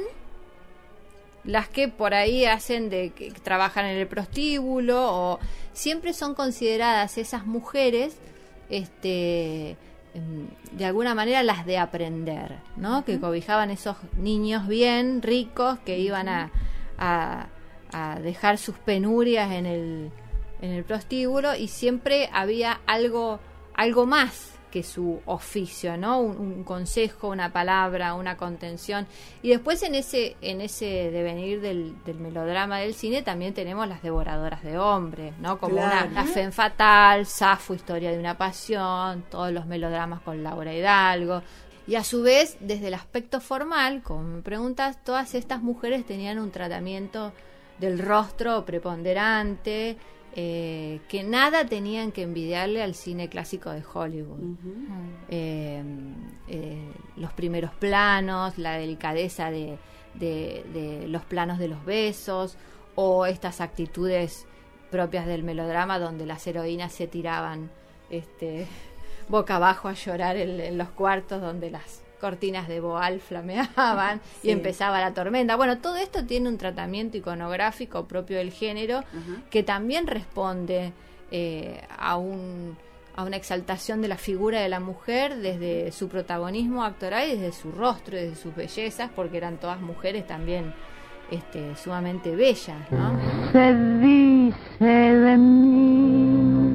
las que por ahí hacen de que trabajan en el prostíbulo, o siempre son consideradas esas mujeres este de alguna manera las de aprender, ¿no? Uh-huh. Que cobijaban esos niños bien ricos que uh-huh. iban a, a, a dejar sus penurias en el en el prostíbulo, y siempre había algo algo más que su oficio, ¿no? Un, un consejo, una palabra, una contención. Y después en ese en ese devenir del, del melodrama del cine también tenemos las devoradoras de hombres, ¿no? Como claro. una La Femme Fatale, Safo, Historia de una pasión, todos los melodramas con Laura Hidalgo. Y a su vez, desde el aspecto formal, como me preguntas, todas estas mujeres tenían un tratamiento del rostro preponderante, Eh, que nada tenían que envidiarle al cine clásico de Hollywood. Uh-huh. eh, eh, los primeros planos, la delicadeza de, de, de los planos de los besos, o estas actitudes propias del melodrama donde las heroínas se tiraban este, boca abajo a llorar en, en los cuartos donde las cortinas de boal flameaban sí. y empezaba la tormenta. Bueno, todo esto tiene un tratamiento iconográfico propio del género uh-huh. que también responde eh, a un a una exaltación de la figura de la mujer desde su protagonismo actoral y desde su rostro y desde sus bellezas, porque eran todas mujeres también este, sumamente bellas, ¿no? Se dice de mí,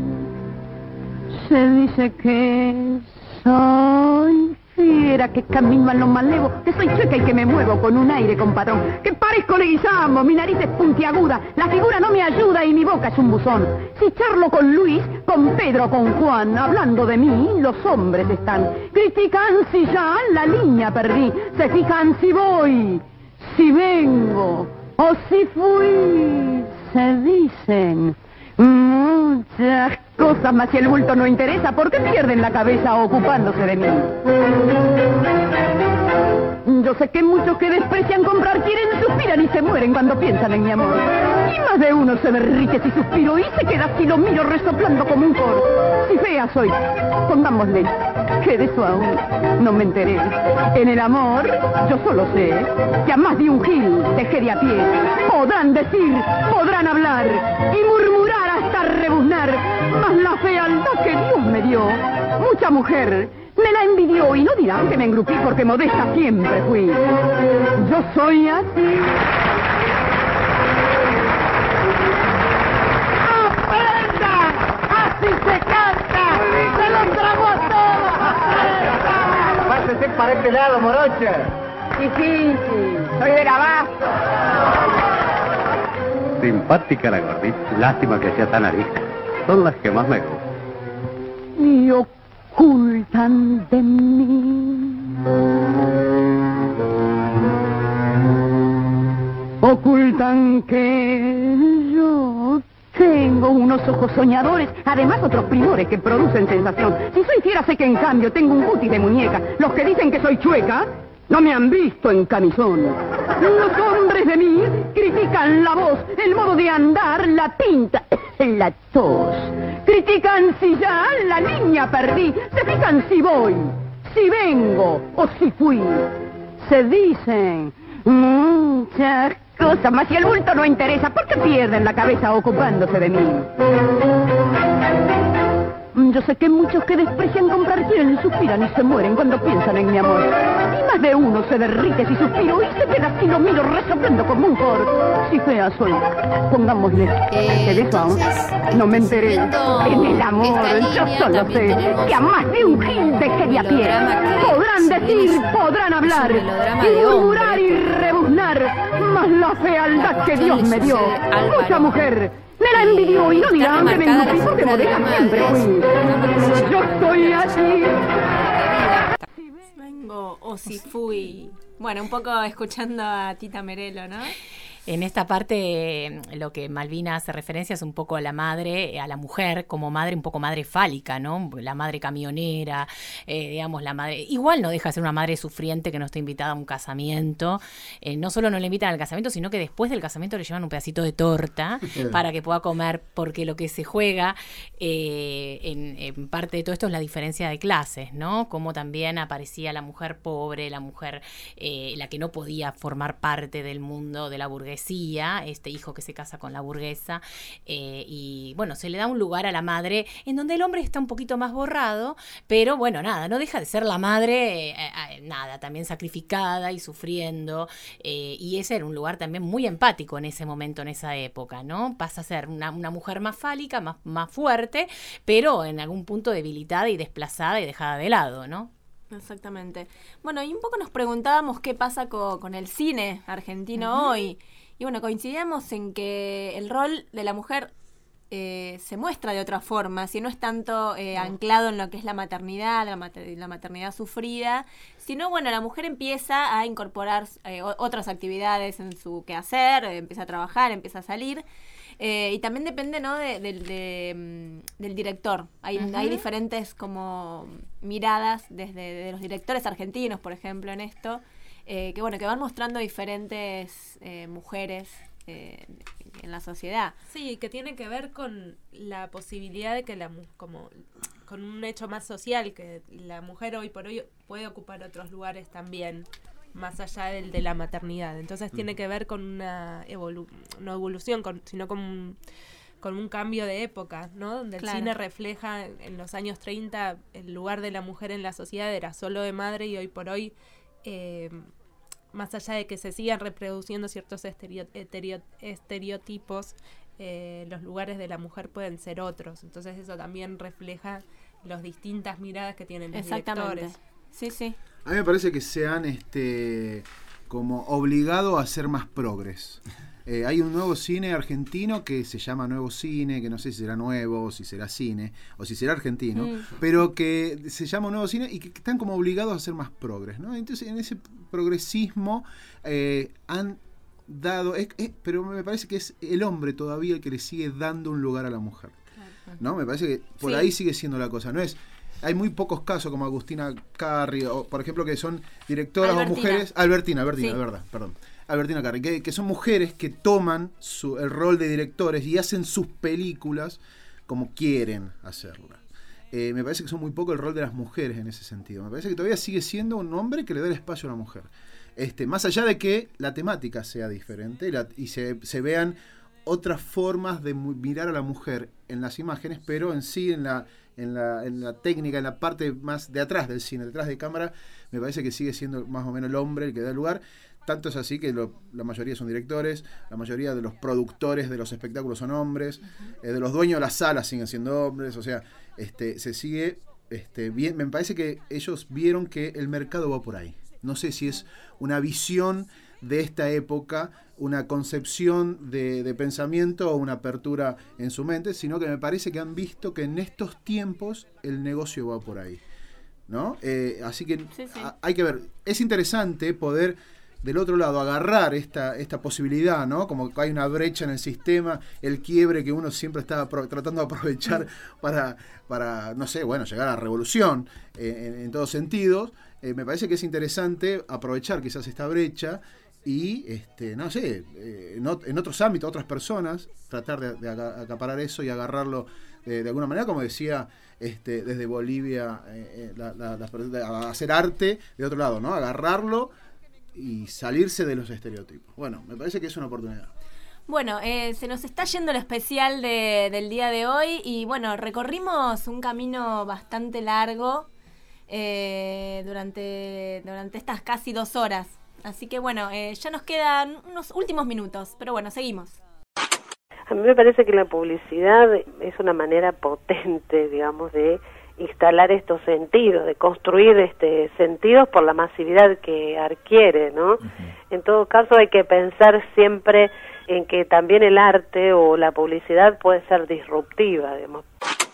se dice que soy fiera, que camino a lo malevo, que soy chueca y que me muevo con un aire compadrón, que parezco Leguizamo, mi nariz es puntiaguda, la figura no me ayuda y mi boca es un buzón. Si charlo con Luis, con Pedro, con Juan, hablando de mí, los hombres están. Critican si ya la línea perdí, se fijan si voy, si vengo, o si fui, se dicen muchas cosas, más si el bulto no interesa, ¿por qué pierden la cabeza ocupándose de mí? Yo sé que muchos que desprecian comprar quieren, suspiran y se mueren cuando piensan en mi amor. Y más de uno se derrite si suspiro y se queda así lo miro resoplando como un coro. Si fea soy, pongámosle, que de eso aún no me enteré. En el amor, yo solo sé que a más de un gil dejé de a pie. Podrán decir, podrán hablar y murmurar hasta rebuznar, mas la fealdad que Dios me dio, mucha mujer me la envidió, y no dirán que me engrupí porque modesta siempre fui. Yo soy así. ¡Aprenda! ¡Así se canta! ¡Se los tragó a todos! Pásese para este lado, morocha. Difícil, soy de Gabazo. Simpática la gordita. Lástima que sea tan arisca. Son las que más me gustan. Y ocultan de mí, ocultan que yo tengo unos ojos soñadores, además otros primores que producen sensación. Si soy fiera sé que en cambio tengo un cutis de muñeca. Los que dicen que soy chueca no me han visto en camisón. Los hombres de mí critican la voz, el modo de andar, la pinta, la tos. Critican si ya la línea perdí, se fijan si voy, si vengo o si fui. Se dicen muchas cosas, mas si el bulto no interesa, ¿por qué pierden la cabeza ocupándose de mí? Yo sé que muchos que desprecian comprar quieren, suspiran y se mueren cuando piensan en mi amor. Y más de uno se derrite si suspiro y se queda así lo miro resoplando como un coro. Si fea soy, pongámosle, eh, que de eso aún no me enteré. En el amor yo solo sé que a más de un gil dejé de a pie. Podrán decir, podrán hablar y murmurar y rebuznar, mas la fealdad que Dios me dio, mucha mujer Me la envidió y no dirán que me enlucí porque modesta siempre fui. Yo estoy aquí. Vengo, o si fui. Bueno, un poco escuchando a Tita Merelo, ¿no? En esta parte lo que Malvina hace referencia es un poco a la madre, a la mujer como madre, un poco madre fálica, ¿no? La madre camionera, eh, digamos, la madre... Igual no deja de ser una madre sufriente que no está invitada a un casamiento. Eh, no solo no le invitan al casamiento, sino que después del casamiento le llevan un pedacito de torta para que pueda comer, porque lo que se juega eh, en, en parte de todo esto es la diferencia de clases, ¿no? Como también aparecía la mujer pobre, la mujer, eh, la que no podía formar parte del mundo de la burguesía, este hijo que se casa con la burguesa, eh, y bueno, se le da un lugar a la madre en donde el hombre está un poquito más borrado, pero bueno, nada, no deja de ser la madre, eh, eh, nada, también sacrificada y sufriendo, eh, y ese era un lugar también muy empático en ese momento, en esa época, ¿no? Pasa a ser una, una mujer más fálica, más, más fuerte, pero en algún punto debilitada y desplazada y dejada de lado, ¿no? Exactamente. Bueno, y un poco nos preguntábamos qué pasa co- con el cine argentino uh-huh. hoy. Y bueno, coincidíamos en que el rol de la mujer eh, se muestra de otra forma, si no es tanto eh, anclado en lo que es la maternidad, la, mater- la maternidad sufrida, sino, bueno, la mujer empieza a incorporar eh, otras actividades en su quehacer, eh, empieza a trabajar, empieza a salir. Eh, y también depende, ¿no? de, de, de, del director. Hay, uh-huh. hay diferentes como miradas desde de los directores argentinos, por ejemplo, en esto, eh, que bueno, que van mostrando diferentes eh, mujeres eh, en la sociedad. Sí, que tiene que ver con la posibilidad de que la como con un hecho más social, que la mujer hoy por hoy puede ocupar otros lugares también, más allá del de la maternidad. Entonces mm. tiene que ver con una, evolu- no evolución, con, sino con un, con un cambio de época, ¿no? Donde el claro. cine refleja en los años treinta el lugar de la mujer en la sociedad era solo de madre, y hoy por hoy, eh, más allá de que se sigan reproduciendo ciertos estereo- estereo- estereotipos, eh, los lugares de la mujer pueden ser otros. Entonces eso también refleja las distintas miradas que tienen los Exactamente. directores. Sí, sí. A mí me parece que se han este, como obligado a hacer más progres. Eh, hay un nuevo cine argentino que se llama Nuevo Cine, que no sé si será nuevo, o si será cine, o si será argentino, mm. pero que se llama Nuevo Cine y que están como obligados a hacer más progres, ¿no? Entonces, en ese progresismo eh, han dado... Es, es, pero me parece que es el hombre todavía el que le sigue dando un lugar a la mujer, ¿no? Me parece que por sí. ahí sigue siendo la cosa, no es... Hay muy pocos casos como Agustina Carri, o por ejemplo, que son directoras Albertina. o mujeres... Albertina, Albertina, sí. de verdad, perdón. Albertina Carri, que, que son mujeres que toman su, el rol de directores y hacen sus películas como quieren hacerlas. Eh, me parece que son muy poco el rol de las mujeres en ese sentido. Me parece que todavía sigue siendo un hombre que le da el espacio a la mujer. Este, más allá de que la temática sea diferente y, la, y se, se vean otras formas de mu- mirar a la mujer en las imágenes, pero en sí, en la... En la, en la técnica, en la parte más de atrás del cine, detrás de cámara, me parece que sigue siendo más o menos el hombre el que da el lugar. Tanto es así que lo, la mayoría son directores, la mayoría de los productores de los espectáculos son hombres, uh-huh. eh, de los dueños de las salas siguen siendo hombres, o sea, este se sigue este bien. Me parece que ellos vieron que el mercado va por ahí. No sé si es una visión de esta época, una concepción de, de pensamiento o una apertura en su mente, sino que me parece que han visto que en estos tiempos el negocio va por ahí, ¿no? Eh, así que sí, sí. A, hay que ver, es interesante poder del otro lado agarrar esta, esta posibilidad, ¿no? Como que hay una brecha en el sistema, el quiebre que uno siempre está pro- tratando de aprovechar para, para, no sé, bueno, llegar a la revolución eh, en, en todos sentidos. Eh, me parece que es interesante aprovechar quizás esta brecha y, este, no sé, eh, en, ot- en otros ámbitos, otras personas, tratar de, de acaparar eso y agarrarlo de, de alguna manera, como decía este, desde Bolivia, eh, la, la, la, hacer arte de otro lado, ¿no? Agarrarlo y salirse de los estereotipos. Bueno, me parece que es una oportunidad. Bueno, eh, se nos está yendo el especial de, del día de hoy y bueno, recorrimos un camino bastante largo eh, durante, durante estas casi dos horas. Así que bueno, eh, ya nos quedan unos últimos minutos, pero bueno, seguimos. A mí me parece que la publicidad es una manera potente, digamos, de instalar estos sentidos, de construir este sentidos por la masividad que adquiere, ¿no? Uh-huh. En todo caso hay que pensar siempre en que también el arte o la publicidad puede ser disruptiva, digamos.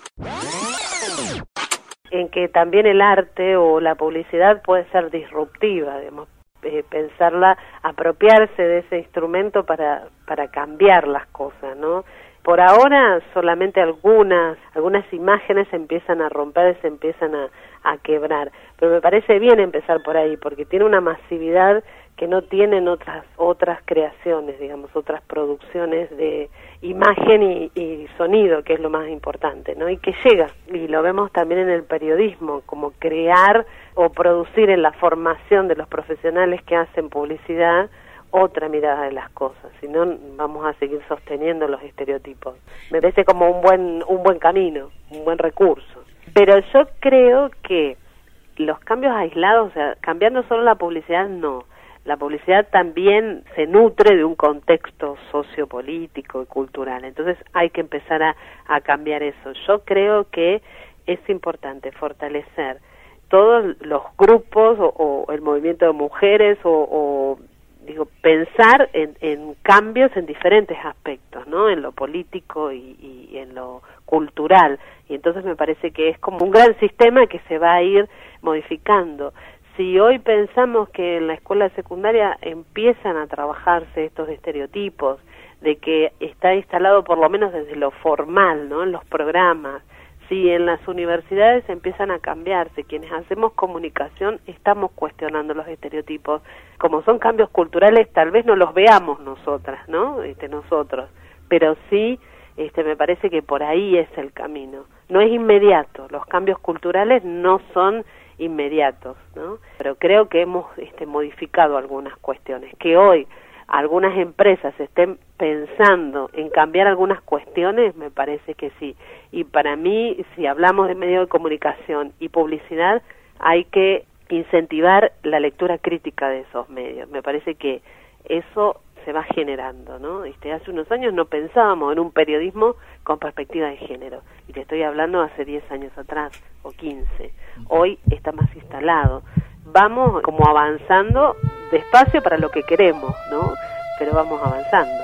En que también el arte o la publicidad puede ser disruptiva, digamos. Eh, pensarla, apropiarse de ese instrumento para, para cambiar las cosas, ¿no? Por ahora solamente algunas algunas imágenes se empiezan a romper, se empiezan a, a quebrar, pero me parece bien empezar por ahí, porque tiene una masividad que no tienen otras otras creaciones, digamos, otras producciones de imagen y, y sonido, que es lo más importante, ¿no? Y que llega, y lo vemos también en el periodismo, como crear o producir en la formación de los profesionales que hacen publicidad otra mirada de las cosas, si no vamos a seguir sosteniendo los estereotipos. Me parece como un buen un buen camino, un buen recurso. Pero yo creo que los cambios aislados, o sea, cambiando solo la publicidad, no. La publicidad también se nutre de un contexto sociopolítico y cultural, entonces hay que empezar a, a cambiar eso. Yo creo que es importante fortalecer todos los grupos o, o el movimiento de mujeres o, o digo, pensar en, en cambios en diferentes aspectos, ¿no? En lo político y, y en lo cultural. Y entonces me parece que es como un gran sistema que se va a ir modificando. Si hoy pensamos que en la escuela secundaria empiezan a trabajarse estos estereotipos, de que está instalado por lo menos desde lo formal, ¿no? En los programas, si en las universidades empiezan a cambiarse, quienes hacemos comunicación estamos cuestionando los estereotipos, como son cambios culturales tal vez no los veamos nosotras, ¿no? Este, nosotros, pero sí, este, me parece que por ahí es el camino. No es inmediato, los cambios culturales no son inmediatos, ¿no? Pero creo que hemos este, modificado algunas cuestiones, que hoy algunas empresas estén pensando en cambiar algunas cuestiones, me parece que sí. Y para mí, si hablamos de medios de comunicación y publicidad, hay que incentivar la lectura crítica de esos medios. Me parece que eso se va generando, ¿no? Este, hace unos años no pensábamos en un periodismo con perspectiva de género, y te estoy hablando hace diez años atrás, o quince. Hoy está más instalado. Vamos como avanzando despacio para lo que queremos, ¿no? Pero vamos avanzando.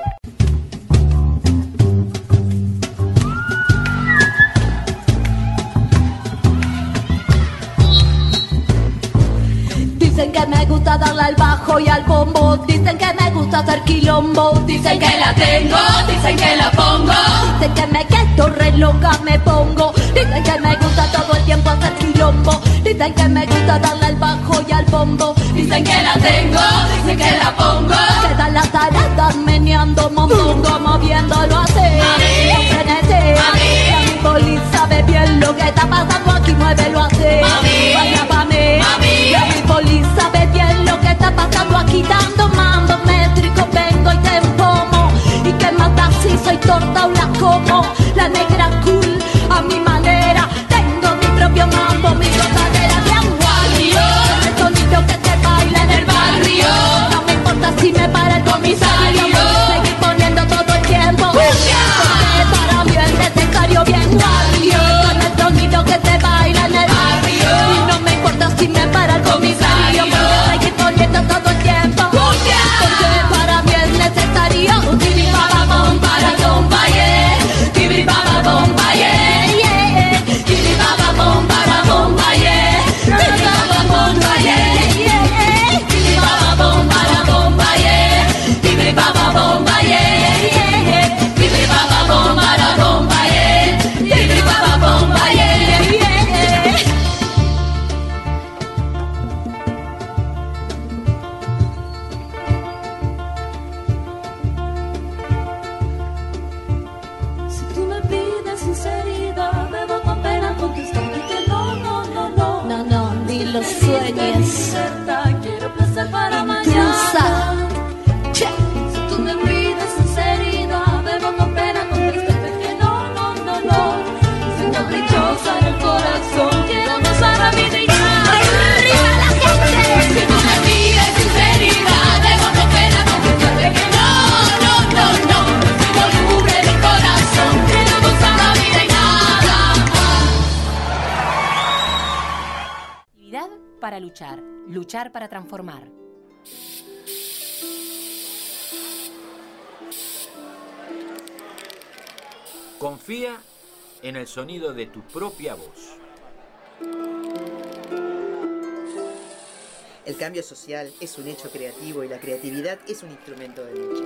Dicen que me gusta darle al bajo y al bombo, dicen que me gusta hacer quilombo, dicen que la tengo, dicen que la pongo, dicen que me quedo re loca, me pongo, dicen que me gusta todo el tiempo hacer quilombo, dicen que me gusta darle al bajo y al bombo, dicen que la tengo, dicen que la pongo, quedan las taradas meneando mondongo, moviéndolo así, mami, frenesí, mami, y mi poli sabe bien lo que está pasando aquí, muévelo así, mami, vaya pa' mí, mami, y mi poli sabe bien lo que está pasando aquí, dando mando métrico, vengo y te empomo, y que mata si soy torta o la como, la negra cool, a mi manera, tengo mi propio mambo, mi gozadera bien guarrio, el sonido que se baila en el barrio, no me importa si me para el comisario, seguir poniendo todo el tiempo, porque para mí es necesario bien guarrio, con el sonido que se baila en el barrio, y no me importa si me para el comisario, seguir poniendo todo el tiempo, porque para mí es necesario, tibiri baba bom para bomba, yeah, tibiri baba bomba, yeah, yeah, tibiri baba bom para bomba, yeah, tibiri baba bomba, yeah, yeah, tibiri baba bom para bomba, yeah, tibiri baba bomba, yeah, yeah, tibiri baba bom para bomba, yeah, tibiri baba bomba, yeah, yeah. Si tú me pides sinceridad, debo con pena contestarte que no, no, no, no. No, no, ni lo sueñes. Quiero placer para mañana. Che. Si tú me pides sinceridad, debo con pena contestarte que no, no, no, no. Siendo dichosa en el corazón, quiero gozar la vida y nada. ¡Arriba la gente! Si tú me pides sinceridad, debo con pena contestarte que no, no, no, no. Siendo libre mi corazón, quiero gozar la vida y nada más. para luchar, luchar para transformar. Confía en el sonido de tu propia voz. El cambio social es un hecho creativo y la creatividad es un instrumento de lucha.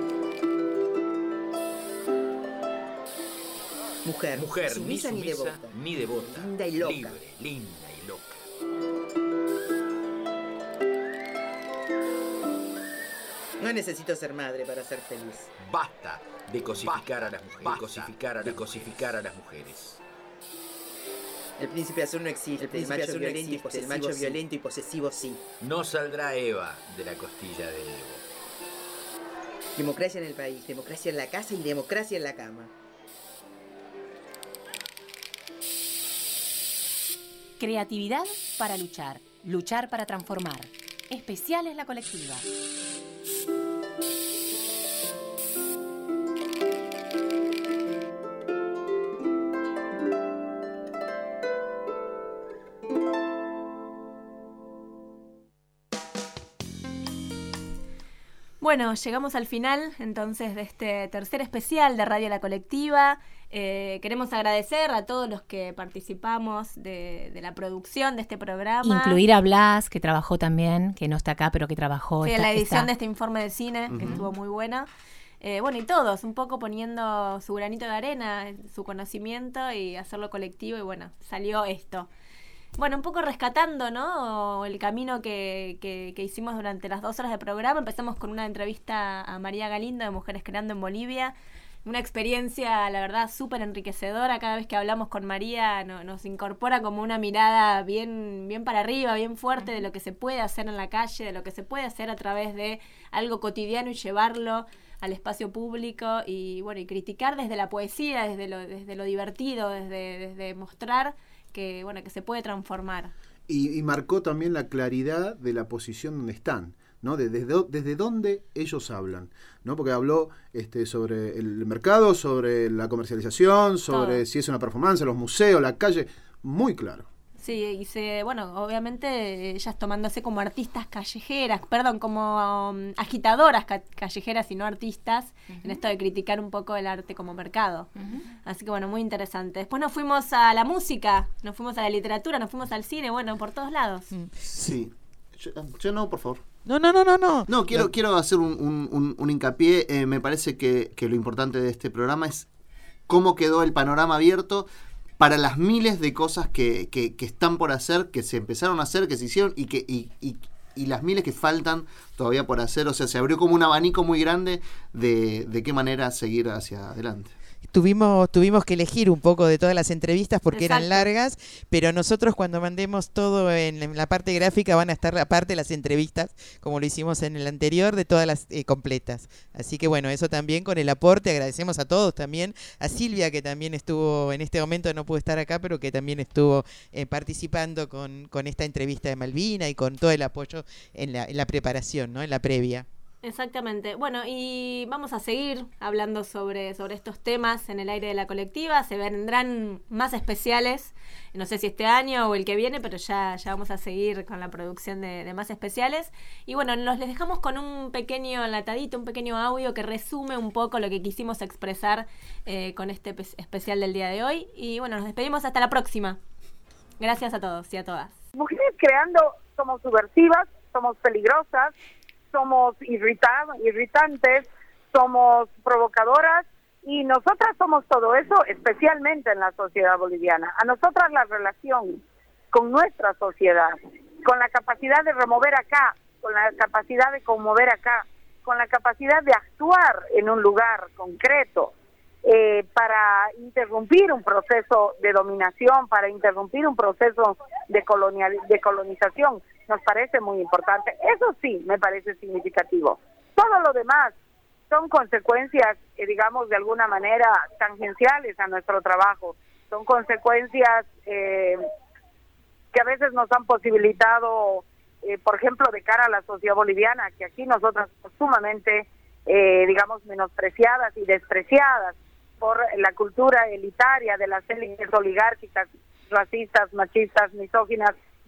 Mujer, Mujer ni sumisa ni, ni sumisa devota, ni devota, linda y loca. libre, linda y loca. No necesito ser madre para ser feliz. Basta de cosificar a las mujeres. De cosificar a, de cosificar a las mujeres. El príncipe azul no existe. El, el macho, violento, existe, y posesivo, el macho sí. violento y posesivo sí. No saldrá Eva de la costilla de Evo. Democracia en el país, democracia en la casa y democracia en la cama. Creatividad para luchar, luchar para transformar. Especial es la colectiva. Bueno, llegamos al final entonces de este tercer especial de Radio La Colectiva. Eh, queremos agradecer a todos los que participamos de, de la producción de este programa. Incluir a Blas, que trabajó también, que no está acá, pero que trabajó. Sí, esta, en la edición esta... de este informe de cine, uh-huh. que estuvo muy buena. Eh, bueno, y todos, un poco poniendo su granito de arena, su conocimiento y hacerlo colectivo, y bueno, salió esto. Bueno, un poco rescatando, ¿no?, el camino que, que, que hicimos durante las dos horas de programa. Empezamos con una entrevista a María Galindo de Mujeres Creando en Bolivia. Una experiencia, la verdad, súper enriquecedora. Cada vez que hablamos con María no, nos incorpora como una mirada bien, bien para arriba, bien fuerte de lo que se puede hacer en la calle, de lo que se puede hacer a través de algo cotidiano y llevarlo al espacio público y, bueno, y criticar desde la poesía, desde lo, desde lo divertido, desde, desde mostrar que, bueno, que se puede transformar. Y, y marcó también la claridad de la posición donde están, ¿no? De, desde, desde dónde ellos hablan, ¿no? Porque habló este, sobre el mercado, sobre la comercialización, sobre Todo. Si es una performance, los museos, la calle, muy claro. Sí, y se, bueno, obviamente ellas tomándose como artistas callejeras, perdón, como um, agitadoras ca- callejeras y no artistas, uh-huh. en esto de criticar un poco el arte como mercado. Uh-huh. Así que bueno, muy interesante. Después nos fuimos a la música, nos fuimos a la literatura, nos fuimos al cine, bueno, por todos lados. Sí. Yo, yo no, por favor. No, no, no, no, no. No, quiero, no. quiero hacer un, un, un, un hincapié. Eh, me parece que, que lo importante de este programa es cómo quedó el panorama abierto para las miles de cosas que, que, que están por hacer, que se empezaron a hacer, que se hicieron y que y, y, y las miles que faltan todavía por hacer. O sea, se abrió como un abanico muy grande de, de qué manera seguir hacia adelante. Tuvimos, tuvimos que elegir un poco de todas las entrevistas porque Exacto. eran largas, pero nosotros cuando mandemos todo en, en la parte gráfica van a estar aparte las entrevistas, como lo hicimos en el anterior, de todas las eh, completas. Así que bueno, eso también con el aporte, agradecemos a todos también, a Silvia que también estuvo, en este momento no pudo estar acá, pero que también estuvo eh, participando con, con esta entrevista de Malvina y con todo el apoyo en la, en la preparación, ¿no? En la previa. Exactamente. Bueno, y vamos a seguir hablando sobre, sobre estos temas en el aire de la colectiva. Se vendrán más especiales, no sé si este año o el que viene, pero ya, ya vamos a seguir con la producción de, de más especiales. Y bueno, nos les dejamos con un pequeño enlatadito, un pequeño audio que resume un poco lo que quisimos expresar eh, con este pe- especial del día de hoy. Y bueno, nos despedimos hasta la próxima. Gracias a todos y a todas. Mujeres Creando somos subversivas, somos peligrosas, somos irrita- irritantes, somos provocadoras y nosotras somos todo eso, especialmente en la sociedad boliviana. A nosotras la relación con nuestra sociedad, con la capacidad de remover acá, con la capacidad de conmover acá, con la capacidad de actuar en un lugar concreto eh, para interrumpir un proceso de dominación, para interrumpir un proceso de, colonial, de colonización, nos parece muy importante. Eso sí me parece significativo. Todo lo demás son consecuencias, eh, digamos, de alguna manera tangenciales a nuestro trabajo. Son consecuencias eh, que a veces nos han posibilitado, eh, por ejemplo, de cara a la sociedad boliviana, que aquí nosotras somos sumamente, eh, digamos, menospreciadas y despreciadas por la cultura elitaria de las élites oligárquicas, racistas, machistas, misóginas,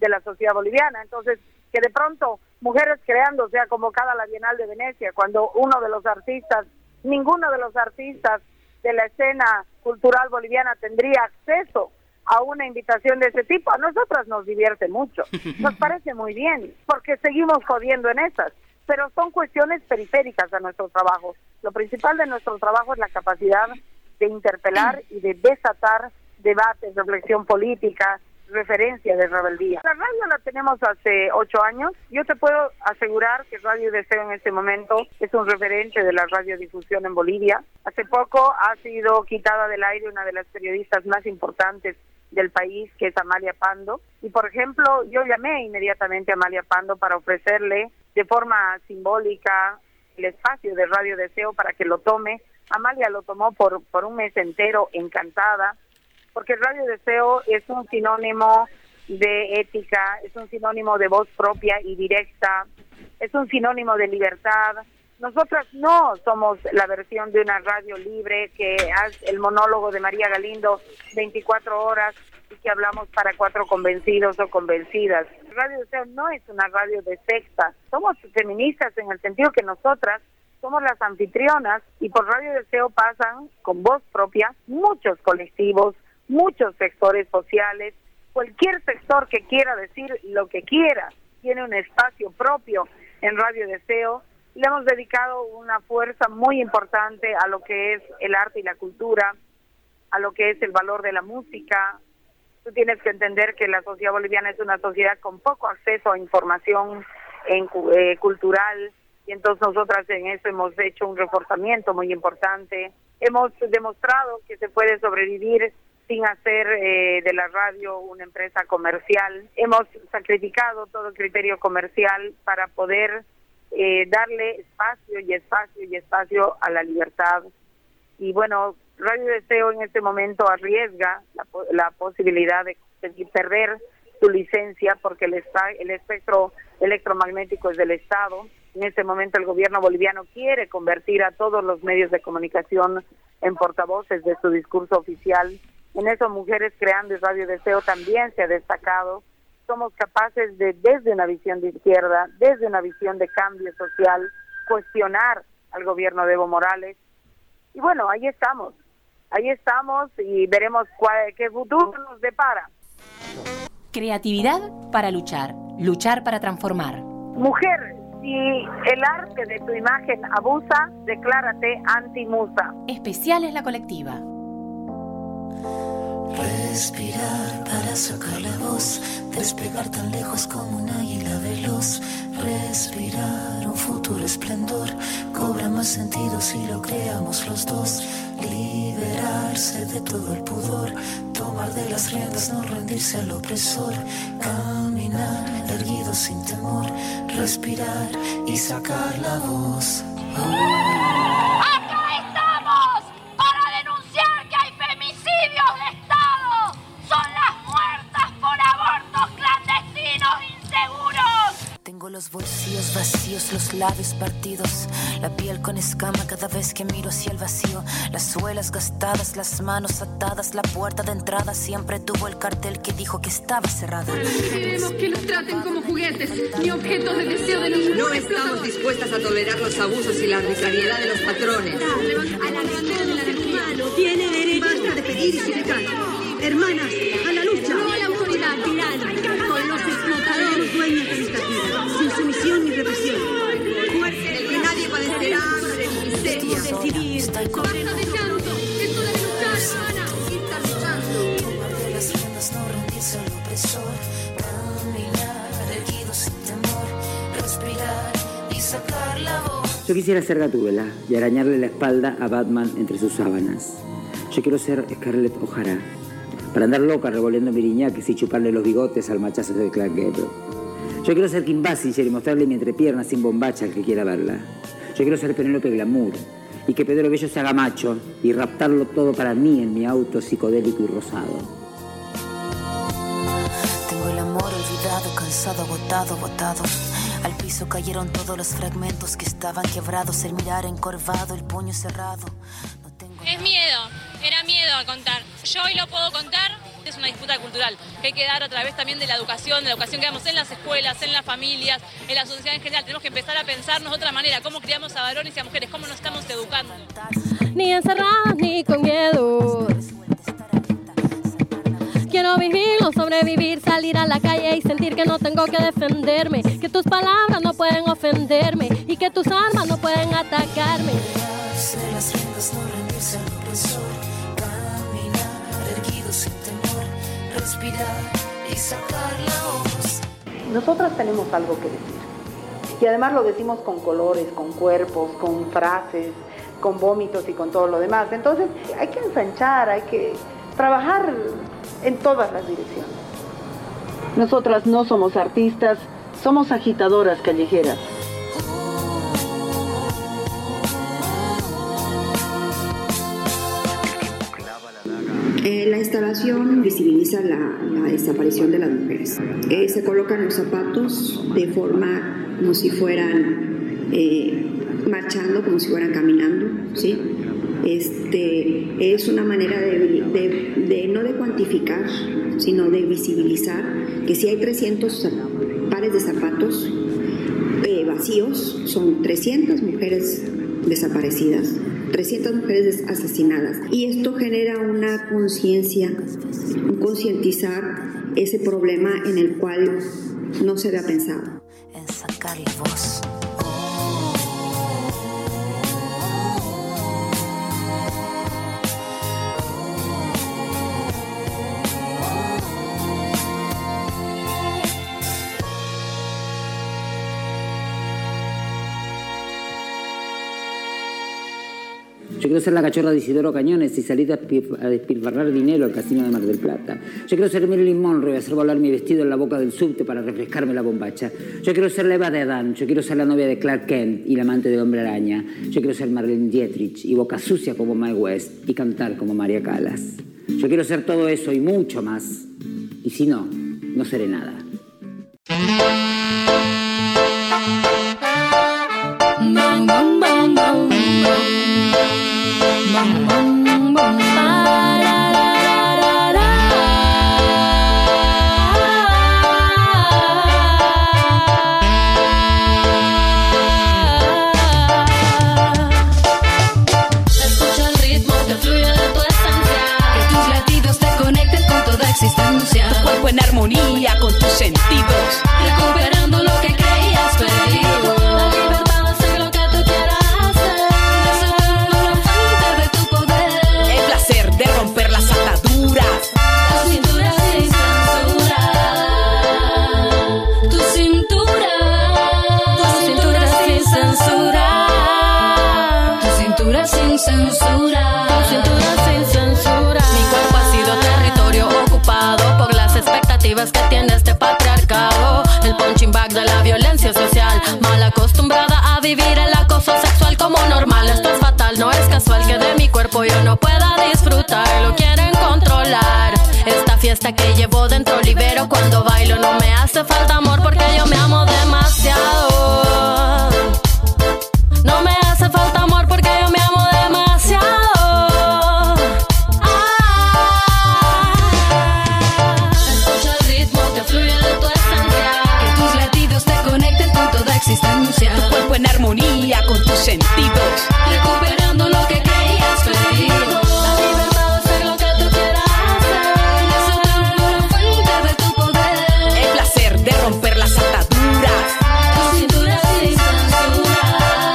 de la sociedad boliviana. Entonces, que de pronto Mujeres Creando sea convocada a la Bienal de Venecia, cuando uno de los artistas, ninguno de los artistas de la escena cultural boliviana tendría acceso a una invitación de ese tipo, a nosotras nos divierte mucho, nos parece muy bien, porque seguimos jodiendo en esas, pero son cuestiones periféricas a nuestro trabajo. Lo principal de nuestro trabajo es la capacidad de interpelar y de desatar debates, reflexión política, referencia de rebeldía. La radio la tenemos hace ocho años. Yo te puedo asegurar que Radio Deseo en este momento es un referente de la radiodifusión en Bolivia. Hace poco ha sido quitada del aire una de las periodistas más importantes del país, que es Amalia Pando. Y, por ejemplo, yo llamé inmediatamente a Amalia Pando para ofrecerle de forma simbólica el espacio de Radio Deseo para que lo tome. Amalia lo tomó por, por un mes entero, encantada, porque Radio Deseo es un sinónimo de ética, es un sinónimo de voz propia y directa, es un sinónimo de libertad. Nosotras no somos la versión de una radio libre que hace el monólogo de María Galindo veinticuatro horas y que hablamos para cuatro convencidos o convencidas. Radio Deseo no es una radio de secta, somos feministas en el sentido que nosotras somos las anfitrionas y por Radio Deseo pasan con voz propia muchos colectivos, muchos sectores sociales, cualquier sector que quiera decir lo que quiera, tiene un espacio propio en Radio Deseo. Le hemos dedicado una fuerza muy importante a lo que es el arte y la cultura, a lo que es el valor de la música. Tú tienes que entender que la sociedad boliviana es una sociedad con poco acceso a información en, eh, cultural, y entonces nosotras en eso hemos hecho un reforzamiento muy importante. Hemos demostrado que se puede sobrevivir sin hacer eh, de la radio una empresa comercial. Hemos sacrificado todo criterio comercial para poder eh, darle espacio y espacio y espacio a la libertad. Y bueno, Radio Deseo en este momento arriesga la, la posibilidad de, de perder su licencia porque el, el espectro electromagnético es del Estado. En este momento el gobierno boliviano quiere convertir a todos los medios de comunicación en portavoces de su discurso oficial. En eso Mujeres Creando y Radio Deseo también se ha destacado. Somos capaces de, desde una visión de izquierda, desde una visión de cambio social, cuestionar al gobierno de Evo Morales. Y bueno, ahí estamos, ahí estamos y veremos cuál, qué futuro nos depara. Creatividad para luchar, luchar para transformar. Mujer, si el arte de tu imagen abusa, declárate antimusa. Especial es la colectiva. Respirar para sacar la voz, despegar tan lejos como un águila veloz. Respirar, un futuro esplendor, cobra más sentido si lo creamos los dos. Liberarse de todo el pudor, tomar de las riendas, no rendirse al opresor. Caminar, erguido sin temor, respirar y sacar la voz. Oh. ¡Acá estamos! Para denunciar que hay femicidios de Estado. Son las muertas por abortos clandestinos inseguros. Tengo los bolsillos vacíos, los labios partidos, la piel con escama cada vez que miro hacia el vacío, las suelas gastadas, las manos atadas, la puerta de entrada siempre tuvo el cartel que dijo que estaba cerrada. Queremos que nos traten como juguetes ni objetos de deseo de los No estamos dispuestas a tolerar los abusos y la arbitrariedad de los patrones. A la bandera de la mano tiene derecho. Basta de pedir y suplicar. Hermanas, a la lucha. No a la autoridad, tirano. Con los explotadores dueños de esta tierra. Sin sumisión ni represión. Fuerte. El que nadie padecerá hambre ni miseria. Decidir. Basta de llanto. Esto debe luchar, hermana. Está luchando. Tomar de las riendas, no rendirse al opresor. Caminar, erguido sin temor. Respirar y sacar la voz. Yo quisiera ser Gatúbela y arañarle la espalda a Batman entre sus sábanas. Yo quiero ser Scarlett O'Hara, para andar loca revolviendo miriñaques y chuparle los bigotes al machazo de Clark Gable. Yo quiero ser Kim Basinger y mostrarle mi entrepierna sin bombacha al que quiera verla. Yo quiero ser Penélope Glamour y que Pedro Bello se haga macho y raptarlo todo para mí en mi auto psicodélico y rosado. Tengo el amor olvidado, cansado, agotado, botado. Al piso cayeron todos los fragmentos que estaban quebrados, el mirar encorvado, el puño cerrado. Es miedo, era miedo a contar. Yo hoy lo puedo contar Es una disputa cultural que hay que dar a través también de la educación, de la educación que damos en las escuelas, en las familias, en la sociedad en general. Tenemos que empezar a pensarnos de otra manera, cómo criamos a varones y a mujeres, cómo nos estamos educando. Ni encerradas ni con miedo. Quiero vivir, no sobrevivir, salir a la calle y sentir que no tengo que defenderme, que tus palabras no pueden ofenderme y que tus armas no pueden atacarme. Hacer las riendas, no rendirse al opresor, caminar erguido sin temor, respirar y sacar la voz. Nosotras tenemos algo que decir y además lo decimos con colores, con cuerpos, con frases, con vómitos y con todo lo demás. Entonces hay que ensanchar, hay que trabajar en todas las direcciones. Nosotras no somos artistas, somos agitadoras callejeras. Eh, la instalación visibiliza la, la desaparición de las mujeres. Eh, se colocan los zapatos de forma como si fueran eh, marchando, como si fueran caminando, ¿sí? Este, es una manera de, de, de no de cuantificar, sino de visibilizar que si hay trescientos pares de zapatos eh, vacíos, son trescientas mujeres desaparecidas, trescientas mujeres asesinadas. Y esto genera una conciencia, un concientizar ese problema en el cual no se había pensado. En sacar la voz. Yo quiero ser la cachorra de Isidoro Cañones y salir a despilfarrar dinero al casino de Mar del Plata. Yo quiero ser Marilyn Monroe y hacer volar mi vestido en la boca del subte para refrescarme la bombacha. Yo quiero ser la Eva de Adán. Yo quiero ser la novia de Clark Kent y la amante del Hombre Araña. Yo quiero ser Marlene Dietrich y boca sucia como Mae West y cantar como María Callas. Yo quiero ser todo eso y mucho más. Y si no, no seré nada. Bam, bam, bam, bam, bam. Bam, bam, bam, Escucha el ritmo que fluye de tu esencia, que tus latidos te conecten con toda existencia. Tu cuerpo en armonía con tus sentidos, recuperando lo que creías perdido. La libertad de hacer lo que tú quieras hacer, desatando la fuente de tu poder. el placer de romper las ataduras. Tu cintura sin censura. Tu cintura. Tu cintura sin censura. Tu cintura sin censura. Tu cintura sin censura. Mi cuerpo ha sido territorio ocupado por las expectativas que tiene este patriarcado. El punching bag de la violencia social, mal acostumbrada a vivir el acoso sexual como normal. Esto es fatal, no es casual que de mi cuerpo yo no pueda disfrutar. Lo quieren controlar. Esta fiesta que llevo dentro libero cuando bailo. No me hace falta amor porque yo me amo demasiado. No me hace falta amor porque yo me amo demasiado. Escucha el ritmo que fluye de tu esencia, que tus latidos te conecten con toda existencia. Tu cuerpo en armonía con tus sentidos, recuperando lo que creías perdido. La libertad de hacer lo que tú quieras hacer, desatando la fuente de tu poder. el placer de romper las ataduras. Tu cintura sin censura.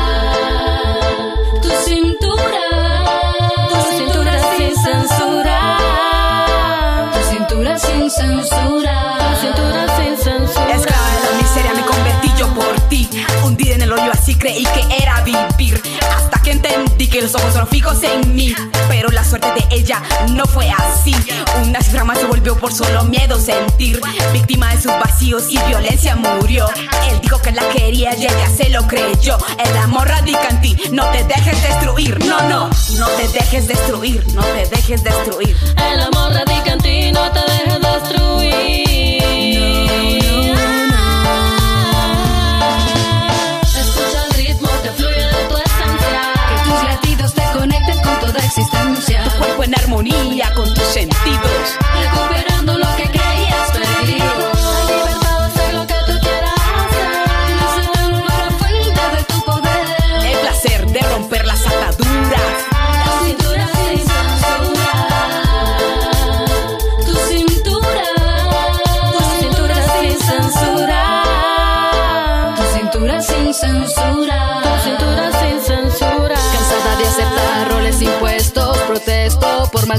Tu cintura. Tu cintura sin censura. Tu cintura sin censura. Tu cintura sin censura. Esclava de la miseria me convertí yo por ti, hundida en el hoyo así creí que era vivir, hasta que entendí que los ojos son fijos en mí, pero la suerte de ella no fue así. Una cifra más se volvió por solo miedo sentir, víctima de sus vacíos y violencia murió. Él dijo que la quería y ella se lo creyó. El amor radica en ti, no te dejes destruir. No, no, no te dejes destruir, no te dejes destruir. El amor radica en ti, no te dejes destruir. Escucha el ritmo que fluye de tu esencia, que tus latidos te conecten con toda existencia. Tu cuerpo en armonía con tus sentidos, recupera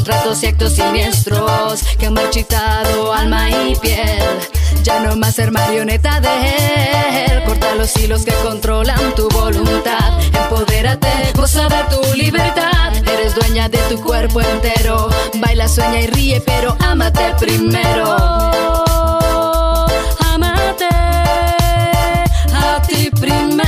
retratos y actos siniestros que han marchitado alma y piel. Ya no más ser marioneta de él. Corta los hilos que controlan tu voluntad. Empodérate, goza de tu libertad. Eres dueña de tu cuerpo entero. Baila, sueña y ríe, pero ámate primero. Ámate a ti primero.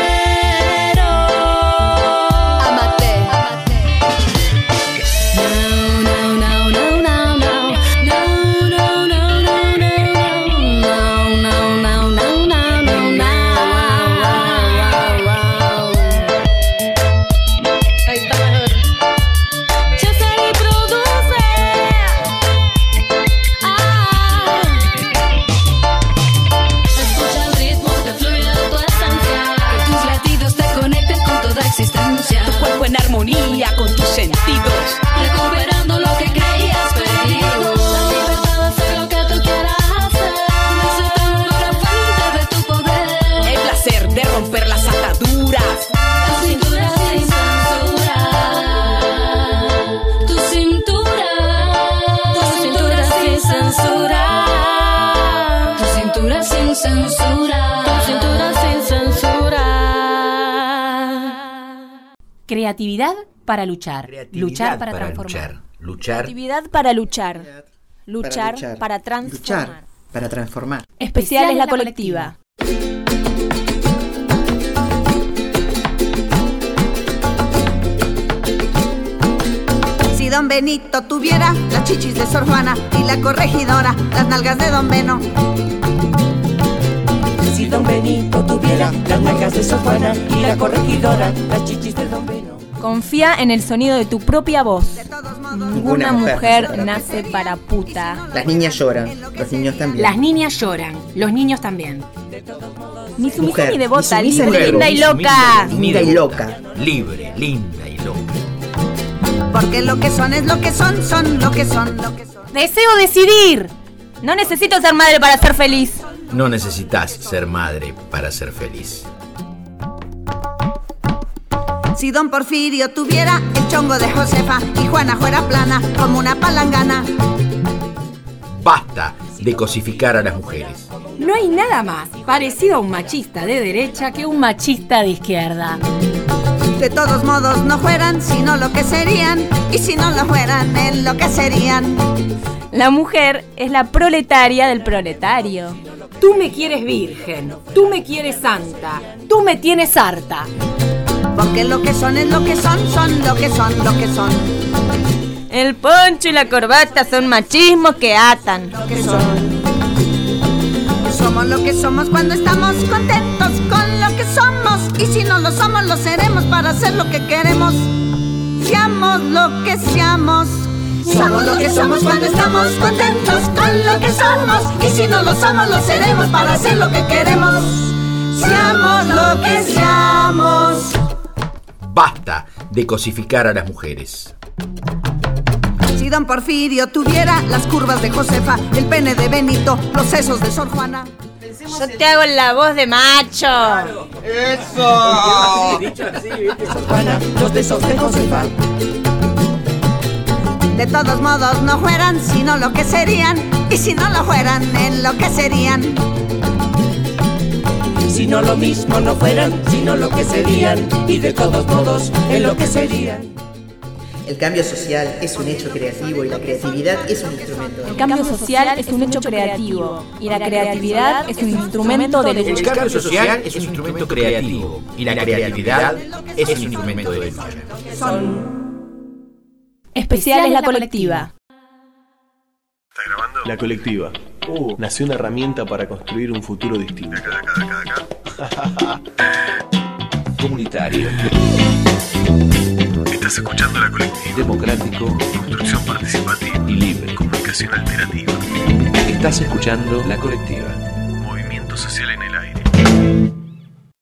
En armonía con tus sentidos, recuperando lo que creías perdido. La libertad de hacer lo que tú quieras hacer, necesitando la fuente de tu poder. El placer de romper las ataduras. Tu cintura sin censura. Tu cintura. Tu cintura sin censura. Tu cintura sin censura. Tu cintura sin censura. Creatividad para luchar. Creatividad luchar para, para transformar. Luchar. Luchar. Creatividad para luchar. Luchar luchar. para transformar. Luchar para transformar. Especial es la colectiva. Si don Benito tuviera las chichis de Sor Juana y la corregidora las nalgas de don Beno. Si don Benito tuviera las nalgas de Sor Juana y la corregidora las chichis de don Beno. Confía en el sonido de tu propia voz. Ninguna, Ninguna mujer, mujer nace para puta. Las niñas lloran, los niños también. Las niñas lloran, los niños también. Ni sumisa Mujer, ni devota, ni sumisa libre, ni linda y devota, loca. Linda y loca. Libre, linda y loca. Porque lo que son es lo que son, son lo que son, lo que son. Deseo decidir. No necesito ser madre para ser feliz. No necesitas ser madre para ser feliz. Si don Porfirio tuviera el chongo de Josefa y Juana fuera plana como una palangana. Basta de cosificar a las mujeres. No hay nada más parecido a un machista de derecha que un machista de izquierda. De todos modos no fueran sino lo que serían, y si no lo fueran en lo que serían. La mujer es la proletaria del proletario. Tú me quieres virgen, tú me quieres santa, tú me tienes harta. Porque lo que son es lo que son, son lo que son, lo que son. El poncho y la corbata son machismos que atan. Lo que son. Somos lo que somos cuando estamos contentos con lo que somos. Y si no lo somos, lo seremos para hacer lo que queremos. Seamos lo que seamos. Somos lo que somos cuando estamos contentos con lo que somos. Y si no lo somos, lo seremos para hacer lo que queremos. Seamos lo que seamos. Basta de cosificar a las mujeres. Si don Porfirio tuviera las curvas de Josefa, el pene de Benito, los sesos de Sor Juana. Yo te hago la voz de macho. ¡Eso! Dicho así, ¿viste? Sor Juana, los besos de Josefa. De todos modos no fueran sino lo que serían, y si no lo fueran en lo que serían. Si no lo mismo no fueran, sino lo que serían, y de todos modos en lo que serían. El cambio social es un hecho creativo y la creatividad es un instrumento. El cambio social es un hecho creativo y la creatividad es un instrumento de lucha. El cambio social es un instrumento creativo y la creatividad es un instrumento de lucha. Son Especial es la colectiva. ¿Está grabando? La colectiva. Uh, nació una herramienta para construir un futuro distinto. De acá, de acá, de acá, de acá. Comunitario. Estás escuchando la colectiva. Democrático. Construcción participativa. Y libre. Comunicación alternativa. Estás escuchando la colectiva. Movimiento social en el aire.